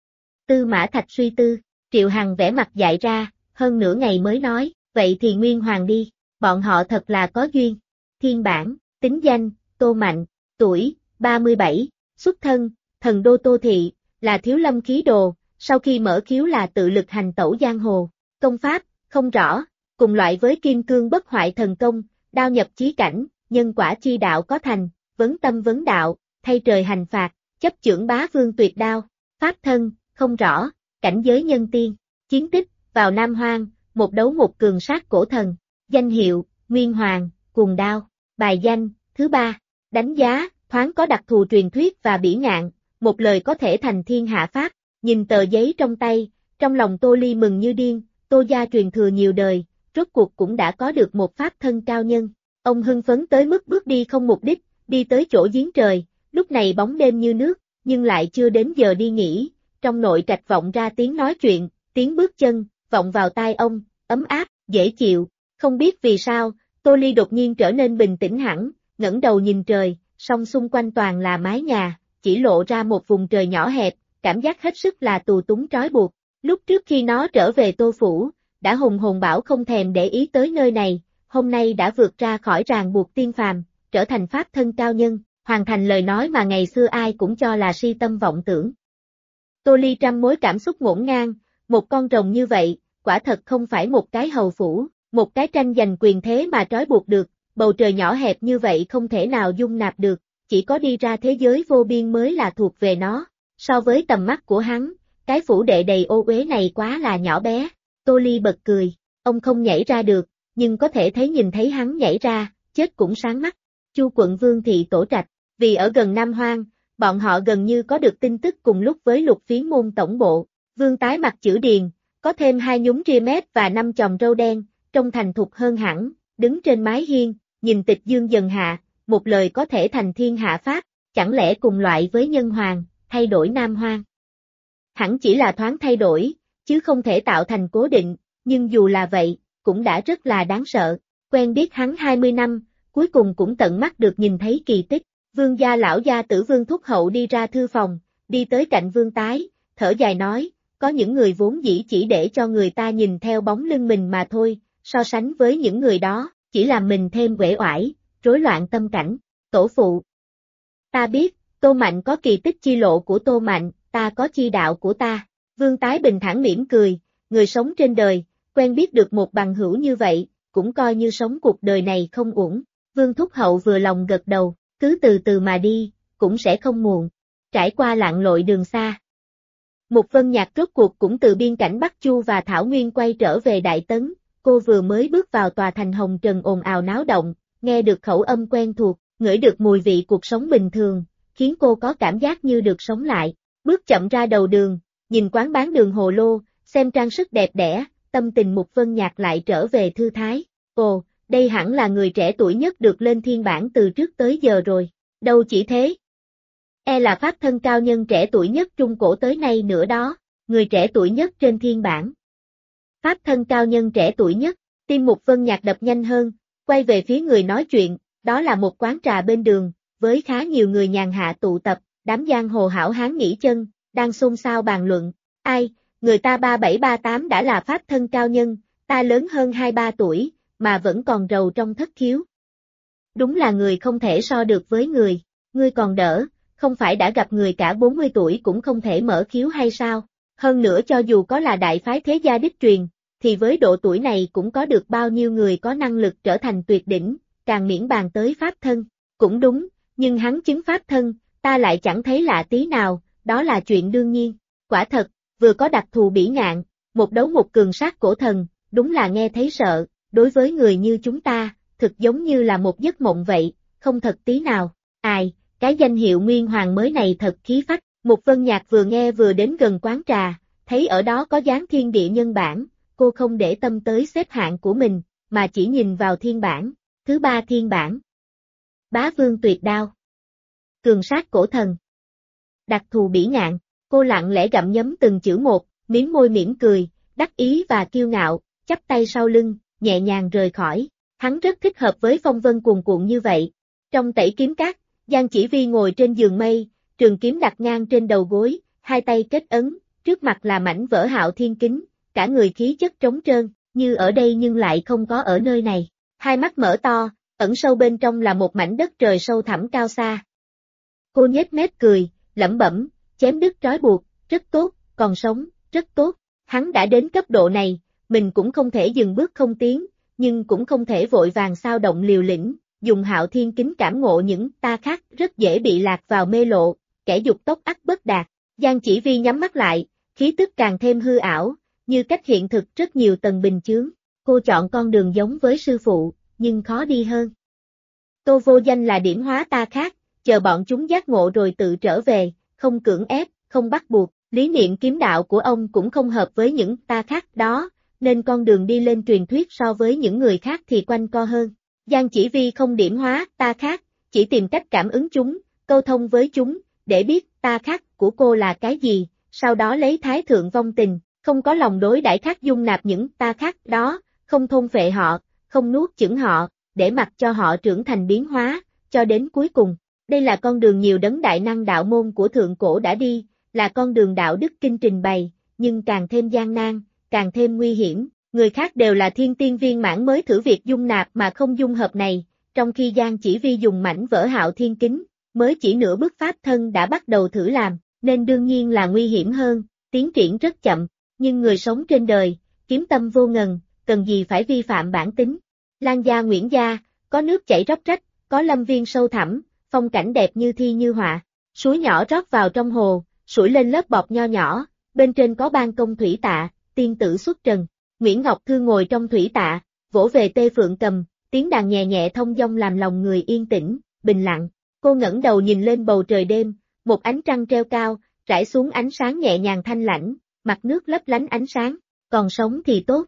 Tư Mã Thạch suy tư, Triệu Hằng vẽ mặt dại ra, hơn nửa ngày mới nói, vậy thì nguyên hoàng đi, bọn họ thật là có duyên. Thiên bản, tính danh, Tô Mạnh, tuổi, 37, xuất thân, thần đô Tô Thị, là thiếu lâm khí đồ, sau khi mở khiếu là tự lực hành tẩu giang hồ, công pháp, không rõ, cùng loại với kim cương bất hoại thần công, đao nhập chí cảnh, nhân quả chi đạo có thành, vấn tâm vấn đạo, thay trời hành phạt, chấp chưởng bá vương tuyệt đao, pháp thân, không rõ, cảnh giới nhân tiên, chiến tích, vào Nam Hoang, một đấu một cường sát cổ thần, danh hiệu, Nguyên Hoàng, cuồng đao, bài danh, thứ ba, đánh giá, thoáng có đặc thù truyền thuyết và bỉ ngạn, một lời có thể thành thiên hạ pháp, nhìn tờ giấy trong tay, trong lòng Tô Ly mừng như điên, Tô gia truyền thừa nhiều đời, rốt cuộc cũng đã có được một pháp thân cao nhân, ông hưng phấn tới mức bước đi không mục đích, đi tới chỗ giếng trời, lúc này bóng đêm như nước, nhưng lại chưa đến giờ đi nghỉ, trong nội trạch vọng ra tiếng nói chuyện, tiếng bước chân, vọng vào tai ông, ấm áp, dễ chịu, không biết vì sao, Tô Ly đột nhiên trở nên bình tĩnh hẳn, ngẩng đầu nhìn trời, song xung quanh toàn là mái nhà, chỉ lộ ra một vùng trời nhỏ hẹp, cảm giác hết sức là tù túng trói buộc. Lúc trước khi nó trở về Tô Phủ, đã hùng hồn bảo không thèm để ý tới nơi này, hôm nay đã vượt ra khỏi ràng buộc tiên phàm, trở thành pháp thân cao nhân, hoàn thành lời nói mà ngày xưa ai cũng cho là si tâm vọng tưởng. Tô Ly trăm mối cảm xúc ngổn ngang, một con rồng như vậy, quả thật không phải một cái hầu phủ, một cái tranh giành quyền thế mà trói buộc được, bầu trời nhỏ hẹp như vậy không thể nào dung nạp được, chỉ có đi ra thế giới vô biên mới là thuộc về nó. So với tầm mắt của hắn, cái phủ đệ đầy ô uế này quá là nhỏ bé. Tô Ly bật cười, ông không nhảy ra được, nhưng có thể thấy nhìn thấy hắn nhảy ra, chết cũng sáng mắt. Chu quận Vương thị tổ trạch, vì ở gần Nam Hoang, bọn họ gần như có được tin tức cùng lúc với Lục Phiến môn tổng bộ. Vương tái mặt chữ điền, có thêm 2 nhúm ria mép và 5 chòm râu đen, trông thành thục hơn hẳn, đứng trên mái hiên, nhìn tịch dương dần hạ, một lời có thể thành thiên hạ pháp, chẳng lẽ cùng loại với nhân hoàng, thay đổi Nam Hoang. Hẳn chỉ là thoáng thay đổi, chứ không thể tạo thành cố định, nhưng dù là vậy, cũng đã rất là đáng sợ. Quen biết hắn 20 năm, cuối cùng cũng tận mắt được nhìn thấy kỳ tích. Vương gia lão gia tử Vương Thúc Hậu đi ra thư phòng, đi tới cạnh Vương Tái, thở dài nói, có những người vốn dĩ chỉ để cho người ta nhìn theo bóng lưng mình mà thôi, so sánh với những người đó, chỉ làm mình thêm uể oải, rối loạn tâm cảnh. Tổ phụ, ta biết, Tô Mạnh có kỳ tích chi lộ của Tô Mạnh, ta có chi đạo của ta. Vương Tái bình thản mỉm cười, người sống trên đời, quen biết được một bằng hữu như vậy, cũng coi như sống cuộc đời này không uổng. Vương Thúc Hậu vừa lòng gật đầu, cứ từ từ mà đi, cũng sẽ không muộn. Trải qua lặn lội đường xa. Mục Vân Nhạc rốt cuộc cũng từ biên cảnh Bắc Chu và Thảo Nguyên quay trở về Đại Tấn, cô vừa mới bước vào tòa thành Hồng Trần ồn ào náo động, nghe được khẩu âm quen thuộc, ngửi được mùi vị cuộc sống bình thường, khiến cô có cảm giác như được sống lại. Bước chậm ra đầu đường, nhìn quán bán đường hồ lô, xem trang sức đẹp đẽ, tâm tình Mục Vân Nhạc lại trở về thư thái. Ồ, đây hẳn là người trẻ tuổi nhất được lên thiên bảng từ trước tới giờ rồi. Đâu chỉ thế. E là pháp thân cao nhân trẻ tuổi nhất trung cổ tới nay nữa đó, người trẻ tuổi nhất trên thiên bảng. Pháp thân cao nhân trẻ tuổi nhất, tim Mục Vân Nhạc đập nhanh hơn, quay về phía người nói chuyện, đó là một quán trà bên đường, với khá nhiều người nhàn hạ tụ tập, đám giang hồ hảo hán nghỉ chân, đang xôn xao bàn luận. Ai, người ta 37-38 đã là pháp thân cao nhân, ta lớn hơn 2-3 tuổi, mà vẫn còn rầu trong thất khiếu. Đúng là người không thể so được với người, ngươi còn đỡ, không phải đã gặp người cả 40 tuổi cũng không thể mở khiếu hay sao? Hơn nữa cho dù có là đại phái thế gia đích truyền, thì với độ tuổi này cũng có được bao nhiêu người có năng lực trở thành tuyệt đỉnh, càng miễn bàn tới pháp thân. Cũng đúng, nhưng hắn chứng pháp thân, ta lại chẳng thấy lạ tí nào, đó là chuyện đương nhiên. Quả thật, vừa có đặc thù bỉ ngạn, một đấu một cường sát cổ thần, đúng là nghe thấy sợ, đối với người như chúng ta, thực giống như là một giấc mộng vậy, không thật tí nào. Ai, cái danh hiệu Nguyên Hoàng mới này thật khí phách. Mục Vân Nhạc vừa nghe vừa đến gần quán trà, thấy ở đó có dán thiên địa nhân bản, cô không để tâm tới xếp hạng của mình, mà chỉ nhìn vào thiên bản. Thứ 3 thiên bản. Bá Vương Tuyệt Đao. Cường sát cổ thần. Đặc thù bỉ ngạn, cô lặng lẽ gặm nhấm từng chữ một, miếm môi mỉm cười, đắc ý và kiêu ngạo, chắp tay sau lưng, nhẹ nhàng rời khỏi. Hắn rất thích hợp với phong vân cuồn cuộn như vậy. Trong tẩy kiếm các, Giang Chỉ Vi ngồi trên giường mây, trường kiếm đặt ngang trên đầu gối, hai tay kết ấn, trước mặt là mảnh vỡ Hạo Thiên Kính, cả người khí chất trống trơn, như ở đây nhưng lại không có ở nơi này. Hai mắt mở to, ẩn sâu bên trong là một mảnh đất trời sâu thẳm cao xa. Cô nhếch mép cười, lẩm bẩm, chém đứt trói buộc, rất tốt, còn sống, rất tốt. Hắn đã đến cấp độ này, mình cũng không thể dừng bước không tiến, nhưng cũng không thể vội vàng sao động liều lĩnh, dùng Hạo Thiên Kính cảm ngộ những ta khác rất dễ bị lạc vào mê lộ, kẻ dục tốc ắt bất đạt. Giang Chỉ Vi nhắm mắt lại, khí tức càng thêm hư ảo, như cách hiện thực rất nhiều tầng bình chướng. Cô chọn con đường giống với sư phụ, nhưng khó đi hơn. Tô Vô Danh là điểm hóa ta khác, chờ bọn chúng giác ngộ rồi tự trở về, không cưỡng ép, không bắt buộc. Lý niệm kiếm đạo của ông cũng không hợp với những ta khác đó, nên con đường đi lên truyền thuyết so với những người khác thì quanh co hơn. Giang Chỉ Vi không điểm hóa ta khác, chỉ tìm cách cảm ứng chúng, câu thông với chúng, để biết ta khác của cô là cái gì, sau đó lấy thái thượng vong tình, không có lòng đối đãi khác dung nạp những ta khác đó, không thôn phệ họ, không nuốt chửng họ, để mặc cho họ trưởng thành biến hóa, cho đến cuối cùng. Đây là con đường nhiều đấng đại năng đạo môn của thượng cổ đã đi, là con đường đạo đức kinh trình bày, nhưng càng thêm gian nan, càng thêm nguy hiểm. Người khác đều là thiên tiên viên mãn mới thử việc dung nạp mà không dung hợp này, trong khi Giang Chỉ Vi dùng mảnh vỡ Hạo Thiên Kính, mới chỉ nửa bước pháp thân đã bắt đầu thử làm, nên đương nhiên là nguy hiểm hơn, tiến triển rất chậm, nhưng người sống trên đời, kiếm tâm vô ngần, cần gì phải vi phạm bản tính. Lan gia Nguyễn gia, có nước chảy róc rách, có lâm viên sâu thẳm, phong cảnh đẹp như thi như họa, suối nhỏ rót vào trong hồ, sủi lên lớp bọt nho nhỏ, bên trên có ban công thủy tạ, tiên tử xuất trần. Nguyễn Ngọc Thư ngồi trong thủy tạ, vỗ về tê phượng cầm, tiếng đàn nhẹ nhẹ thông dong làm lòng người yên tĩnh, bình lặng. Cô ngẩng đầu nhìn lên bầu trời đêm, một ánh trăng treo cao, rải xuống ánh sáng nhẹ nhàng thanh lãnh, mặt nước lấp lánh ánh sáng, còn sống thì tốt.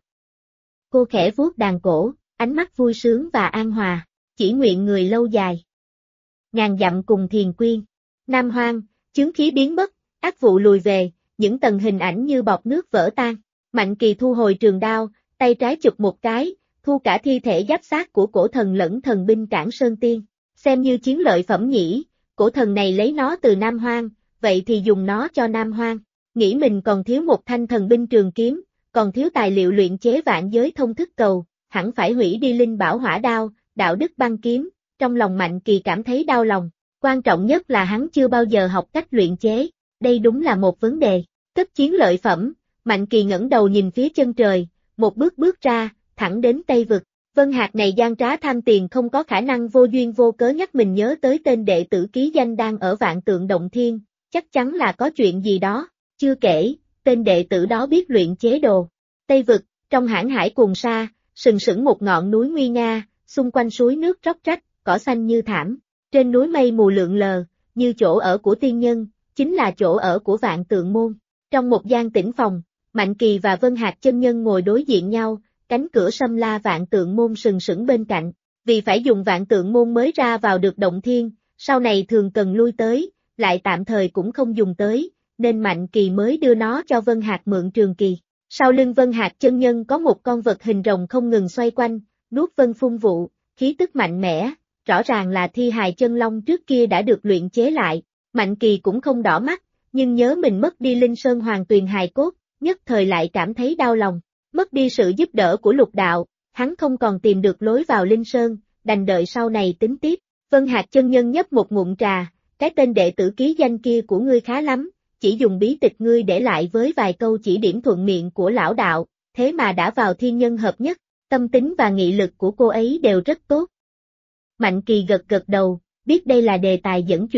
Cô khẽ vuốt đàn cổ, ánh mắt vui sướng và an hòa, chỉ nguyện người lâu dài. Ngàn dặm cùng thiền quyên, Nam Hoang, chướng khí biến mất, ác vụ lùi về, những tầng hình ảnh như bọt nước vỡ tan. Mạnh Kỳ thu hồi trường đao, tay trái chụp một cái, thu cả thi thể giáp xác của cổ thần lẫn thần binh Cản Sơn Tiên. Xem như chiến lợi phẩm nhỉ, cổ thần này lấy nó từ Nam Hoang, vậy thì dùng nó cho Nam Hoang. Nghĩ mình còn thiếu một thanh thần binh trường kiếm, còn thiếu tài liệu luyện chế vạn giới thông thức cầu, hẳn phải hủy đi linh bảo hỏa đao, đạo đức băng kiếm. Trong lòng Mạnh Kỳ cảm thấy đau lòng, quan trọng nhất là hắn chưa bao giờ học cách luyện chế, đây đúng là một vấn đề. Cất chiến lợi phẩm, Mạnh Kỳ ngẩng đầu nhìn phía chân trời, một bước bước ra, thẳng đến Tây Vực. Vân Hạc này gian trá tham tiền không có khả năng vô duyên vô cớ nhắc mình nhớ tới tên đệ tử ký danh đang ở Vạn Tượng Động Thiên, chắc chắn là có chuyện gì đó, chưa kể, tên đệ tử đó biết luyện chế đồ. Tây Vực, trong hãn hải cuồng sa, sừng sững một ngọn núi nguy nga, xung quanh suối nước róc rách, cỏ xanh như thảm, trên núi mây mù lượn lờ, như chỗ ở của tiên nhân, chính là chỗ ở của Vạn Tượng môn. Trong một gian tĩnh phòng, Mạnh Kỳ và Vân Hạc chân nhân ngồi đối diện nhau, cánh cửa Sâm La Vạn Tượng môn sừng sững bên cạnh, vì phải dùng Vạn Tượng môn mới ra vào được động thiên, sau này thường cần lui tới, lại tạm thời cũng không dùng tới, nên Mạnh Kỳ mới đưa nó cho Vân Hạc mượn trường kỳ. Sau lưng Vân Hạc chân nhân có một con vật hình rồng không ngừng xoay quanh, nuốt vân phun vụ, khí tức mạnh mẽ, rõ ràng là thi hài chân long trước kia đã được luyện chế lại. Mạnh Kỳ cũng không đỏ mắt, nhưng nhớ mình mất đi Linh Sơn Hoàng Tuyền hài cốt, nhất thời lại cảm thấy đau lòng. Mất đi sự giúp đỡ của Lục đạo, hắn không còn tìm được lối vào Linh Sơn, đành đợi sau này tính tiếp. Vân Hạc chân nhân nhấp một ngụm trà, cái tên đệ tử ký danh kia của ngươi khá lắm, chỉ dùng bí tịch ngươi để lại với vài câu chỉ điểm thuận miệng của lão đạo, thế mà đã vào thiên nhân hợp nhất, tâm tính và nghị lực của cô ấy đều rất tốt. Mạnh Kỳ gật gật đầu, biết đây là đề tài dẫn chuyện.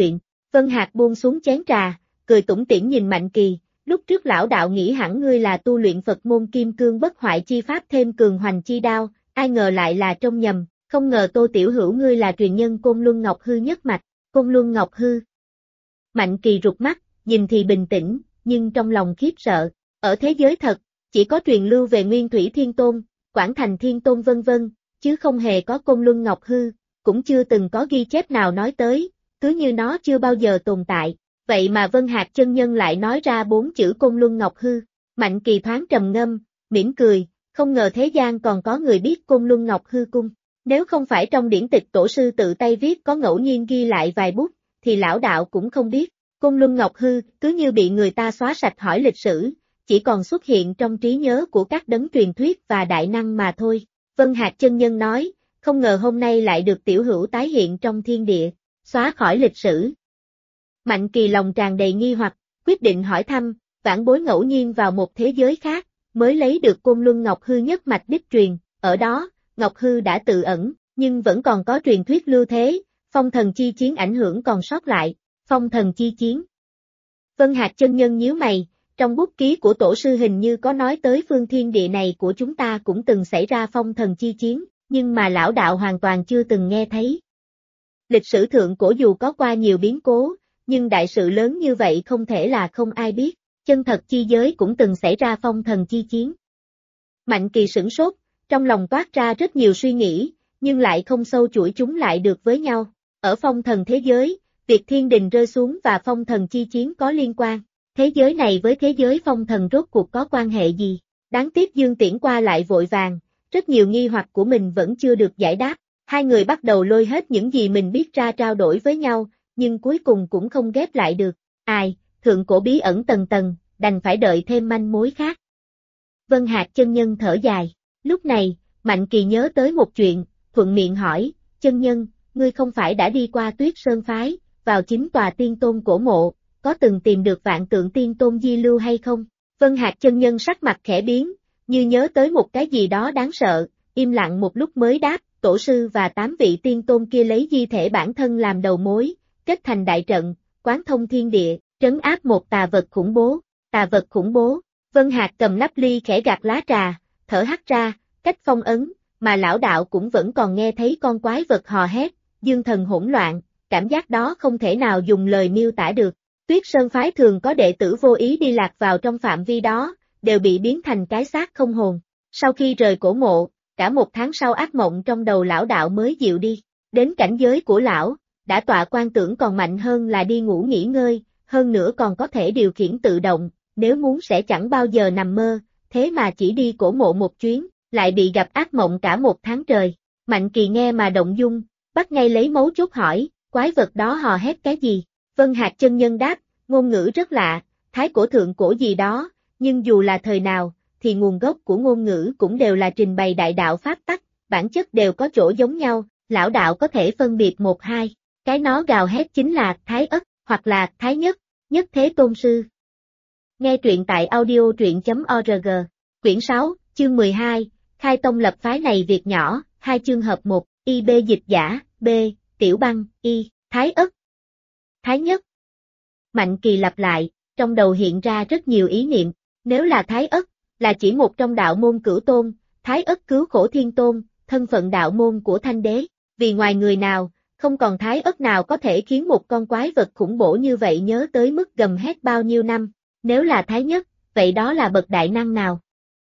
Vân Hạc buông xuống chén trà, cười tủm tỉm nhìn Mạnh Kỳ, lúc trước lão đạo nghĩ hẳn ngươi là tu luyện Phật môn kim cương bất hoại chi pháp thêm cường hoành chi đao, ai ngờ lại là trông nhầm, không ngờ Tô Tiểu Hữu ngươi là truyền nhân Côn Luân Ngọc Hư nhất mạch, Côn Luân Ngọc Hư. Mạnh Kỳ rụt mắt, nhìn thì bình tĩnh, nhưng trong lòng khiếp sợ, ở thế giới thật, chỉ có truyền lưu về Nguyên Thủy Thiên Tôn, Quảng Thành Thiên Tôn vân vân, chứ không hề có Côn Luân Ngọc Hư, cũng chưa từng có ghi chép nào nói tới, cứ như nó chưa bao giờ tồn tại. Vậy mà Vân Hạc chân nhân lại nói ra 4 chữ Côn Luân Ngọc Hư, Mạnh Kỳ thoáng trầm ngâm, mỉm cười, không ngờ thế gian còn có người biết Côn Luân Ngọc Hư cung. Nếu không phải trong điển tịch tổ sư tự tay viết có ngẫu nhiên ghi lại vài bút, thì lão đạo cũng không biết. Côn Luân Ngọc Hư cứ như bị người ta xóa sạch hỏi lịch sử, chỉ còn xuất hiện trong trí nhớ của các đấng truyền thuyết và đại năng mà thôi. Vân Hạc chân nhân nói, không ngờ hôm nay lại được tiểu hữu tái hiện trong thiên địa, xóa khỏi lịch sử. Mạnh Kỳ lòng tràn đầy nghi hoặc, quyết định hỏi thăm, vãn bối ngẫu nhiên vào một thế giới khác, mới lấy được Côn Luân Ngọc Hư nhất mạch đích truyền, ở đó, Ngọc Hư đã tự ẩn, nhưng vẫn còn có truyền thuyết lưu thế, phong thần chi chiến ảnh hưởng còn sót lại, phong thần chi chiến. Vân Hạc chân nhân nhíu mày, trong bút ký của tổ sư hình như có nói tới phương thiên địa này của chúng ta cũng từng xảy ra phong thần chi chiến, nhưng mà lão đạo hoàn toàn chưa từng nghe thấy. Lịch sử thượng cổ dù có qua nhiều biến cố, nhưng đại sự lớn như vậy không thể là không ai biết, chân thật chi giới cũng từng xảy ra phong thần chi chiến. Mạnh Kỳ sửng sốt, trong lòng toát ra rất nhiều suy nghĩ, nhưng lại không sâu chuỗi chúng lại được với nhau. Ở phong thần thế giới, việc thiên đình rơi xuống và phong thần chi chiến có liên quan. Thế giới này với thế giới phong thần rốt cuộc có quan hệ gì? Đáng tiếc Dương Tiễn qua lại vội vàng, rất nhiều nghi hoặc của mình vẫn chưa được giải đáp. Hai người bắt đầu lôi hết những gì mình biết ra trao đổi với nhau, nhưng cuối cùng cũng không ghép lại được. Ai, thượng cổ bí ẩn tầng tầng, đành phải đợi thêm manh mối khác. Vân Hạc chân nhân thở dài. Lúc này, Mạnh Kỳ nhớ tới một chuyện, thuận miệng hỏi, chân nhân, ngươi không phải đã đi qua Tuyết Sơn Phái, vào chính tòa tiên tôn cổ mộ, có từng tìm được Vạn Tượng Tiên Tôn di lưu hay không? Vân Hạc chân nhân sắc mặt khẽ biến, như nhớ tới một cái gì đó đáng sợ, im lặng một lúc mới đáp, tổ sư và 8 vị tiên tôn kia lấy di thể bản thân làm đầu mối, kết thành đại trận, quán thông thiên địa, trấn áp một tà vật khủng bố. Tà vật khủng bố. Vân Hạc cầm nắp ly khẽ gạt lá trà, thở hắt ra, cách phong ấn, mà lão đạo cũng vẫn còn nghe thấy con quái vật hò hét, dương thần hỗn loạn, cảm giác đó không thể nào dùng lời miêu tả được. Tuyết Sơn Phái thường có đệ tử vô ý đi lạc vào trong phạm vi đó, đều bị biến thành cái xác không hồn. Sau khi rời cổ mộ, cả một tháng sau ác mộng trong đầu lão đạo mới dịu đi. Đến cảnh giới của lão, đã tọa quan tưởng còn mạnh hơn là đi ngủ nghỉ ngơi, hơn nữa còn có thể điều khiển tự động, nếu muốn sẽ chẳng bao giờ nằm mơ, thế mà chỉ đi cổ mộ một chuyến, lại bị gặp ác mộng cả một tháng trời. Mạnh Kỳ nghe mà động dung, bắt ngay lấy mấu chốt hỏi, quái vật đó hò hét cái gì? Vân Hạc chân nhân đáp, ngôn ngữ rất lạ, thái cổ thượng cổ gì đó, nhưng dù là thời nào, thì nguồn gốc của ngôn ngữ cũng đều là trình bày đại đạo pháp tắc, bản chất đều có chỗ giống nhau, lão đạo có thể phân biệt một hai, cái nó gào hét chính là Thái Ất, hoặc là Thái Nhất, Nhất Thế Tôn Sư. Nghe truyện tại audio truyện.org, quyển 6, chương 12, khai tông lập phái này việc nhỏ, 2 chương hợp 1, IB dịch giả, B, Tiểu Băng, Y, Thái Ất, Thái Nhất. Mạnh Kỳ lặp lại, trong đầu hiện ra rất nhiều ý niệm, nếu là Thái Ất, là chỉ một trong đạo môn Cửu Tôn, Thái Ất cứu khổ Thiên Tôn, thân phận đạo môn của Thanh Đế, vì ngoài người nào, không còn Thái Ất nào có thể khiến một con quái vật khủng bố như vậy nhớ tới mức gầm hét bao nhiêu năm, nếu là Thái Nhất, vậy đó là bậc đại năng nào?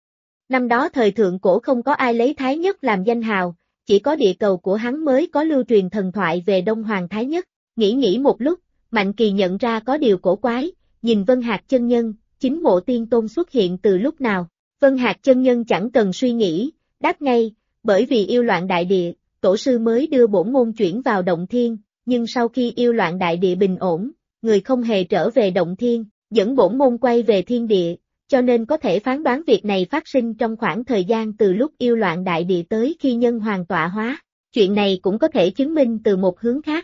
Năm đó thời thượng cổ không có ai lấy Thái Nhất làm danh hào, chỉ có địa cầu của hắn mới có lưu truyền thần thoại về Đông Hoàng Thái Nhất, nghĩ một lúc, Mạnh Kỳ nhận ra có điều cổ quái, nhìn Vân Hạc chân nhân, chính mộ tiên tôn xuất hiện từ lúc nào? Vân Hạc chân nhân chẳng cần suy nghĩ, đáp ngay, bởi vì yêu loạn đại địa, tổ sư mới đưa bổn môn chuyển vào động thiên, nhưng sau khi yêu loạn đại địa bình ổn, người không hề trở về động thiên, dẫn bổn môn quay về thiên địa, cho nên có thể phán đoán việc này phát sinh trong khoảng thời gian từ lúc yêu loạn đại địa tới khi nhân hoàng tọa hóa. Chuyện này cũng có thể chứng minh từ một hướng khác.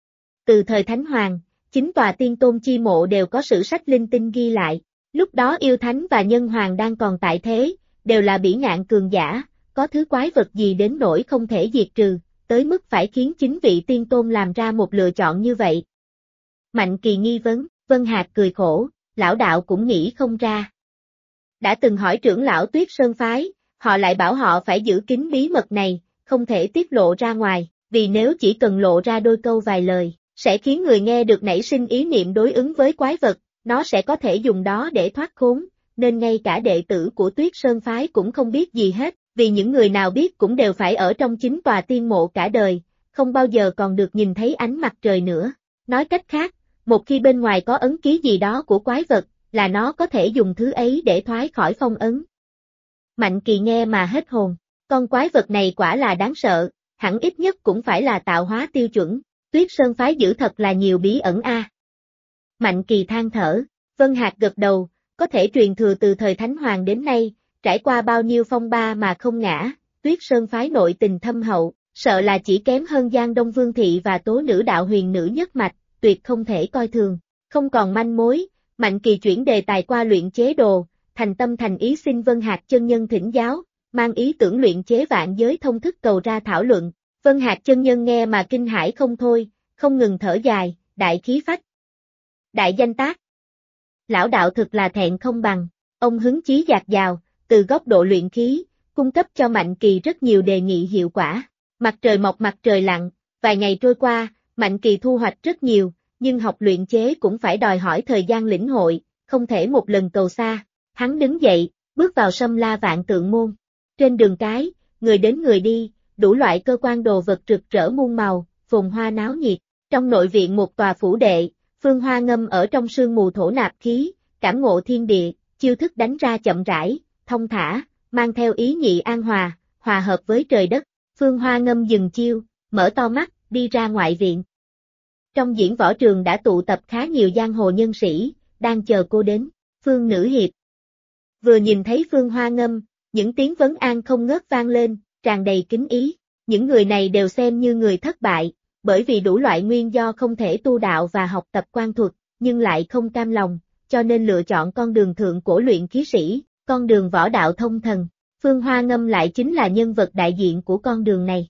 Từ thời Thánh Hoàng, chính tòa tiên tôn chi mộ đều có sử sách linh tinh ghi lại, lúc đó yêu thánh và nhân hoàng đang còn tại thế, đều là bỉ ngạn cường giả, có thứ quái vật gì đến nỗi không thể diệt trừ, tới mức phải khiến chính vị tiên tôn làm ra một lựa chọn như vậy. Mạnh Kỳ nghi vấn, Vân Hạc cười khổ, lão đạo cũng nghĩ không ra. Đã từng hỏi trưởng lão Tuyết Sơn Phái, họ lại bảo họ phải giữ kín bí mật này, không thể tiết lộ ra ngoài, vì nếu chỉ cần lộ ra đôi câu vài lời, sẽ khiến người nghe được nảy sinh ý niệm đối ứng với quái vật, nó sẽ có thể dùng đó để thoát khốn, nên ngay cả đệ tử của Tuyết Sơn Phái cũng không biết gì hết, vì những người nào biết cũng đều phải ở trong chính tòa tiên mộ cả đời, không bao giờ còn được nhìn thấy ánh mặt trời nữa. Nói cách khác, một khi bên ngoài có ấn ký gì đó của quái vật, là nó có thể dùng thứ ấy để thoái khỏi phong ấn. Mạnh Kỳ nghe mà hết hồn, con quái vật này quả là đáng sợ, hẳn ít nhất cũng phải là tạo hóa tiêu chuẩn, Tuyết Sơn Phái giữ thật là nhiều bí ẩn a. Mạnh Kỳ than thở, Vân Hạc gật đầu, có thể truyền thừa từ thời Thánh Hoàng đến nay, trải qua bao nhiêu phong ba mà không ngã, Tuyết Sơn Phái nội tình thâm hậu, sợ là chỉ kém hơn Giang Đông Vương Thị và Tố Nữ Đạo Huyền Nữ nhất mạch, tuyệt không thể coi thường, không còn manh mối, Mạnh Kỳ chuyển đề tài qua luyện chế đồ, thành tâm thành ý xin Vân Hạc chân nhân thỉnh giáo, mang ý tưởng luyện chế vạn giới thông thức cầu ra thảo luận. Vân Hạc chân nhân nghe mà kinh hãi không thôi, không ngừng thở dài, đại khí phách. Đại danh tác. Lão đạo thực là thẹn không bằng, ông hứng chí dạt dào, từ góc độ luyện khí, cung cấp cho Mạnh Kỳ rất nhiều đề nghị hiệu quả. Mặt trời mọc mặt trời lặn, vài ngày trôi qua, Mạnh Kỳ thu hoạch rất nhiều, nhưng học luyện chế cũng phải đòi hỏi thời gian lĩnh hội, không thể một lần cầu xa. Hắn đứng dậy, bước vào Sâm La Vạn Tượng Môn. Trên đường cái, người đến người đi, đủ loại cơ quan đồ vật rực rỡ muôn màu, phồn hoa náo nhiệt. Trong nội viện một tòa phủ đệ, Phương Hoa ngâm ở trong sương mù thổ nạp khí, cảm ngộ thiên địa, chiêu thức đánh ra chậm rãi, thông thả, mang theo ý nhị an hòa, hòa hợp với trời đất. Phương Hoa ngâm dừng chiêu, mở to mắt, đi ra ngoại viện. Trong diễn võ trường đã tụ tập khá nhiều giang hồ nhân sĩ, đang chờ cô đến. Phương Nữ Hiệp. Vừa nhìn thấy Phương Hoa ngâm, những tiếng vấn an không ngớt vang lên, tràn đầy kính ý. Những người này đều xem như người thất bại, bởi vì đủ loại nguyên do không thể tu đạo và học tập quan thuật, nhưng lại không cam lòng, cho nên lựa chọn con đường thượng cổ luyện khí sĩ, con đường võ đạo thông thần. Phương Hoa ngâm lại chính là nhân vật đại diện của con đường này.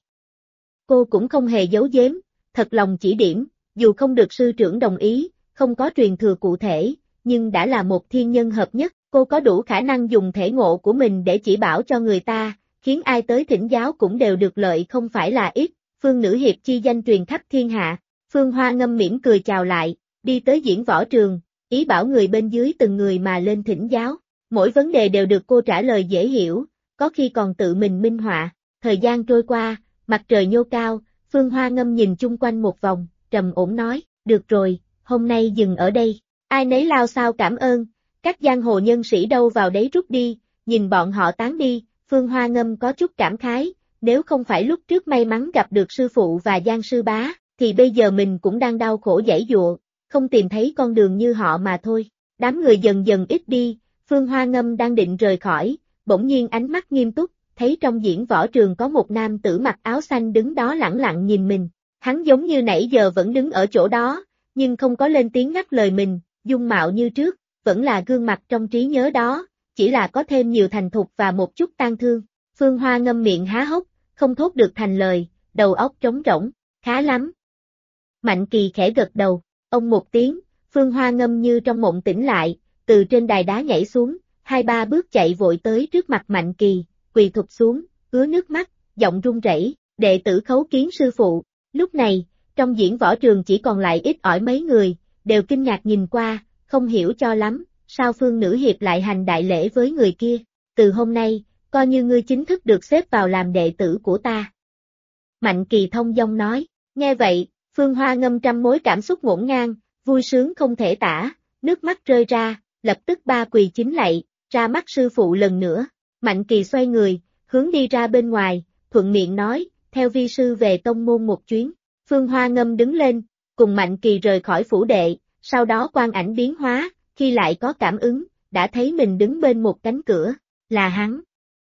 Cô cũng không hề giấu giếm, thật lòng chỉ điểm, dù không được sư trưởng đồng ý, không có truyền thừa cụ thể, nhưng đã là một thiên nhân hợp nhất, cô có đủ khả năng dùng thể ngộ của mình để chỉ bảo cho người ta, khiến ai tới thỉnh giáo cũng đều được lợi không phải là ít. Phương Nữ Hiệp chi danh truyền khắp thiên hạ. Phương Hoa ngâm mỉm cười chào lại, đi tới diễn võ trường, ý bảo người bên dưới từng người mà lên thỉnh giáo. Mỗi vấn đề đều được cô trả lời dễ hiểu, có khi còn tự mình minh họa. Thời gian trôi qua, mặt trời nhô cao, Phương Hoa ngâm nhìn chung quanh một vòng, trầm ổn nói, được rồi, hôm nay dừng ở đây. Ai nấy lao sao cảm ơn, các giang hồ nhân sĩ đâu vào đấy rút đi, nhìn bọn họ tán đi, Phương Hoa ngâm có chút cảm khái. Nếu không phải lúc trước may mắn gặp được sư phụ và Giang sư bá, thì bây giờ mình cũng đang đau khổ giãy giụa, không tìm thấy con đường như họ mà thôi. Đám người dần dần ít đi, Phương Hoa ngâm đang định rời khỏi, bỗng nhiên ánh mắt nghiêm túc, thấy trong diễn võ trường có một nam tử mặc áo xanh đứng đó lẳng lặng nhìn mình. Hắn giống như nãy giờ vẫn đứng ở chỗ đó, nhưng không có lên tiếng ngắt lời mình, dung mạo như trước, vẫn là gương mặt trong trí nhớ đó, chỉ là có thêm nhiều thành thục và một chút tang thương. Phương Hoa ngâm miệng há hốc, không thốt được thành lời, đầu óc trống rỗng, khá lắm. Mạnh Kỳ khẽ gật đầu, ông một tiếng, Phương Hoa ngâm như trong mộng tỉnh lại, từ trên đài đá nhảy xuống, 2-3 bước chạy vội tới trước mặt Mạnh Kỳ, quỳ thụp xuống, ứa nước mắt, giọng run rẩy, đệ tử khấu kiến sư phụ. Lúc này, trong diễn võ trường chỉ còn lại ít ỏi mấy người, đều kinh ngạc nhìn qua, không hiểu cho lắm, sao Phương Nữ Hiệp lại hành đại lễ với người kia. Từ hôm nay, coi như ngươi chính thức được xếp vào làm đệ tử của ta. Mạnh Kỳ thông dong nói, nghe vậy, Phương Hoa ngâm trăm mối cảm xúc ngổn ngang, vui sướng không thể tả, nước mắt rơi ra, lập tức ba quỳ chính lạy, ra mắt sư phụ lần nữa. Mạnh Kỳ xoay người, hướng đi ra bên ngoài, thuận miệng nói, theo vi sư về tông môn một chuyến. Phương Hoa ngâm đứng lên, cùng Mạnh Kỳ rời khỏi phủ đệ, sau đó quang ảnh biến hóa, khi lại có cảm ứng, đã thấy mình đứng bên một cánh cửa, là hắn.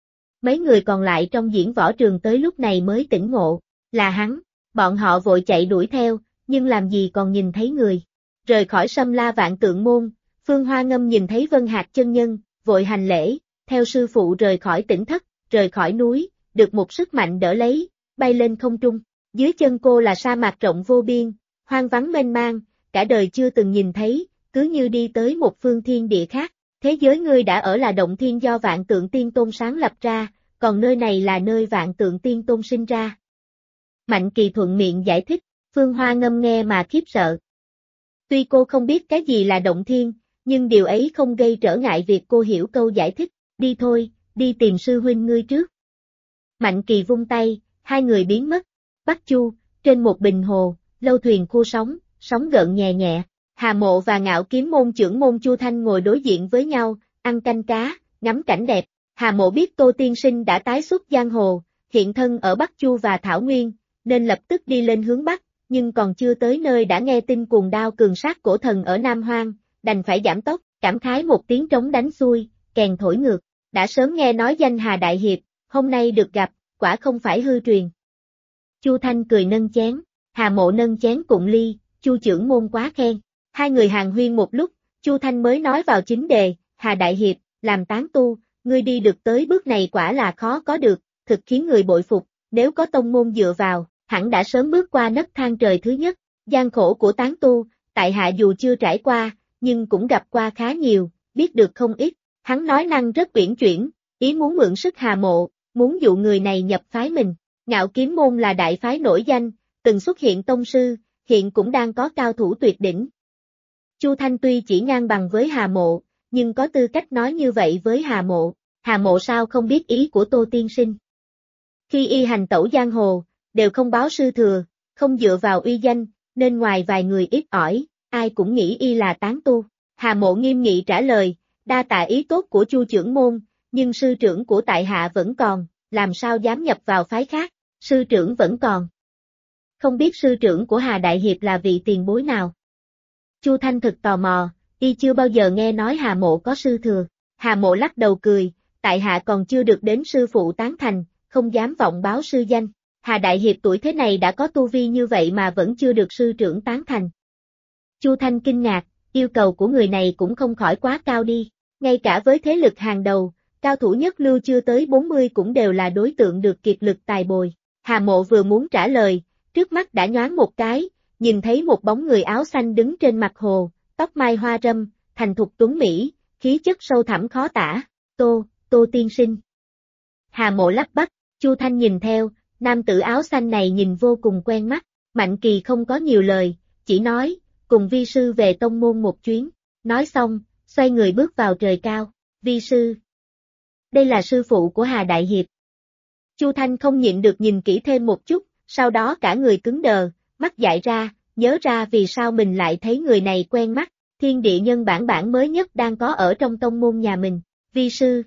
Mấy người còn lại trong diễn võ trường tới lúc này mới tỉnh ngộ, là hắn, bọn họ vội chạy đuổi theo, nhưng làm gì còn nhìn thấy người. Rời khỏi Sâm La Vạn Tượng Môn, Phương Hoa ngâm nhìn thấy Vân Hạc chân nhân, vội hành lễ, theo sư phụ rời khỏi tỉnh thất, rời khỏi núi, được một sức mạnh đỡ lấy, bay lên không trung. Dưới chân cô là sa mạc rộng vô biên, hoang vắng mênh mang, cả đời chưa từng nhìn thấy, cứ như đi tới một phương thiên địa khác. Thế giới ngươi đã ở là động thiên do Vạn Tượng Tiên Tôn sáng lập ra, còn nơi này là nơi Vạn Tượng Tiên Tôn sinh ra. Mạnh Kỳ thuận miệng giải thích, Phương Hoa Ngâm nghe mà khiếp sợ. Tuy cô không biết cái gì là động thiên, nhưng điều ấy không gây trở ngại việc cô hiểu câu giải thích, đi thôi, đi tìm sư huynh ngươi trước. Mạnh Kỳ vung tay, hai người biến mất. Bắc Chu, trên một bình hồ, lâu thuyền khua sóng, sóng gợn nhẹ nhẹ. Hà Mộ và Ngạo Kiếm môn trưởng môn Chu Thanh ngồi đối diện với nhau, ăn canh cá, ngắm cảnh đẹp. Hà Mộ biết Tô Tiên Sinh đã tái xuất giang hồ, hiện thân ở Bắc Chu và Thảo Nguyên, nên lập tức đi lên hướng Bắc, nhưng còn chưa tới nơi đã nghe tin cuồng đao cường sát cổ thần ở Nam Hoang, đành phải giảm tốc, cảm khái một tiếng trống đánh xuôi, kèn thổi ngược. Đã sớm nghe nói danh Hà Đại Hiệp, hôm nay được gặp, quả không phải hư truyền. Chu Thanh cười nâng chén, Hà Mộ nâng chén cụng ly, Chu trưởng môn quá khen. Hai người hàn huyên một lúc, Chu Thanh mới nói vào chính đề, Hà Đại Hiệp, làm tán tu, ngươi đi được tới bước này quả là khó có được, thực khiến người bội phục, nếu có tông môn dựa vào, hẳn đã sớm bước qua nấc thang trời thứ nhất. Gian khổ của tán tu, tại hạ dù chưa trải qua, nhưng cũng gặp qua khá nhiều, biết được không ít. Hắn nói năng rất uyển chuyển, ý muốn mượn sức Hà Mộ, muốn dụ người này nhập phái mình. Ngạo Kiếm môn là đại phái nổi danh, từng xuất hiện tông sư, hiện cũng đang có cao thủ tuyệt đỉnh. Chu Thanh tuy chỉ ngang bằng với Hà Mộ, nhưng có tư cách nói như vậy với Hà Mộ. Hà Mộ sao không biết ý của Tô Tiên Sinh? Khi y hành tẩu giang hồ, đều không báo sư thừa, không dựa vào uy danh, nên ngoài vài người ít ỏi, ai cũng nghĩ y là tán tu. Hà Mộ nghiêm nghị trả lời, đa tạ ý tốt của Chu trưởng môn, nhưng sư trưởng của tại hạ vẫn còn, làm sao dám nhập vào phái khác, sư trưởng vẫn còn. Không biết sư trưởng của Hà Đại Hiệp là vị tiền bối nào? Chu Thanh thực tò mò, y chưa bao giờ nghe nói Hà Mộ có sư thừa. Hà Mộ lắc đầu cười, tại hạ còn chưa được đến sư phụ tán thành, không dám vọng báo sư danh. Hà Đại Hiệp tuổi thế này đã có tu vi như vậy mà vẫn chưa được sư trưởng tán thành. Chu Thanh kinh ngạc, yêu cầu của người này cũng không khỏi quá cao đi. Ngay cả với thế lực hàng đầu, cao thủ nhất lưu chưa tới 40 cũng đều là đối tượng được kiệt lực tài bồi. Hà Mộ vừa muốn trả lời, trước mắt đã nhoáng một cái, nhìn thấy một bóng người áo xanh đứng trên mặt hồ, tóc mai hoa râm, thành thục tuấn mỹ, khí chất sâu thẳm khó tả. Tô Tiên Sinh. Hà Mộ lắp bắp, Chu Thanh nhìn theo, nam tử áo xanh này nhìn vô cùng quen mắt. Mạnh Kỳ không có nhiều lời, chỉ nói, cùng vi sư về tông môn một chuyến. Nói xong, xoay người bước vào trời cao. Vi sư. Đây là sư phụ của Hà Đại Hiệp. Chu Thanh không nhịn được nhìn kỹ thêm một chút, sau đó cả người cứng đờ, mắt dại ra, nhớ ra vì sao mình lại thấy người này quen mắt. Thiên địa nhân bản mới nhất đang có ở trong tông môn nhà mình. Vi sư.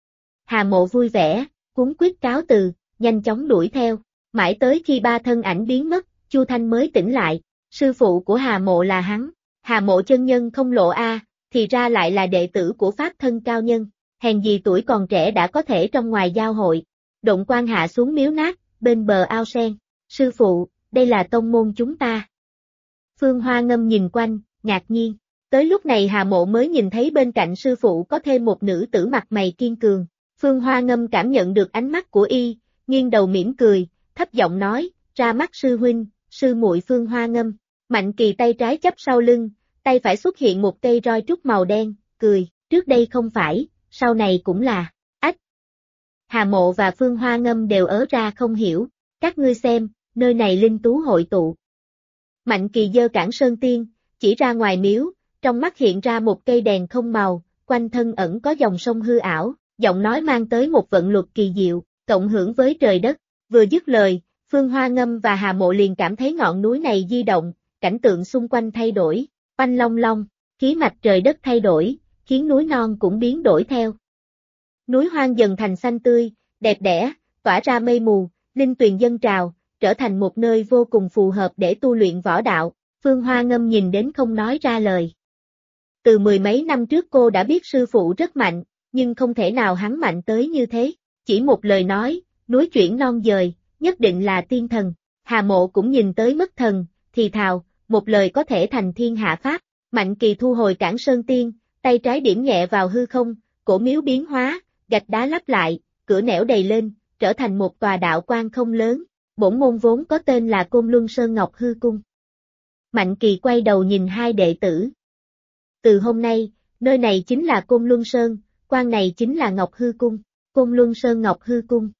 Hà Mộ vui vẻ, cuống quýt cáo từ, nhanh chóng đuổi theo. Mãi tới khi ba thân ảnh biến mất, Chu Thanh mới tỉnh lại. Sư phụ của Hà Mộ là hắn. Hà Mộ chân nhân không lộ thì ra lại là đệ tử của Pháp thân cao nhân. Hèn gì tuổi còn trẻ đã có thể trong ngoài giao hội. Động quan hạ xuống miếu nát, bên bờ ao sen. Sư phụ, đây là tông môn chúng ta. Phương Hoa Ngâm nhìn quanh, ngạc nhiên. Tới lúc này Hà Mộ mới nhìn thấy bên cạnh sư phụ có thêm một nữ tử mặt mày kiên cường. Phương Hoa Ngâm cảm nhận được ánh mắt của y, nghiêng đầu mỉm cười, thấp giọng nói, ra mắt sư huynh, sư muội Phương Hoa Ngâm. Mạnh Kỳ tay trái chắp sau lưng, tay phải xuất hiện một cây roi trúc màu đen, cười, trước đây không phải, sau này cũng là, ách. Hà Mộ và Phương Hoa Ngâm đều ớ ra không hiểu, các ngươi xem, nơi này linh tú hội tụ. Mạnh Kỳ giơ cản sơn tiên, chỉ ra ngoài miếu, trong mắt hiện ra một cây đèn không màu, quanh thân ẩn có dòng sông hư ảo, giọng nói mang tới một vận luật kỳ diệu, cộng hưởng với trời đất. Vừa dứt lời, Phương Hoa Ngâm và Hà Mộ liền cảm thấy ngọn núi này di động, cảnh tượng xung quanh thay đổi, oanh long long, khí mạch trời đất thay đổi, khiến núi non cũng biến đổi theo. Núi hoang dần thành xanh tươi, đẹp đẽ, tỏa ra mây mù, linh tuyền dâng trào, trở thành một nơi vô cùng phù hợp để tu luyện võ đạo. Phương Hoa Ngâm nhìn đến không nói ra lời. Từ mười mấy năm trước cô đã biết sư phụ rất mạnh, nhưng không thể nào hắn mạnh tới như thế. Chỉ một lời nói, núi chuyển non dời, nhất định là tiên thần. Hà Mộ cũng nhìn tới mất thần, thì thào, một lời có thể thành thiên hạ pháp. Mạnh Kỳ thu hồi cản sơn tiên, tay trái điểm nhẹ vào hư không, cổ miếu biến hóa, gạch đá lắp lại, cửa nẻo đầy lên, trở thành một tòa đạo quan không lớn. Bổn môn vốn có tên là Côn Luân Sơn Ngọc Hư Cung. Mạnh Kỳ quay đầu nhìn hai đệ tử. Từ hôm nay, nơi này chính là Côn Luân Sơn, quan này chính là Ngọc Hư Cung, Côn Luân Sơn Ngọc Hư Cung.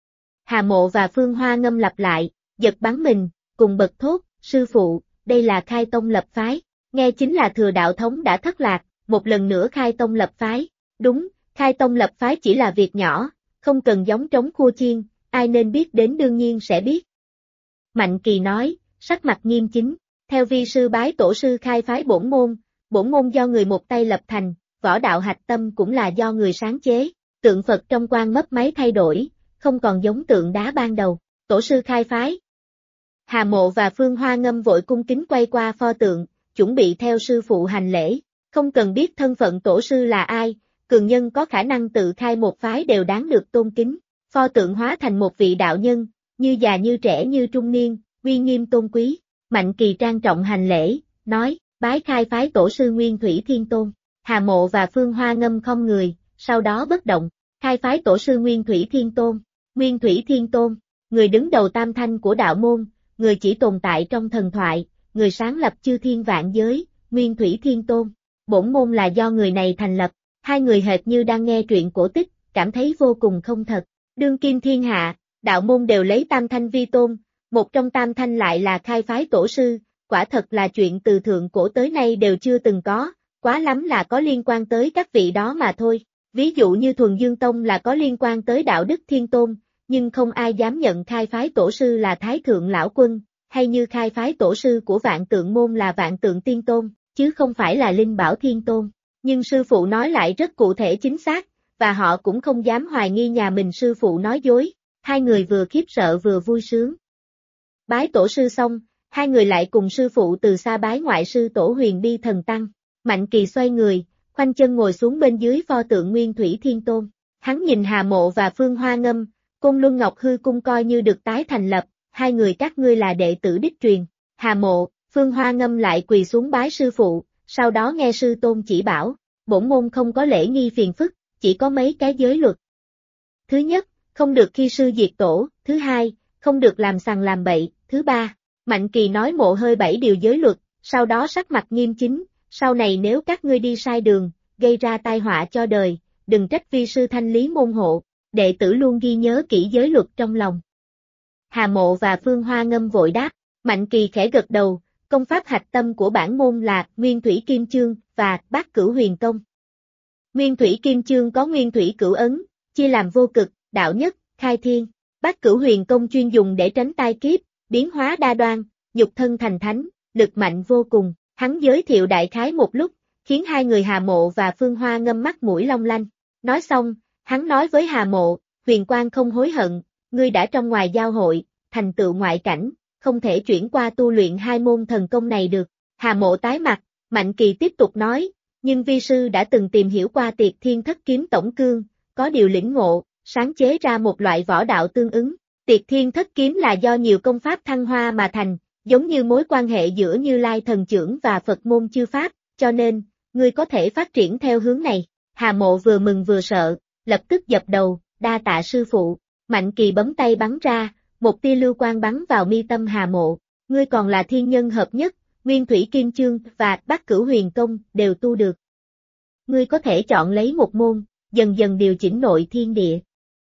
Hà Mộ và Phương Hoa Ngâm lặp lại, giật bắn mình, cùng bật thốt, sư phụ, đây là khai tông lập phái, nghe chính là thừa đạo thống đã thất lạc, một lần nữa khai tông lập phái, đúng, khai tông lập phái chỉ là việc nhỏ, không cần gióng trống khua chiên, ai nên biết đến đương nhiên sẽ biết. Mạnh Kỳ nói, sắc mặt nghiêm chính, theo vi sư bái tổ sư khai phái bổn môn do người một tay lập thành, võ đạo hạch tâm cũng là do người sáng chế, tượng Phật trong quan mấp máy thay đổi, không còn giống tượng đá ban đầu, tổ sư khai phái. Hà Mộ và Phương Hoa Ngâm vội cung kính quay qua pho tượng, chuẩn bị theo sư phụ hành lễ, không cần biết thân phận tổ sư là ai, cường nhân có khả năng tự khai một phái đều đáng được tôn kính, pho tượng hóa thành một vị đạo nhân, như già như trẻ như trung niên, uy nghiêm tôn quý, Mạnh Kỳ trang trọng hành lễ, nói, bái khai phái tổ sư Nguyên Thủy Thiên Tôn, Hà Mộ và Phương Hoa Ngâm không người, sau đó bất động, khai phái tổ sư Nguyên Thủy Thiên Tôn, Nguyên Thủy Thiên Tôn, người đứng đầu tam thanh của đạo môn, người chỉ tồn tại trong thần thoại, người sáng lập chư thiên vạn giới, Nguyên Thủy Thiên Tôn, bổn môn là do người này thành lập, hai người hệt như đang nghe truyện cổ tích, cảm thấy vô cùng không thật, đương kim thiên hạ, đạo môn đều lấy tam thanh vi tôn, một trong tam thanh lại là khai phái tổ sư, quả thật là chuyện từ thượng cổ tới nay đều chưa từng có, quá lắm là có liên quan tới các vị đó mà thôi, ví dụ như Thuần Dương Tông là có liên quan tới đạo đức thiên tôn, nhưng không ai dám nhận khai phái tổ sư là Thái Thượng Lão Quân, hay như khai phái tổ sư của Vạn Tượng Môn là Vạn Tượng Tiên Tôn, chứ không phải là Linh Bảo Thiên Tôn, nhưng sư phụ nói lại rất cụ thể chính xác, và họ cũng không dám hoài nghi nhà mình sư phụ nói dối, hai người vừa khiếp sợ vừa vui sướng. Bái tổ sư xong, hai người lại cùng sư phụ từ xa bái ngoại sư tổ Huyền Bi Thần Tăng, Mạnh Kỳ xoay người, khoanh chân ngồi xuống bên dưới pho tượng Nguyên Thủy Thiên Tôn, hắn nhìn Hà Mộ và Phương Hoa Ngâm, Côn Luân Ngọc Hư Cung coi như được tái thành lập, hai người các ngươi là đệ tử đích truyền, Hà Mộ, Phương Hoa Ngâm lại quỳ xuống bái sư phụ, sau đó nghe sư tôn chỉ bảo, bổn môn không có lễ nghi phiền phức, chỉ có mấy cái giới luật. Thứ nhất, không được khi sư diệt tổ, thứ hai, không được làm sằng làm bậy, thứ ba, Mạnh Kỳ nói mộ hơi 7 điều giới luật, sau đó sắc mặt nghiêm chính, sau này nếu các ngươi đi sai đường, gây ra tai họa cho đời, đừng trách vi sư thanh lý môn hộ, đệ tử luôn ghi nhớ kỹ giới luật trong lòng. Hà Mộ và Phương Hoa Ngâm vội đáp, Mạnh Kỳ khẽ gật đầu, công pháp hạch tâm của bản môn là Nguyên Thủy Kim Chương và Bát Cửu Huyền Công. Nguyên Thủy Kim Chương có Nguyên Thủy Cửu Ấn, chia làm vô cực, đạo nhất, khai thiên, Bát Cửu Huyền Công chuyên dùng để tránh tai kiếp, biến hóa đa đoan, nhục thân thành thánh, lực mạnh vô cùng, hắn giới thiệu đại khái một lúc, khiến hai người Hà Mộ và Phương Hoa Ngâm mắt mũi long lanh, nói xong, hắn nói với Hà Mộ, huyền quang không hối hận, ngươi đã trong ngoài giao hội, thành tựu ngoại cảnh, không thể chuyển qua tu luyện hai môn thần công này được, Hà Mộ tái mặt, Mạnh Kỳ tiếp tục nói, nhưng vi sư đã từng tìm hiểu qua Tiệt Thiên Thất Kiếm tổng cương, có điều lĩnh ngộ, sáng chế ra một loại võ đạo tương ứng, Tiệt Thiên Thất Kiếm là do nhiều công pháp thăng hoa mà thành, giống như mối quan hệ giữa Như Lai Thần Chưởng và Phật môn chư pháp, cho nên, ngươi có thể phát triển theo hướng này, Hà Mộ vừa mừng vừa sợ, lập tức dập đầu, đa tạ sư phụ, Mạnh Kỳ bấm tay bắn ra, một tia lưu quang bắn vào mi tâm Hà Mộ, ngươi còn là thiên nhân hợp nhất, Nguyên Thủy Kim Chương và Bát Cửu Huyền Công đều tu được. Ngươi có thể chọn lấy một môn, dần dần điều chỉnh nội thiên địa.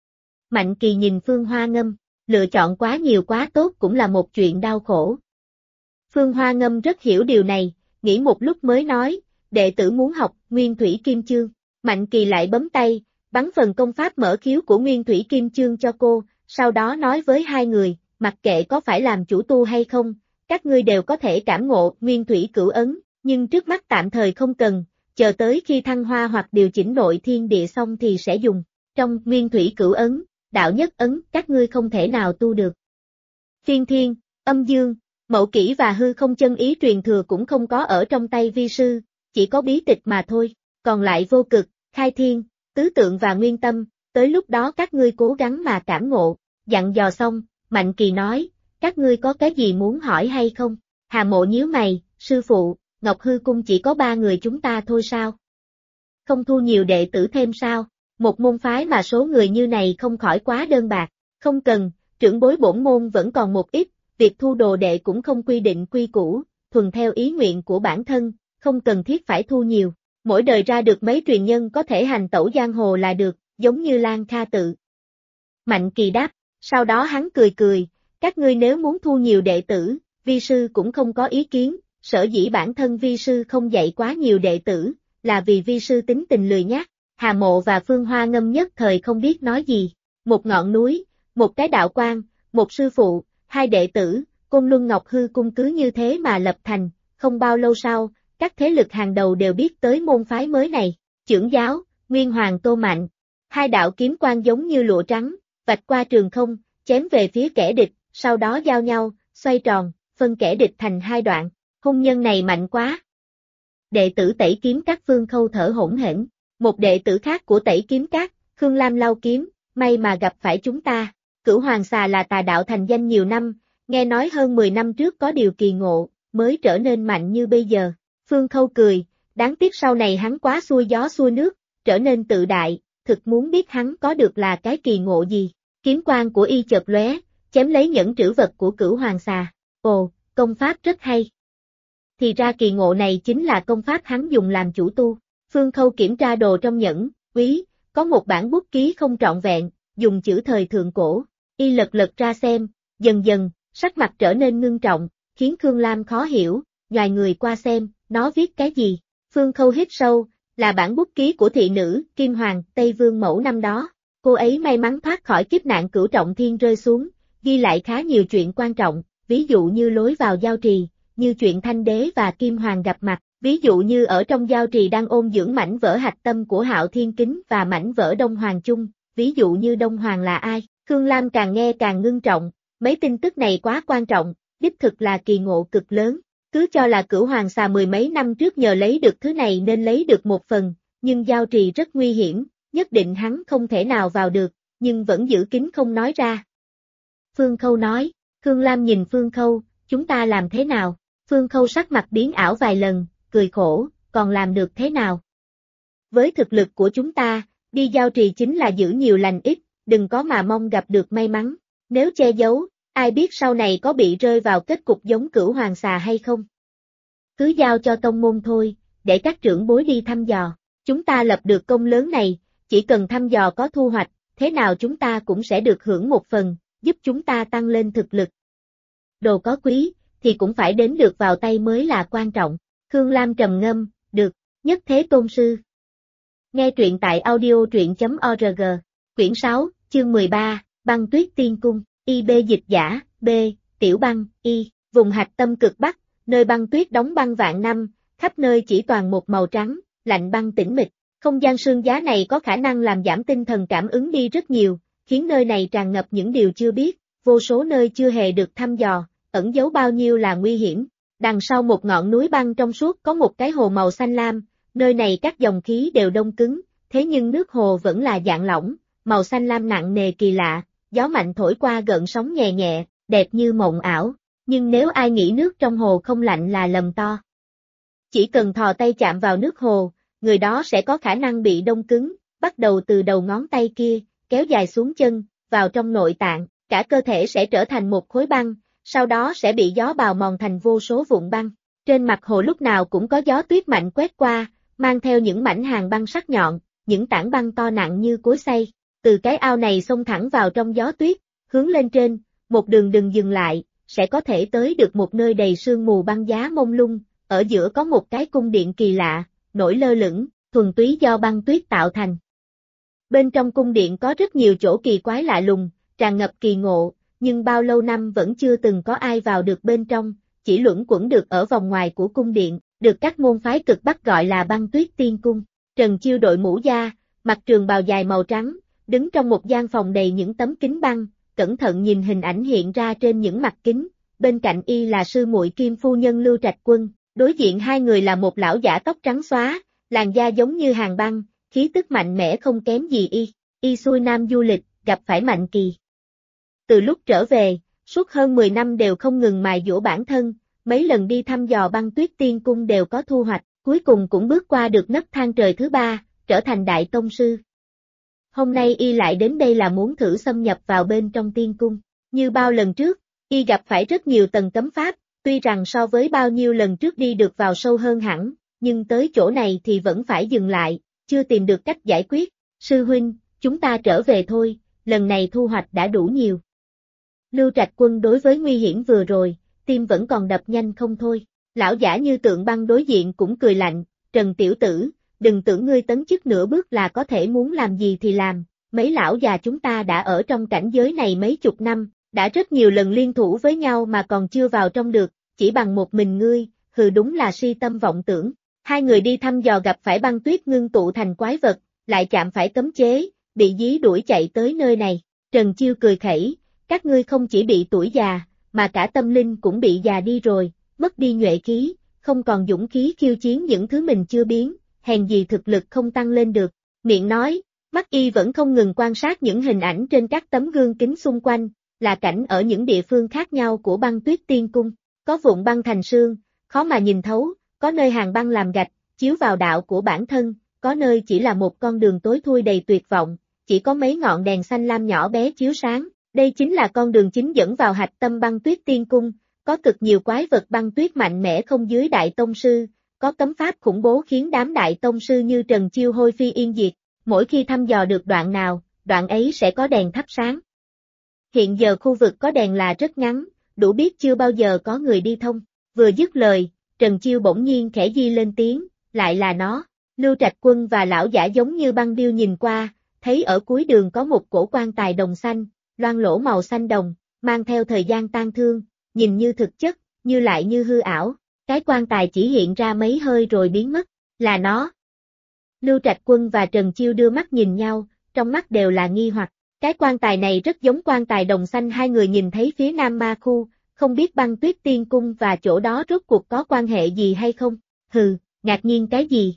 Mạnh Kỳ nhìn Phương Hoa Ngâm, lựa chọn quá nhiều quá tốt cũng là một chuyện đau khổ. Phương Hoa Ngâm rất hiểu điều này, nghĩ một lúc mới nói, đệ tử muốn học Nguyên Thủy Kim Chương, Mạnh Kỳ lại bấm tay, bắn phần công pháp mở khiếu của Nguyên Thủy Kim Chương cho cô, sau đó nói với hai người, mặc kệ có phải làm chủ tu hay không, các ngươi đều có thể cảm ngộ Nguyên Thủy Cửu Ấn, nhưng trước mắt tạm thời không cần, chờ tới khi thăng hoa hoặc điều chỉnh nội thiên địa xong thì sẽ dùng, trong Nguyên Thủy Cửu Ấn, đạo nhất ấn các ngươi không thể nào tu được. Phiên thiên, âm dương, mậu kỷ và hư không chân ý truyền thừa cũng không có ở trong tay vi sư, chỉ có bí tịch mà thôi, còn lại vô cực, khai thiên, tứ tượng và nguyên tâm, tới lúc đó các ngươi cố gắng mà cảm ngộ, dặn dò xong, Mạnh Kỳ nói, các ngươi có cái gì muốn hỏi hay không? Hà Mộ nhíu mày, sư phụ, Ngọc Hư Cung chỉ có 3 người chúng ta thôi sao? Không thu nhiều đệ tử thêm sao? Một môn phái mà số người như này không khỏi quá đơn bạc, không cần, trưởng bối bổn môn vẫn còn một ít, việc thu đồ đệ cũng không quy định quy củ, thuần theo ý nguyện của bản thân, không cần thiết phải thu nhiều. Mỗi đời ra được mấy truyền nhân có thể hành tẩu giang hồ là được, giống như Lan Kha tự. Mạnh Kỳ đáp, sau đó hắn cười cười, các ngươi nếu muốn thu nhiều đệ tử, vi sư cũng không có ý kiến, sở dĩ bản thân vi sư không dạy quá nhiều đệ tử, là vì vi sư tính tình lười nhác. Hà Mộ và Phương Hoa Ngâm nhất thời không biết nói gì. Một ngọn núi, một cái đạo quan, một sư phụ, hai đệ tử, Côn Luân Ngọc Hư cung cứ như thế mà lập thành, không bao lâu sau, các thế lực hàng đầu đều biết tới môn phái mới này. Chưởng giáo, Nguyên Hoàng Tô Mạnh, hai đạo kiếm quang giống như lụa trắng, vạch qua trường không, chém về phía kẻ địch, sau đó giao nhau, xoay tròn, phân kẻ địch thành hai đoạn. Hung nhân này mạnh quá. Đệ tử Tẩy Kiếm Các Phương Khâu thở hổn hển. Một đệ tử khác của Tẩy Kiếm Các, Khương Lam lau kiếm, may mà gặp phải chúng ta. Cửu Hoàng Xà là tà đạo thành danh nhiều năm, nghe nói hơn 10 năm trước có điều kỳ ngộ, mới trở nên mạnh như bây giờ. Phương Khâu cười, đáng tiếc sau này hắn quá xuôi gió xuôi nước, trở nên tự đại, thực muốn biết hắn có được là cái kỳ ngộ gì. Kiếm quang của y chợt lóe, chém lấy nhẫn trữ vật của Cửu Hoàng Xà. Ồ, công pháp rất hay. Thì ra kỳ ngộ này chính là công pháp hắn dùng làm chủ tu. Phương Khâu kiểm tra đồ trong nhẫn, quý, có một bản bút ký không trọn vẹn, dùng chữ thời thượng cổ. Y lật ra xem, dần dần, sắc mặt trở nên ngưng trọng, khiến Khương Lam khó hiểu, nhoài người qua xem, nó viết cái gì. Phương Khâu hít sâu, là bản bút ký của thị nữ, Kim Hoàng, Tây Vương Mẫu năm đó. Cô ấy may mắn thoát khỏi kiếp nạn cửu trọng thiên rơi xuống, ghi lại khá nhiều chuyện quan trọng, ví dụ như lối vào giao trì, như chuyện Thanh Đế và Kim Hoàng gặp mặt, ví dụ như ở trong giao trì đang ôn dưỡng mảnh vỡ hạch tâm của Hạo Thiên Kính và mảnh vỡ Đông Hoàng chung, ví dụ như Đông Hoàng là ai. Khương Lam càng nghe càng ngưng trọng, mấy tin tức này quá quan trọng, đích thực là kỳ ngộ cực lớn. Cứ cho là Cửu Hoàng Xà mười mấy năm trước nhờ lấy được thứ này nên lấy được một phần, nhưng giao trì rất nguy hiểm, nhất định hắn không thể nào vào được, nhưng vẫn giữ kín không nói ra. Phương Khâu nói, Khương Lam nhìn Phương Khâu, chúng ta làm thế nào? Phương Khâu sắc mặt biến ảo vài lần, cười khổ, còn làm được thế nào? Với thực lực của chúng ta, đi giao trì chính là giữ nhiều lành ít, đừng có mà mong gặp được may mắn. Nếu che giấu, ai biết sau này có bị rơi vào kết cục giống Cửu Hoàng Xà hay không? Cứ giao cho tông môn thôi, để các trưởng bối đi thăm dò. Chúng ta lập được công lớn này, chỉ cần thăm dò có thu hoạch, thế nào chúng ta cũng sẽ được hưởng một phần, giúp chúng ta tăng lên thực lực. Đồ có quý, thì cũng phải đến được vào tay mới là quan trọng. Khương Lam trầm ngâm, được, nhất thế tôn sư. Nghe truyện tại audio.org, quyển 6, chương 13, Băng Tuyết Tiên Cung, IB dịch giả, B, Tiểu Băng, Y, vùng hạch tâm cực Bắc, nơi băng tuyết đóng băng vạn năm, khắp nơi chỉ toàn một màu trắng, lạnh băng tĩnh mịch. Không gian sương giá này có khả năng làm giảm tinh thần cảm ứng đi rất nhiều, khiến nơi này tràn ngập những điều chưa biết, vô số nơi chưa hề được thăm dò, ẩn giấu bao nhiêu là nguy hiểm. Đằng sau một ngọn núi băng trong suốt có một cái hồ màu xanh lam, nơi này các dòng khí đều đông cứng, thế nhưng nước hồ vẫn là dạng lỏng, màu xanh lam nặng nề kỳ lạ, gió mạnh thổi qua gợn sóng nhẹ nhẹ, đẹp như mộng ảo, nhưng nếu ai nghĩ nước trong hồ không lạnh là lầm to. Chỉ cần thò tay chạm vào nước hồ, người đó sẽ có khả năng bị đông cứng, bắt đầu từ đầu ngón tay kia, kéo dài xuống chân, vào trong nội tạng, cả cơ thể sẽ trở thành một khối băng, sau đó sẽ bị gió bào mòn thành vô số vụn băng. Trên mặt hồ lúc nào cũng có gió tuyết mạnh quét qua, mang theo những mảnh hàng băng sắc nhọn, những tảng băng to nặng như cối xay. Từ cái ao này xông thẳng vào trong gió tuyết, hướng lên trên, một đường đừng dừng lại, sẽ có thể tới được một nơi đầy sương mù băng giá mông lung, ở giữa có một cái cung điện kỳ lạ, nổi lơ lửng, thuần túy do băng tuyết tạo thành. Bên trong cung điện có rất nhiều chỗ kỳ quái lạ lùng, tràn ngập kỳ ngộ, nhưng bao lâu năm vẫn chưa từng có ai vào được bên trong, chỉ luẩn quẩn được ở vòng ngoài của cung điện, được các môn phái cực Bắc gọi là Băng Tuyết Tiên Cung. Trần Chiêu đội mũ da, mặc trường bào dài màu trắng, đứng trong một gian phòng đầy những tấm kính băng, cẩn thận nhìn hình ảnh hiện ra trên những mặt kính, bên cạnh y là sư muội Kim phu nhân Lưu Trạch Quân, đối diện hai người là một lão giả tóc trắng xóa, làn da giống như hàng băng, khí tức mạnh mẽ không kém gì y xuôi nam du lịch, gặp phải Mạnh Kỳ. Từ lúc trở về, suốt hơn 10 năm đều không ngừng mài dũa bản thân, mấy lần đi thăm dò Băng Tuyết Tiên Cung đều có thu hoạch, cuối cùng cũng bước qua được nấc thang trời thứ 3, trở thành đại tông sư. Hôm nay y lại đến đây là muốn thử xâm nhập vào bên trong tiên cung, như bao lần trước, y gặp phải rất nhiều tầng cấm pháp, Tuy rằng so với bao nhiêu lần trước đi được vào sâu hơn hẳn, nhưng tới chỗ này thì vẫn phải dừng lại, chưa tìm được cách giải quyết. Sư huynh, chúng ta trở về thôi, lần này thu hoạch đã đủ nhiều. Lưu Trạch Quân đối với nguy hiểm vừa rồi, tim vẫn còn đập nhanh không thôi. Lão giả Như Tượng Băng đối diện cũng cười lạnh, Trần tiểu tử, đừng tưởng ngươi tấn chức nửa bước là có thể muốn làm gì thì làm, mấy lão già chúng ta đã ở trong cảnh giới này mấy chục năm, đã rất nhiều lần liên thủ với nhau mà còn chưa vào trong được, chỉ bằng một mình ngươi, hừ đúng là si tâm vọng tưởng. Hai người đi thăm dò gặp phải băng tuyết ngưng tụ thành quái vật, lại chạm phải cấm chế, bị dí đuổi chạy tới nơi này. Trần Chiêu cười khẩy, các ngươi không chỉ bị tuổi già, mà cả tâm linh cũng bị già đi rồi, mất đi nhuệ khí, không còn dũng khí khiêu chiến những thứ mình chưa biến, hèn gì thực lực không tăng lên được. Miệng nói, mắt y vẫn không ngừng quan sát những hình ảnh trên các tấm gương kính xung quanh, là cảnh ở những địa phương khác nhau của băng tuyết tiên cung, có vụn băng thành sương, khó mà nhìn thấu, có nơi hàng băng làm gạch, chiếu vào đạo của bản thân, có nơi chỉ là một con đường tối thui đầy tuyệt vọng, chỉ có mấy ngọn đèn xanh lam nhỏ bé chiếu sáng, đây chính là con đường chính dẫn vào hạch tâm băng tuyết tiên cung, có cực nhiều quái vật băng tuyết mạnh mẽ không dưới đại tông sư, có cấm pháp khủng bố khiến đám đại tông sư như Trần Chiêu hôi phi yên diệt, mỗi khi thăm dò được đoạn nào, đoạn ấy sẽ có đèn thắp sáng. Hiện giờ khu vực có đèn là rất ngắn, đủ biết chưa bao giờ có người đi thông, vừa dứt lời, Trần Chiêu bỗng nhiên khẽ di lên tiếng, lại là nó. Lưu Trạch Quân và lão giả giống như băng điêu nhìn qua, thấy ở cuối đường có một cổ quan tài đồng xanh, loang lỗ màu xanh đồng, mang theo thời gian tan thương, nhìn như thực chất, như lại như hư ảo, cái quan tài chỉ hiện ra mấy hơi rồi biến mất, là nó. Lưu Trạch Quân và Trần Chiêu đưa mắt nhìn nhau, trong mắt đều là nghi hoặc, cái quan tài này rất giống quan tài đồng xanh hai người nhìn thấy phía nam ma khu, không biết băng tuyết tiên cung và chỗ đó rốt cuộc có quan hệ gì hay không, hừ, ngạc nhiên cái gì?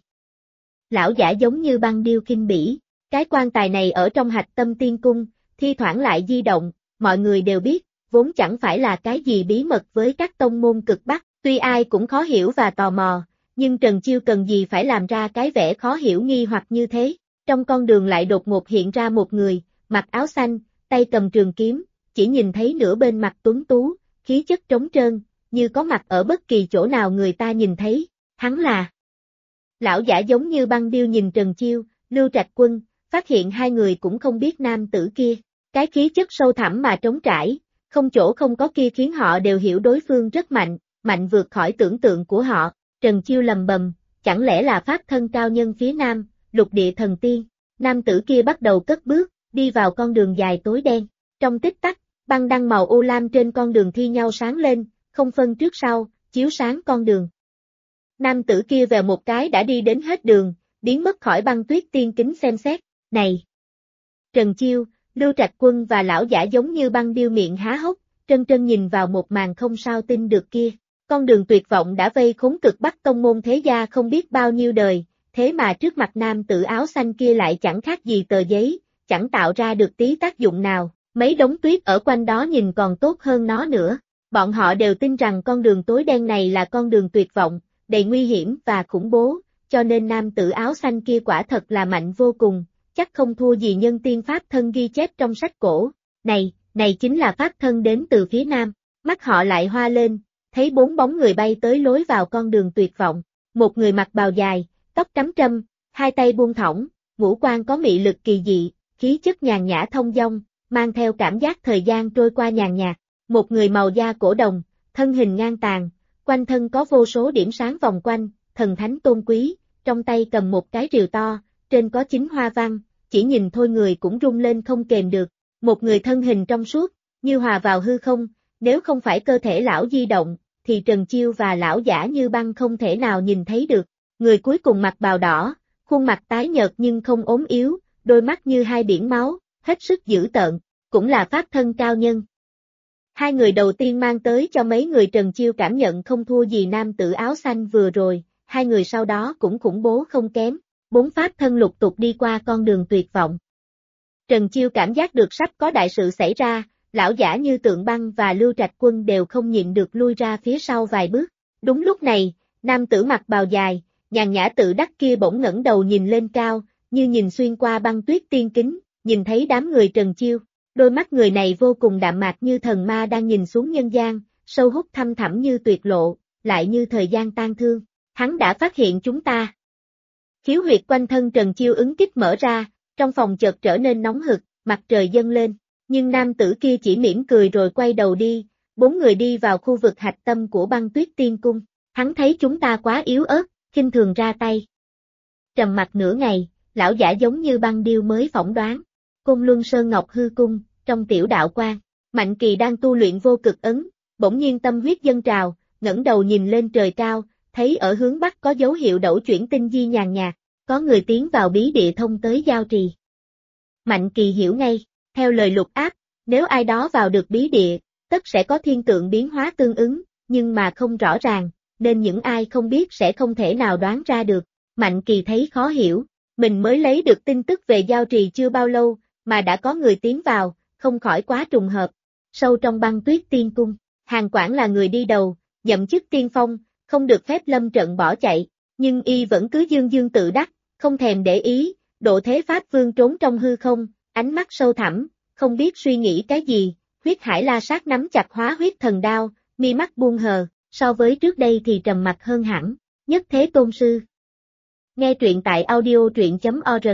Lão giả giống như băng điêu khinh bỉ, cái quan tài này ở trong hạch tâm tiên cung, thi thoảng lại di động, mọi người đều biết, vốn chẳng phải là cái gì bí mật với các tông môn cực Bắc, tuy ai cũng khó hiểu và tò mò, nhưng Trần Chiêu cần gì phải làm ra cái vẻ khó hiểu nghi hoặc như thế, trong con đường lại đột ngột hiện ra một người, mặc áo xanh, tay cầm trường kiếm, chỉ nhìn thấy nửa bên mặt tuấn tú, khí chất trống trơn, như có mặt ở bất kỳ chỗ nào người ta nhìn thấy, hắn là. Lão giả giống như băng điêu nhìn Trần Chiêu, Lưu Trạch Quân, phát hiện hai người cũng không biết nam tử kia, cái khí chất sâu thẳm mà trống trải, không chỗ không có kia khiến họ đều hiểu đối phương rất mạnh, mạnh vượt khỏi tưởng tượng của họ, Trần Chiêu lầm bầm, chẳng lẽ là pháp thân cao nhân phía nam, lục địa thần tiên, nam tử kia bắt đầu cất bước, đi vào con đường dài tối đen, trong tích tắc, băng đăng màu ô lam trên con đường thi nhau sáng lên, không phân trước sau, chiếu sáng con đường. Nam tử kia vèo một cái đã đi đến hết đường, biến mất khỏi băng tuyết tiên kính xem xét, này! Trần Chiêu, Lưu Trạch Quân và lão giả giống như băng điêu miệng há hốc, trân trân nhìn vào một màn không sao tin được kia. Con đường tuyệt vọng đã vây khốn cực Bắc tông môn thế gia không biết bao nhiêu đời, thế mà trước mặt nam tử áo xanh kia lại chẳng khác gì tờ giấy, chẳng tạo ra được tí tác dụng nào, mấy đống tuyết ở quanh đó nhìn còn tốt hơn nó nữa. Bọn họ đều tin rằng con đường tối đen này là con đường tuyệt vọng, đầy nguy hiểm và khủng bố, cho nên nam tử áo xanh kia quả thật là mạnh vô cùng, chắc không thua gì nhân tiên pháp thân ghi chép trong sách cổ. Này chính là pháp thân đến từ phía nam, mắt họ lại hoa lên, thấy bốn bóng người bay tới lối vào con đường tuyệt vọng, một người mặc bào dài, tóc cắm trâm, hai tay buông thõng, ngũ quan có mị lực kỳ dị, khí chất nhàn nhã thông dong, mang theo cảm giác thời gian trôi qua nhàn nhạt, một người màu da cổ đồng, thân hình ngang tàn, quanh thân có vô số điểm sáng vòng quanh, thần thánh tôn quý, trong tay cầm một cái rìu to, trên có 9 hoa văn, chỉ nhìn thôi người cũng rung lên không kềm được, một người thân hình trong suốt, như hòa vào hư không, nếu không phải cơ thể lão di động, thì Trần Chiêu và lão giả như băng không thể nào nhìn thấy được, người cuối cùng mặc bào đỏ, khuôn mặt tái nhợt nhưng không ốm yếu, đôi mắt như hai biển máu, hết sức dữ tợn, cũng là pháp thân cao nhân. Hai người đầu tiên mang tới cho mấy người Trần Chiêu cảm nhận không thua gì nam tử áo xanh vừa rồi, hai người sau đó cũng khủng bố không kém, bốn pháp thân lục tục đi qua con đường tuyệt vọng. Trần Chiêu cảm giác được sắp có đại sự xảy ra, lão giả Như Tượng Băng và Lưu Trạch Quân đều không nhịn được lui ra phía sau vài bước. Đúng lúc này, nam tử mặc bào dài, nhàn nhã tự đắc kia bỗng ngẩng đầu nhìn lên cao, như nhìn xuyên qua băng tuyết tiên kính, nhìn thấy đám người Trần Chiêu. Đôi mắt người này vô cùng đạm mạc như thần ma đang nhìn xuống nhân gian, sâu hút thăm thẳm như tuyệt lộ, lại như thời gian tan thương. Hắn đã phát hiện chúng ta. Khiếu huyệt quanh thân Trần Chiêu ứng kích mở ra, trong phòng chợt trở nên nóng hực, mặt trời dâng lên, nhưng nam tử kia chỉ mỉm cười rồi quay đầu đi, 4 người đi vào khu vực hạch tâm của Băng Tuyết Tiên Cung, hắn thấy chúng ta quá yếu ớt, khinh thường ra tay. Trầm mặt nửa ngày, lão giả giống như băng điêu mới phỏng đoán, Côn Luân Sơn Ngọc Hư Cung, trong tiểu đạo quan, Mạnh Kỳ đang tu luyện vô cực ấn, bỗng nhiên tâm huyết dâng trào, ngẩng đầu nhìn lên trời cao, thấy ở hướng bắc có dấu hiệu đẩu chuyển tinh di nhàn nhạt, có người tiến vào bí địa thông tới giao trì. Mạnh Kỳ hiểu ngay, theo lời Lục Áp, nếu ai đó vào được bí địa, tất sẽ có thiên tượng biến hóa tương ứng, nhưng mà không rõ ràng, nên những ai không biết sẽ không thể nào đoán ra được. Mạnh Kỳ thấy khó hiểu, mình mới lấy được tin tức về giao trì chưa bao lâu, mà đã có người tiến vào, không khỏi quá trùng hợp. Sâu trong Băng Tuyết Tiên Cung, Hàn Quảng là người đi đầu, nhậm chức tiên phong, không được phép lâm trận bỏ chạy, nhưng y vẫn cứ dương dương tự đắc, không thèm để ý, Độ Thế Pháp Vương trốn trong hư không, ánh mắt sâu thẳm, không biết suy nghĩ cái gì, Huyết Hải La Sát nắm chặt Hóa Huyết Thần Đao, mi mắt buông hờ, so với trước đây thì trầm mặc hơn hẳn. Nhất Thế Tôn Sư. Nghe truyện tại audio truyện.org